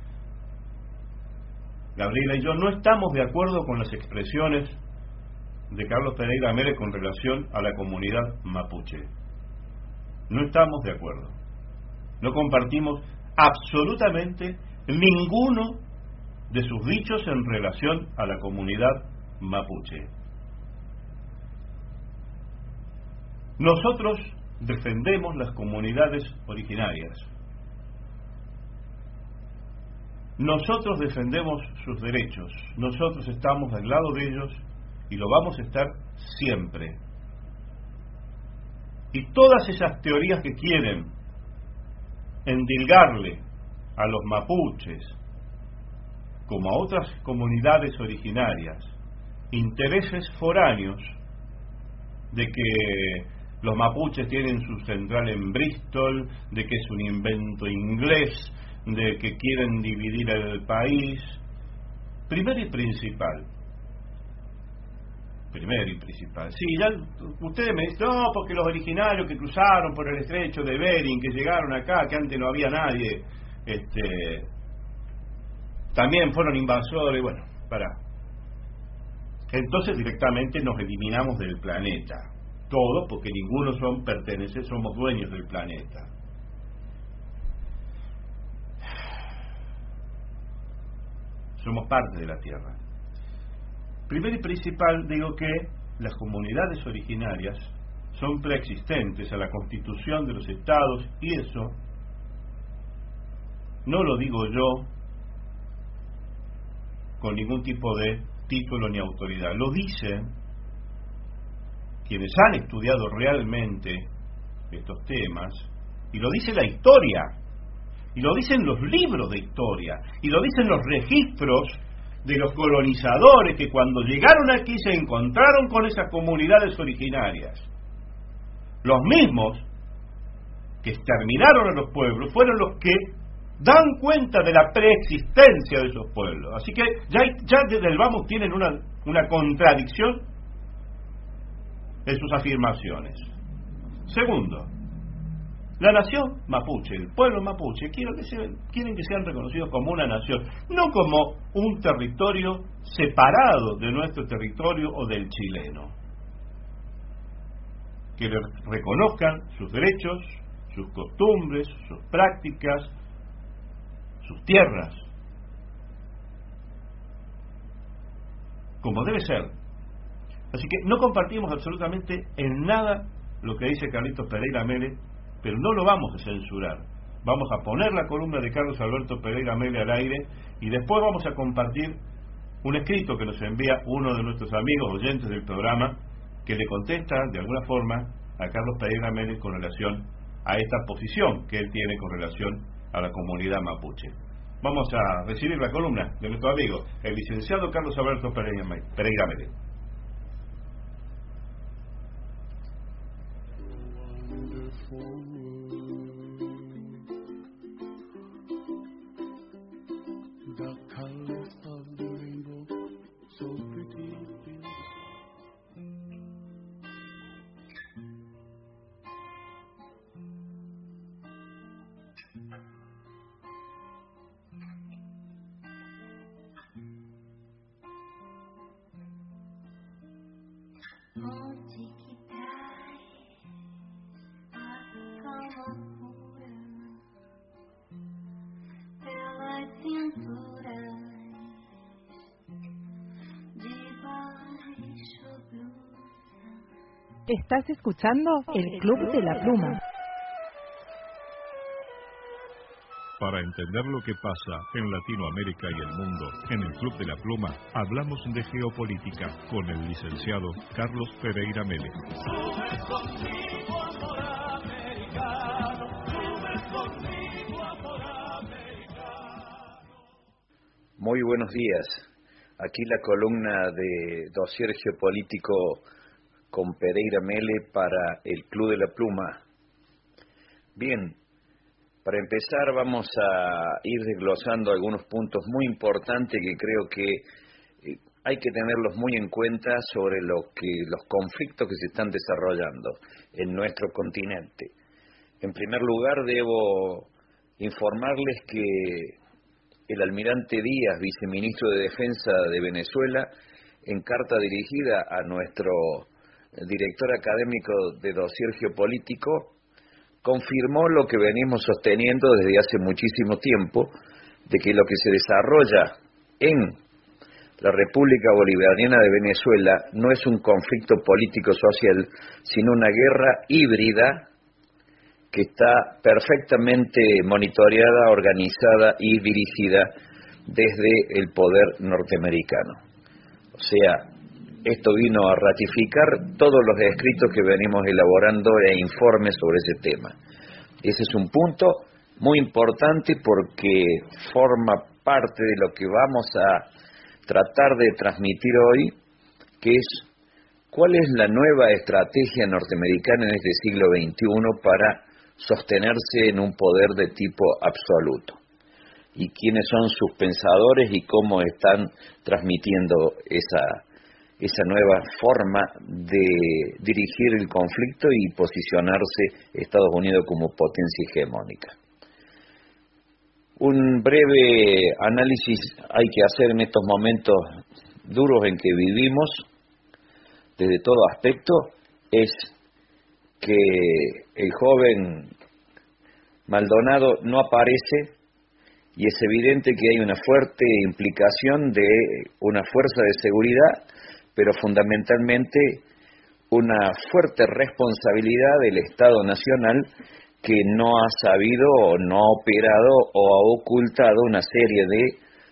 Gabriela y yo no estamos de acuerdo con las expresiones de Carlos Pereira Mele con relación a la comunidad mapuche. No estamos de acuerdo. No compartimos absolutamente ninguno de sus dichos en relación a la comunidad mapuche. Nosotros defendemos las comunidades originarias. Nosotros defendemos sus derechos. Nosotros estamos al lado de ellos y lo vamos a estar siempre. Y todas esas teorías que quieren endilgarle a los mapuches, como a otras comunidades originarias, intereses foráneos de que los mapuches tienen su central en Bristol, de que es un invento inglés, de que quieren dividir el país. Primero y principal, primero y principal, sí, ya ustedes me dicen, no, porque los originarios que cruzaron por el estrecho de Bering, que llegaron acá, que antes no había nadie, este, también fueron invasores, bueno, para. Entonces directamente nos eliminamos del planeta, todos, porque ninguno son pertenece, somos dueños del planeta. Somos parte de la Tierra. Primero y principal, digo que las comunidades originarias son preexistentes a la constitución de los estados, y eso no lo digo yo con ningún tipo de título ni autoridad. Lo dicen quienes han estudiado realmente estos temas, y lo dice la historia, y lo dicen los libros de historia, y lo dicen los registros de los colonizadores que cuando llegaron aquí se encontraron con esas comunidades originarias. Los mismos que exterminaron a los pueblos fueron los que dan cuenta de la preexistencia de esos pueblos. Así que ya, ya desde el vamos tienen una, una contradicción en sus afirmaciones. Segundo, la nación mapuche, el pueblo mapuche, quieren que, sean, quieren que sean reconocidos como una nación, no como un territorio separado de nuestro territorio o del chileno. Que le reconozcan sus derechos, sus costumbres, sus prácticas, sus tierras, como debe ser. Así que no compartimos absolutamente en nada lo que dice Carlitos Pereira Mele, pero no lo vamos a censurar. Vamos a poner la columna de Carlos Alberto Pereira Mele al aire y después vamos a compartir un escrito que nos envía uno de nuestros amigos oyentes del programa, que le contesta de alguna forma a Carlos Pereira Mele con relación a esta posición que él tiene con relación a la comunidad mapuche. Vamos a recibir la columna de nuestro amigo, el licenciado Carlos Alberto Pereira Mele. Estás escuchando el Club de la Pluma. Para entender lo que pasa en Latinoamérica y el mundo, en el Club de la Pluma hablamos de geopolítica con el licenciado Carlos Pereira Mele. Muy buenos días. Aquí la columna de Dossier Geopolítico con Pereira Mele para el Club de la Pluma. Bien, para empezar vamos a ir desglosando algunos puntos muy importantes que creo que eh, hay que tenerlos muy en cuenta sobre lo que los conflictos que se están desarrollando en nuestro continente. En primer lugar, debo informarles que el almirante Díaz, viceministro de Defensa de Venezuela, en carta dirigida a nuestro director académico de dossier geopolítico, confirmó lo que venimos sosteniendo desde hace muchísimo tiempo, de que lo que se desarrolla en la República Bolivariana de Venezuela no es un conflicto político-social, sino una guerra híbrida que está perfectamente monitoreada, organizada y dirigida desde el poder norteamericano. O sea, esto vino a ratificar todos los escritos que venimos elaborando e informes sobre ese tema. Ese es un punto muy importante porque forma parte de lo que vamos a tratar de transmitir hoy, que es cuál es la nueva estrategia norteamericana en este siglo veintiuno para sostenerse en un poder de tipo absoluto, y quiénes son sus pensadores y cómo están transmitiendo esa esa nueva forma de dirigir el conflicto y posicionarse Estados Unidos como potencia hegemónica. Un breve análisis hay que hacer en estos momentos duros en que vivimos, desde todo aspecto, es que el joven Maldonado no aparece, y es evidente que hay una fuerte implicación de una fuerza de seguridad, pero fundamentalmente una fuerte responsabilidad del Estado Nacional que no ha sabido o no ha operado o ha ocultado una serie de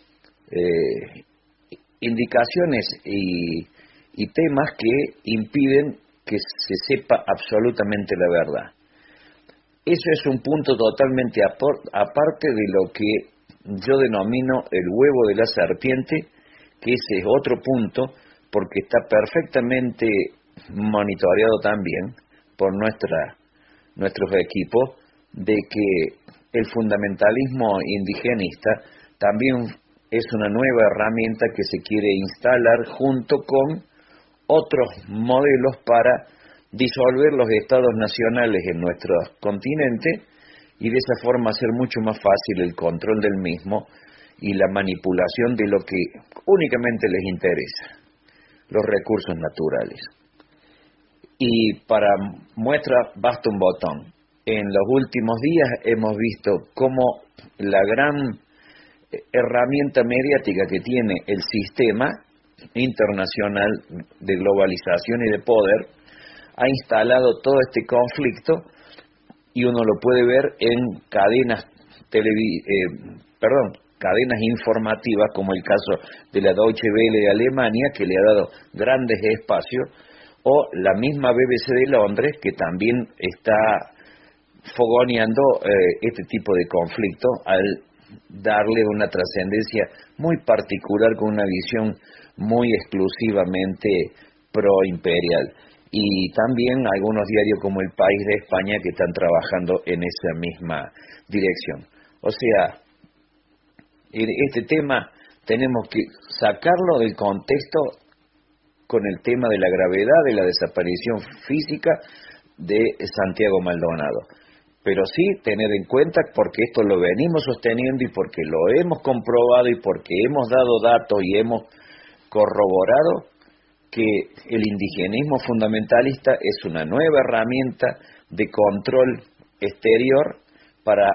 eh, indicaciones y, y temas que impiden que se sepa absolutamente la verdad. Eso es un punto totalmente aparte de lo que yo denomino el huevo de la serpiente, que ese es otro punto, porque está perfectamente monitoreado también por nuestra, nuestros equipos, de que el fundamentalismo indigenista también es una nueva herramienta que se quiere instalar junto con otros modelos para disolver los estados nacionales en nuestro continente y de esa forma hacer mucho más fácil el control del mismo y la manipulación de lo que únicamente les interesa, los recursos naturales. Y para muestra basta un botón. En los últimos días hemos visto cómo la gran herramienta mediática que tiene el sistema internacional de globalización y de poder ha instalado todo este conflicto, y uno lo puede ver en cadenas televi eh, perdón, cadenas informativas como el caso de la Deutsche Welle de Alemania, que le ha dado grandes espacios, o la misma B B C de Londres, que también está fogoneando eh, este tipo de conflicto al darle una trascendencia muy particular con una visión muy exclusivamente pro-imperial. Y también algunos diarios como El País de España que están trabajando en esa misma dirección. O sea, este tema tenemos que sacarlo del contexto con el tema de la gravedad de la desaparición física de Santiago Maldonado. Pero sí tener en cuenta, porque esto lo venimos sosteniendo y porque lo hemos comprobado y porque hemos dado datos y hemos corroborado, que el indigenismo fundamentalista es una nueva herramienta de control exterior para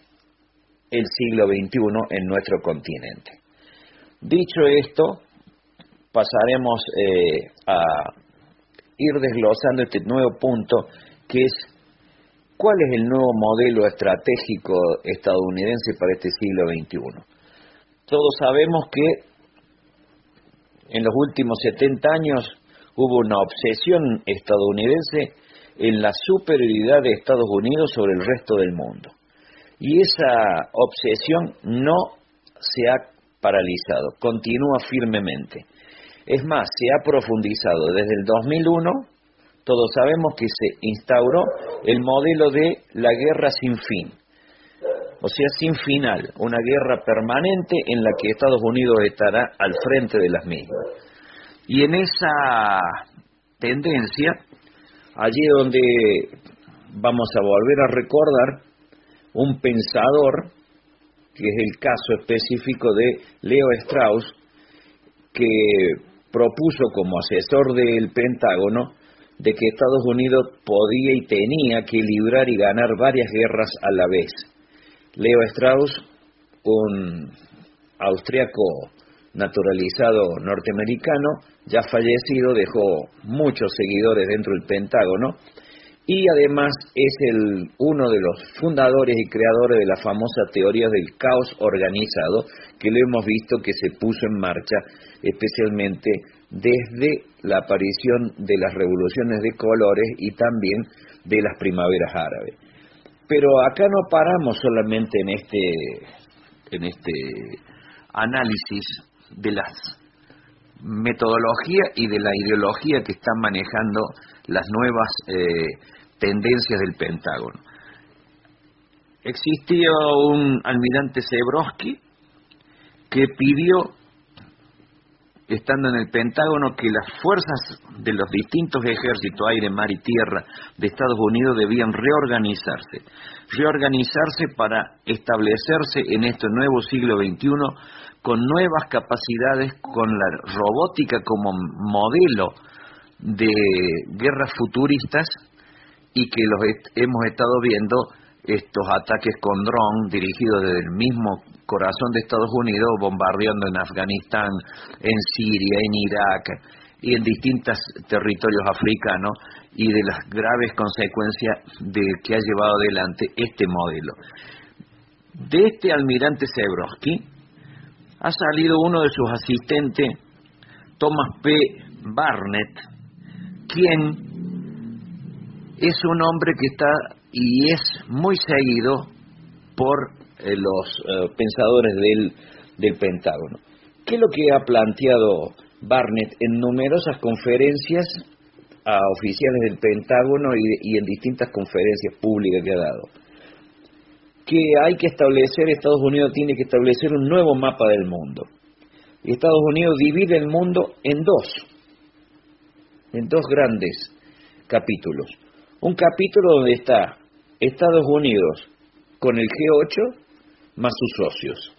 el siglo veintiuno en nuestro continente. Dicho esto, pasaremos eh, a ir desglosando este nuevo punto, que es cuál es el nuevo modelo estratégico estadounidense para este siglo veintiuno. Todos sabemos que en los últimos setenta años hubo una obsesión estadounidense en la superioridad de Estados Unidos sobre el resto del mundo. Y esa obsesión no se ha paralizado, continúa firmemente. Es más, se ha profundizado. Desde el dos mil uno, todos sabemos que se instauró el modelo de la guerra sin fin. O sea, sin final, una guerra permanente en la que Estados Unidos estará al frente de las mismas. Y en esa tendencia, allí donde vamos a volver a recordar un pensador, que es el caso específico de Leo Strauss, que propuso como asesor del Pentágono de que Estados Unidos podía y tenía que librar y ganar varias guerras a la vez. Leo Strauss, un austriaco naturalizado norteamericano, ya fallecido, dejó muchos seguidores dentro del Pentágono y además es el, uno de los fundadores y creadores de la famosa teoría del caos organizado, que lo hemos visto que se puso en marcha especialmente desde la aparición de las revoluciones de colores y también de las primaveras árabes. Pero acá no paramos solamente en este, en este análisis de las metodologías y de la ideología que están manejando las nuevas eh, tendencias del Pentágono. Existía un almirante Zebrowski que pidió, estando en el Pentágono, que las fuerzas de los distintos ejércitos, aire, mar y tierra de Estados Unidos debían reorganizarse, reorganizarse para establecerse en este nuevo siglo veintiuno con nuevas capacidades, con la robótica como modelo de guerras futuristas, y que los est hemos estado viendo estos ataques con dron dirigidos desde el mismo corazón de Estados Unidos, bombardeando en Afganistán, en Siria, en Irak y en distintos territorios africanos, y de las graves consecuencias de que ha llevado adelante este modelo. De este almirante Zebrowski ha salido uno de sus asistentes, Thomas P. Barnett, quien es un hombre que está y es muy seguido por eh, los eh, pensadores del, del Pentágono. ¿Qué es lo que ha planteado Barnett en numerosas conferencias a oficiales del Pentágono y, y en distintas conferencias públicas que ha dado? Que hay que establecer, Estados Unidos tiene que establecer un nuevo mapa del mundo. Y Estados Unidos divide el mundo en dos, en dos grandes capítulos. Un capítulo donde está Estados Unidos con el G ocho más sus socios.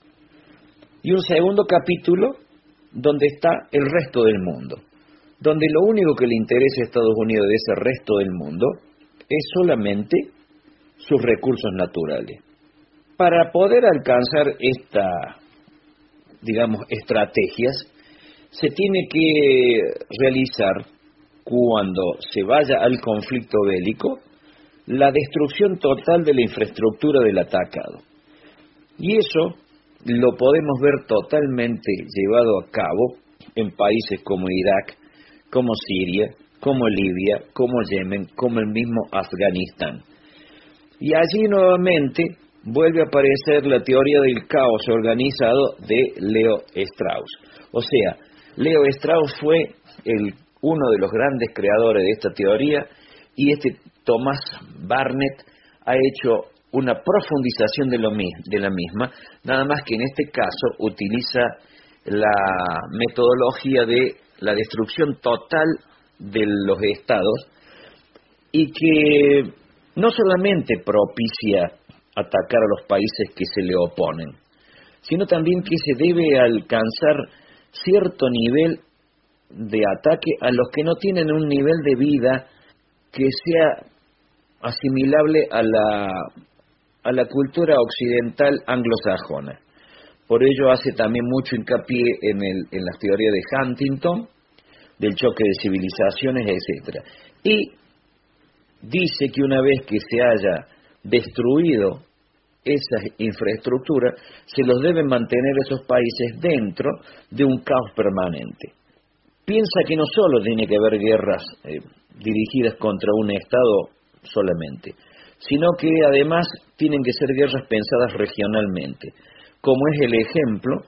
Y un segundo capítulo donde está el resto del mundo, donde lo único que le interesa a Estados Unidos de ese resto del mundo es solamente sus recursos naturales. Para poder alcanzar esta, digamos, estrategias, se tiene que realizar, cuando se vaya al conflicto bélico, la destrucción total de la infraestructura del atacado. Y eso lo podemos ver totalmente llevado a cabo en países como Irak, como Siria, como Libia, como Yemen, como el mismo Afganistán. Y allí nuevamente vuelve a aparecer la teoría del caos organizado de Leo Strauss. O sea, Leo Strauss fue el, uno de los grandes creadores de esta teoría, y este Thomas Barnett ha hecho una profundización de, lo, de la misma, nada más que en este caso utiliza la metodología de la destrucción total de los estados, y que no solamente propicia atacar a los países que se le oponen, sino también que se debe alcanzar cierto nivel de ataque a los que no tienen un nivel de vida que sea asimilable a la, a la cultura occidental anglosajona. Por ello hace también mucho hincapié en, el, en las teorías de Huntington, del choque de civilizaciones, etcétera. Y dice que una vez que se haya destruido esa infraestructura, se los deben mantener esos países dentro de un caos permanente. Piensa que no solo tiene que haber guerras eh, dirigidas contra un Estado solamente, sino que además tienen que ser guerras pensadas regionalmente, como es el ejemplo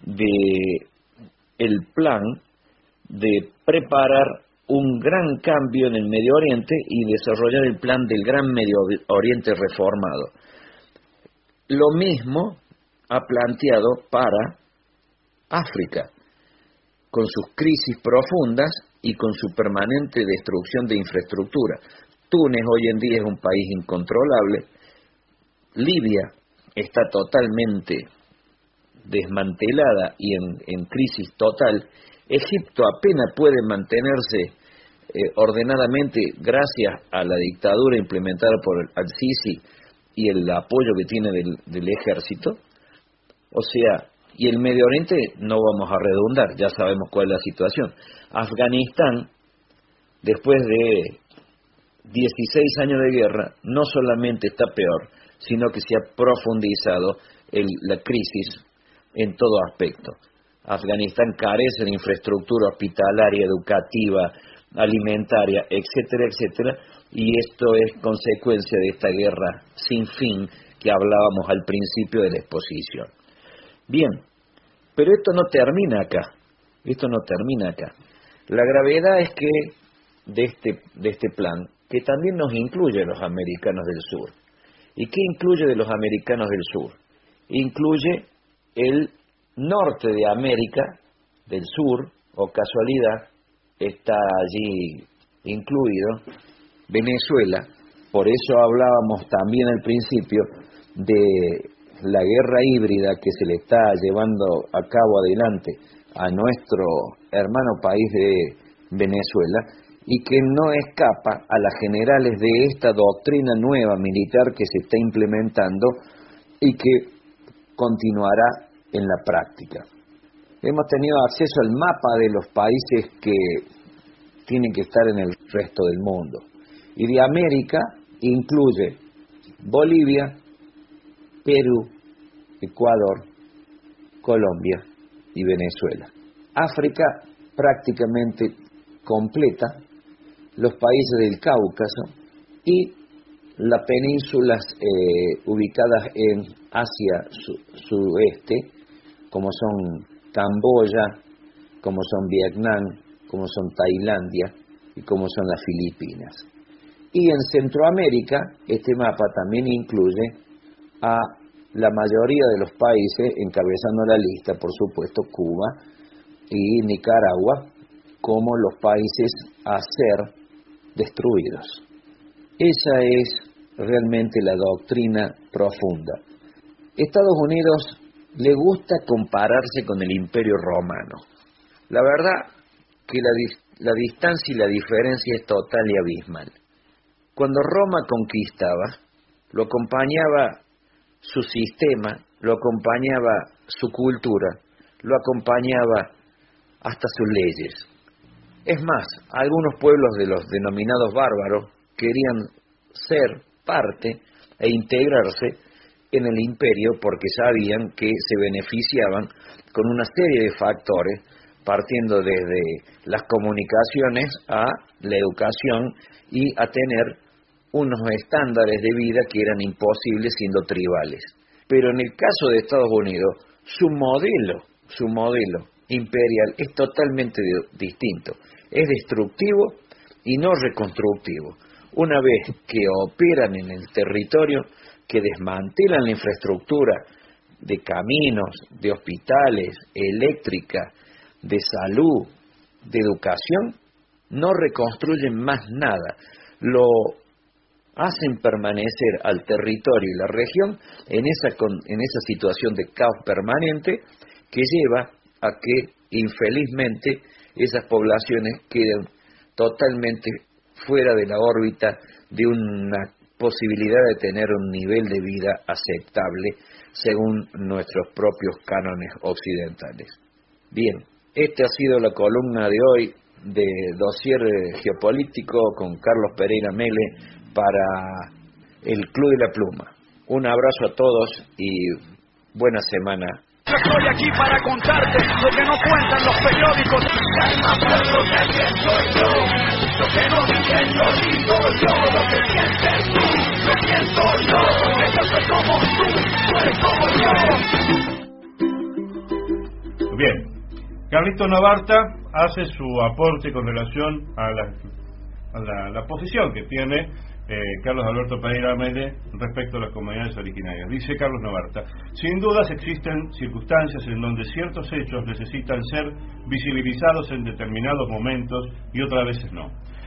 de el plan de preparar un gran cambio en el Medio Oriente y desarrollar el plan del Gran Medio Oriente reformado. Lo mismo ha planteado para África, con sus crisis profundas y con su permanente destrucción de infraestructura. Túnez hoy en día es un país incontrolable. Libia está totalmente desmantelada y en, en crisis total. Egipto apenas puede mantenerse eh, ordenadamente gracias a la dictadura implementada por al-Sisi y el apoyo que tiene del, del ejército. O sea, y el Medio Oriente no vamos a redundar, ya sabemos cuál es la situación. Afganistán, después de dieciséis años de guerra, no solamente está peor, sino que se ha profundizado el, la crisis en todo aspecto. Afganistán carece de infraestructura hospitalaria, educativa, alimentaria, etcétera, etcétera, y esto es consecuencia de esta guerra sin fin que hablábamos al principio de la exposición. Bien, pero esto no termina acá, esto no termina acá. La gravedad es que de este, de este plan, que también nos incluye a los americanos del sur. ¿Y qué incluye de los americanos del sur? Incluye el norte de América del sur, o casualidad, está allí incluido Venezuela. Por eso hablábamos también al principio de la guerra híbrida que se le está llevando a cabo adelante a nuestro hermano país de Venezuela, y que no escapa a las generales de esta doctrina nueva militar que se está implementando y que continuará en la práctica. Hemos tenido acceso al mapa de los países que tienen que estar en el resto del mundo. Y de América incluye Bolivia, Perú, Ecuador, Colombia y Venezuela. África prácticamente completa, los países del Cáucaso y las penínsulas eh, ubicadas en Asia su, sudeste, como son Camboya, como son Vietnam, como son Tailandia y como son las Filipinas. Y en Centroamérica, este mapa también incluye a la mayoría de los países, encabezando la lista, por supuesto, Cuba y Nicaragua, como los países a ser destruidos. Esa es realmente la doctrina profunda. Estados Unidos le gusta compararse con el Imperio Romano. La verdad que la, la distancia y la diferencia es total y abismal. Cuando Roma conquistaba, lo acompañaba su sistema, lo acompañaba su cultura, lo acompañaba hasta sus leyes. Es más, algunos pueblos de los denominados bárbaros querían ser parte e integrarse en el imperio porque sabían que se beneficiaban con una serie de factores, partiendo desde las comunicaciones a la educación y a tener unos estándares de vida que eran imposibles siendo tribales. Pero en el caso de Estados Unidos, su modelo, su modelo imperial es totalmente distinto. Es destructivo y no reconstructivo. Una vez que operan en el territorio, que desmantelan la infraestructura de caminos, de hospitales, eléctrica, de salud, de educación, no reconstruyen más nada. Lo hacen permanecer al territorio y la región en esa, en esa situación de caos permanente que lleva a que, infelizmente, esas poblaciones queden totalmente fuera de la órbita de una posibilidad de tener un nivel de vida aceptable según nuestros propios cánones occidentales. Bien, esta ha sido la columna de hoy de Dossier Geopolítico con Carlos Pereira Mele para el Club de la Pluma. Un abrazo a todos y buena semana. Yo estoy aquí para contarte lo que no cuentan los periódicos. Hay más pueblo que siento yo, lo que no dicen yo digo yo, lo que sientes tú, lo siento yo, porque yo soy como tú, tú eres como yo. Bien, Carlito Navarta hace su aporte con relación a la, a la, la posición que tiene Eh, Carlos Alberto Pereira Mele respecto a las comunidades originarias. Dice Carlos Navarta: sin dudas existen circunstancias en donde ciertos hechos necesitan ser visibilizados en determinados momentos y otras veces no.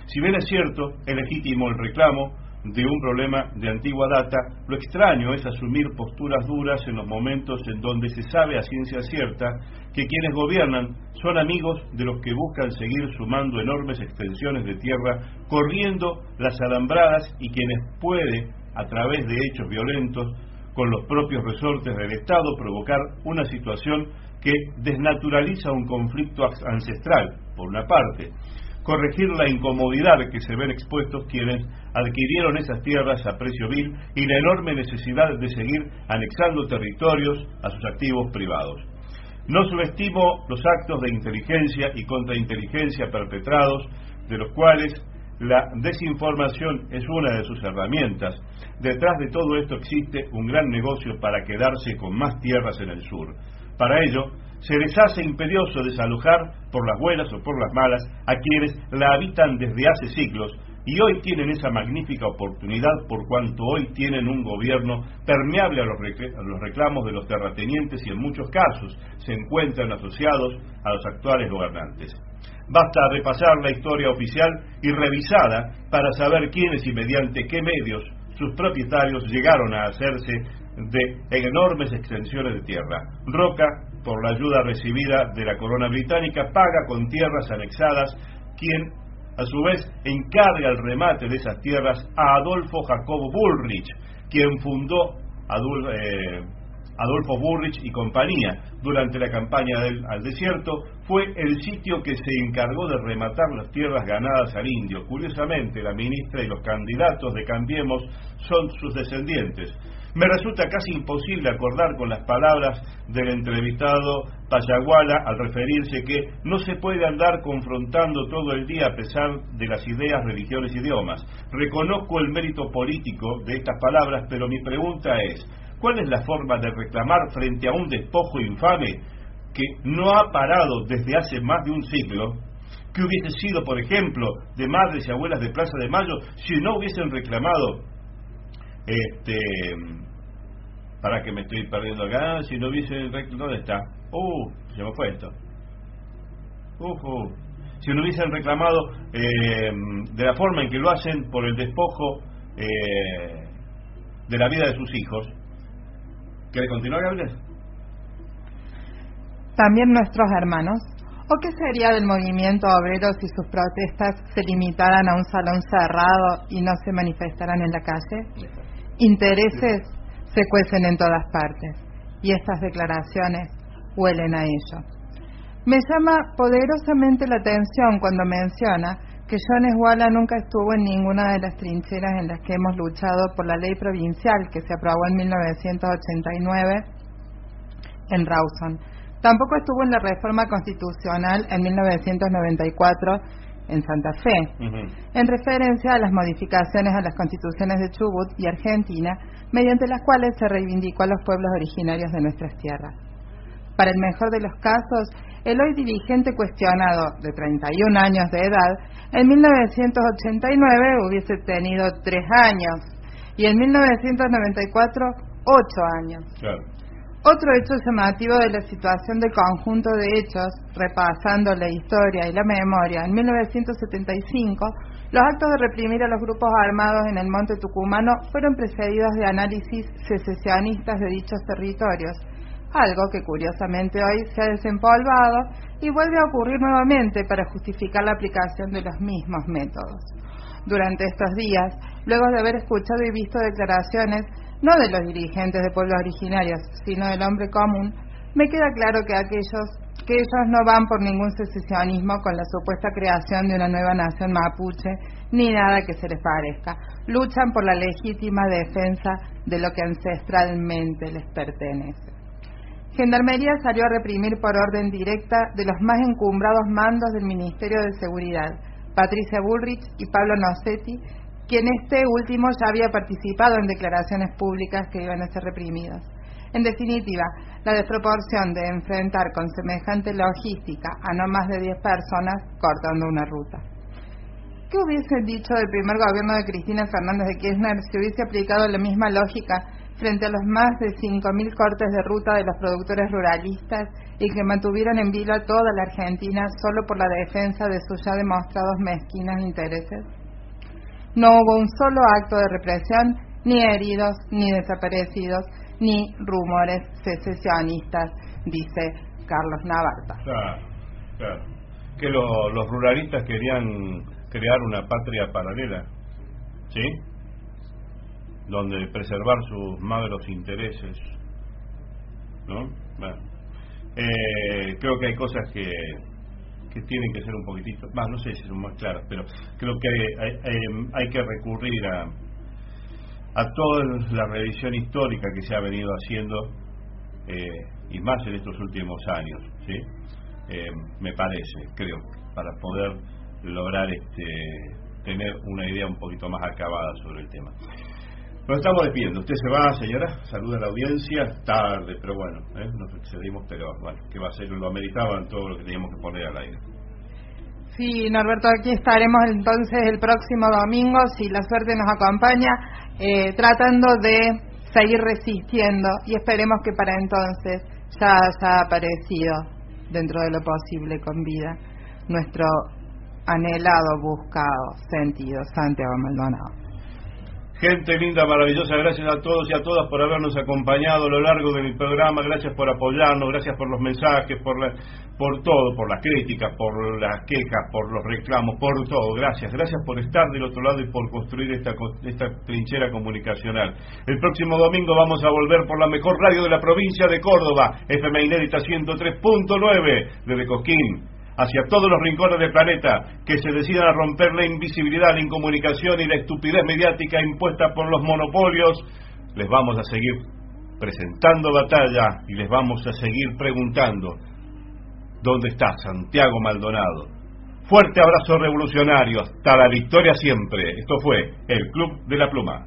Si bien es cierto, es legítimo el reclamo de un problema de antigua data, lo extraño es asumir posturas duras en los momentos en donde se sabe a ciencia cierta que quienes gobiernan son amigos de los que buscan seguir sumando enormes extensiones de tierra, corriendo las alambradas, y quienes puede, a través de hechos violentos, con los propios resortes del Estado, provocar una situación que desnaturaliza un conflicto ancestral, por una parte, corregir la incomodidad que se ven expuestos quienes adquirieron esas tierras a precio vil y la enorme necesidad de seguir anexando territorios a sus activos privados. No subestimo los actos de inteligencia y contrainteligencia perpetrados, de los cuales la desinformación es una de sus herramientas. Detrás de todo esto existe un gran negocio para quedarse con más tierras en el sur. Para ello, se les hace imperioso desalojar, por las buenas o por las malas, a quienes la habitan desde hace siglos, y hoy tienen esa magnífica oportunidad por cuanto hoy tienen un gobierno permeable a los, recl- a los reclamos de los terratenientes, y en muchos casos se encuentran asociados a los actuales gobernantes. Basta repasar la historia oficial y revisada para saber quiénes y mediante qué medios sus propietarios llegaron a hacerse de enormes extensiones de tierra. Roca, por la ayuda recibida de la corona británica, paga con tierras anexadas, quien a su vez encarga el remate de esas tierras a Adolfo Jacobo Bullrich, quien fundó Adol, eh, Adolfo Bullrich y compañía. Durante la campaña del, al desierto, fue el sitio que se encargó de rematar las tierras ganadas al indio. Curiosamente, la ministra y los candidatos de Cambiemos son sus descendientes. Me resulta casi imposible acordar con las palabras del entrevistado Payaguala al referirse que no se puede andar confrontando todo el día a pesar de las ideas, religiones y idiomas. Reconozco el mérito político de estas palabras, pero mi pregunta es: ¿cuál es la forma de reclamar frente a un despojo infame que no ha parado desde hace más de un siglo? ¿Qué hubiese sido, por ejemplo, de madres y abuelas de Plaza de Mayo si no hubiesen reclamado, este, para que me estoy perdiendo acá, si no hubiesen reclamado, ¿dónde está? Uh, se me fue esto. Uh, uh. Si no hubiesen reclamado eh, de la forma en que lo hacen por el despojo eh, de la vida de sus hijos. ¿Quiere continuar, Gabriel? También nuestros hermanos. ¿O qué sería del movimiento obrero si sus protestas se limitaran a un salón cerrado y no se manifestaran en la calle? Intereses se cuecen en todas partes, y estas declaraciones huelen a ello. Me llama poderosamente la atención cuando menciona que John Esguala nunca estuvo en ninguna de las trincheras en las que hemos luchado por la ley provincial que se aprobó en mil novecientos ochenta y nueve en Rawson. Tampoco estuvo en la reforma constitucional en mil novecientos noventa y cuatro en Santa Fe, uh-huh. en referencia a las modificaciones a las constituciones de Chubut y Argentina, mediante las cuales se reivindicó a los pueblos originarios de nuestras tierras. Para el mejor de los casos, el hoy dirigente cuestionado, de treinta y un años de edad, en mil novecientos ochenta y nueve hubiese tenido tres años, y en mil novecientos noventa y cuatro, ocho años. Claro. Otro hecho llamativo de la situación del conjunto de hechos, repasando la historia y la memoria, en mil novecientos setenta y cinco, los actos de reprimir a los grupos armados en el monte tucumano fueron precedidos de análisis secesionistas de dichos territorios, algo que curiosamente hoy se ha desempolvado y vuelve a ocurrir nuevamente para justificar la aplicación de los mismos métodos. Durante estos días, luego de haber escuchado y visto declaraciones no de los dirigentes de pueblos originarios, sino del hombre común, me queda claro que aquellos que ellos no van por ningún secesionismo con la supuesta creación de una nueva nación mapuche, ni nada que se les parezca. Luchan por la legítima defensa de lo que ancestralmente les pertenece. Gendarmería salió a reprimir por orden directa de los más encumbrados mandos del Ministerio de Seguridad, Patricia Bullrich y Pablo Nocetti, quien este último ya había participado en declaraciones públicas que iban a ser reprimidos. En definitiva, la desproporción de enfrentar con semejante logística a no más de diez personas cortando una ruta. ¿Qué hubiese dicho del primer gobierno de Cristina Fernández de Kirchner si hubiese aplicado la misma lógica frente a los más de cinco mil cortes de ruta de los productores ruralistas y que mantuvieron en vilo toda la Argentina solo por la defensa de sus ya demostrados mezquinos intereses? No hubo un solo acto de represión, ni heridos, ni desaparecidos, ni rumores secesionistas, dice Carlos Navarta. Claro, claro. Que lo, los ruralistas querían crear una patria paralela, ¿sí? Donde preservar sus magros intereses, ¿no? Bueno, eh, creo que hay cosas que que tienen que ser un poquitito más, no sé si son más claras, pero creo que hay, hay, hay que recurrir a a toda la revisión histórica que se ha venido haciendo, eh, y más en estos últimos años, ¿sí? Eh, me parece, creo, para poder lograr este tener una idea un poquito más acabada sobre el tema. Nos estamos despidiendo. Usted se va, señora, saluda a la audiencia, tarde, pero bueno, ¿eh? Nos excedimos, pero bueno, ¿qué va a ser? Lo ameritaban todo lo que teníamos que poner al aire. Sí, Norberto, aquí estaremos entonces el próximo domingo, si la suerte nos acompaña, eh, tratando de seguir resistiendo, y esperemos que para entonces ya haya aparecido, dentro de lo posible con vida, nuestro anhelado, buscado sentido, Santiago Maldonado. Gente linda, maravillosa, gracias a todos y a todas por habernos acompañado a lo largo de mi programa, gracias por apoyarnos, gracias por los mensajes, por la, por todo, por las críticas, por las quejas, por los reclamos, por todo, gracias, gracias por estar del otro lado y por construir esta, esta trinchera comunicacional. El próximo domingo vamos a volver por la mejor radio de la provincia de Córdoba, F M Inédita ciento tres punto nueve, desde Cosquín hacia todos los rincones del planeta, que se decidan a romper la invisibilidad, la incomunicación y la estupidez mediática impuesta por los monopolios. Les vamos a seguir presentando batalla y les vamos a seguir preguntando: ¿dónde está Santiago Maldonado? Fuerte abrazo revolucionario, hasta la victoria siempre. Esto fue el Club de la Pluma.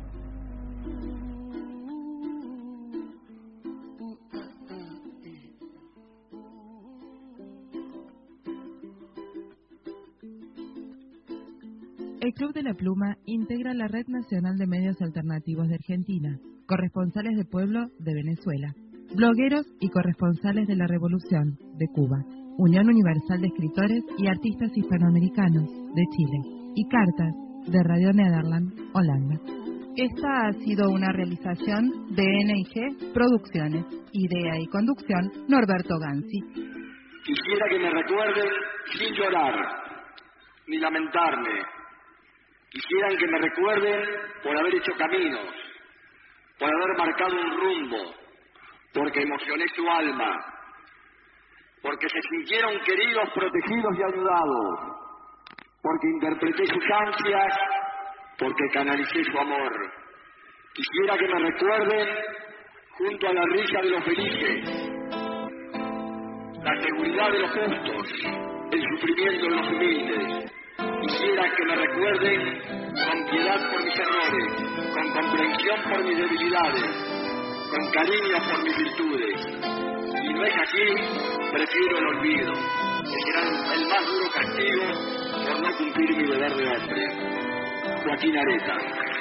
El Club de la Pluma integra la Red Nacional de Medios Alternativos de Argentina, corresponsales de pueblo de Venezuela, blogueros y corresponsales de la Revolución de Cuba, Unión Universal de Escritores y Artistas Hispanoamericanos de Chile, y Cartas de Radio Nederland, Holanda. Esta ha sido una realización de N I G Producciones, idea y conducción Norberto Ganzi. Quisiera que me recuerden sin llorar ni lamentarme. Quisieran que me recuerden por haber hecho caminos, por haber marcado un rumbo, porque emocioné su alma, porque se sintieron queridos, protegidos y ayudados, porque interpreté sus ansias, porque canalicé su amor. Quisiera que me recuerden junto a la risa de los felices, la seguridad de los justos, el sufrimiento de los humildes. Quisiera que me recuerden con piedad por mis errores, con comprensión por mis debilidades, con cariño por mis virtudes. Si no es así, prefiero el olvido, que será el más duro castigo por no cumplir mi deber de hombre. Joaquín Areta.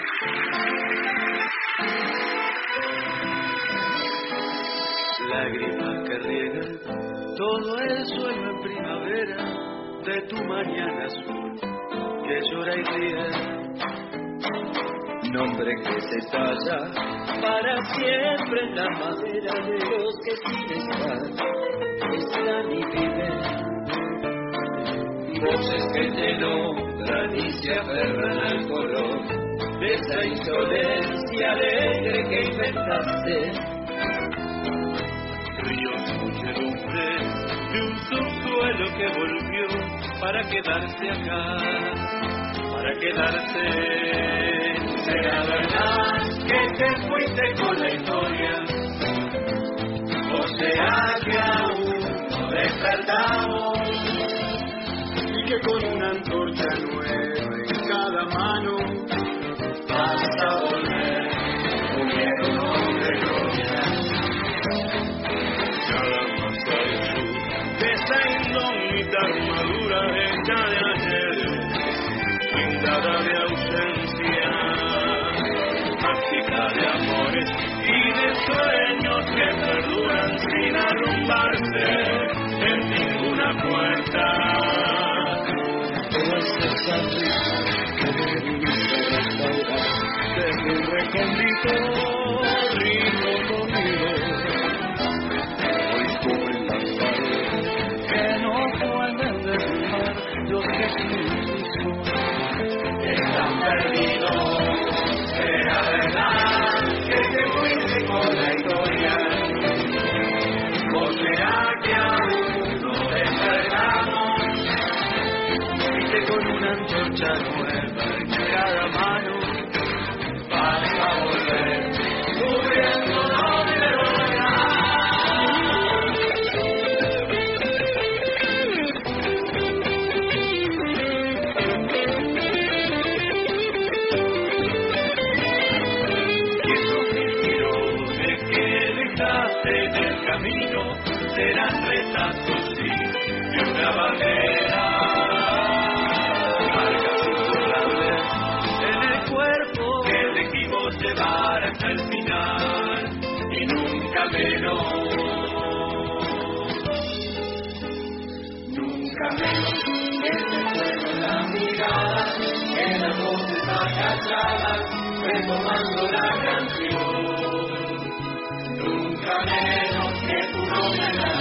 Lágrimas que riegan todo el suelo en primavera de tu mañana azul, que llora y ríe, nombre que se talla para siempre en la madera de los que sin estar están y viven, voces que te nombran y se aferran al color de esa insolencia alegre que inventaste, ríos, muchedumbre de un subsuelo que volvió para quedarse acá, para quedarse. Será verdad que te fuiste con la historia, o sea que aún no despertamos, y que con una antorcha nueva en cada mano vas a volver, un viejo hombre gloria. Nada más al sur de esa indómita armadura hecha de ayer, blindada de ausencia, mágica de amores y las risas que viniste a restaurar desde un recóndito rico dormido. Hoy cubren las paredes que no pueden derribar los que son. Están perdidos, será verdad que te fuiste con la historia. ¿O será que aún no despertamos? Viste con una antorcha nueva en cada mano, vas a volver cubriendo donde volverás. Y esos mentiros de que dejaste en el camino serán retazos, sí, de una bandera. Marcas imborrables en el cuerpo que elegimos llevar hasta el final y nunca menos. Nunca menos que se fueron las miradas, que las voces acalladas, retomando la canción. Nunca menos que tu nombre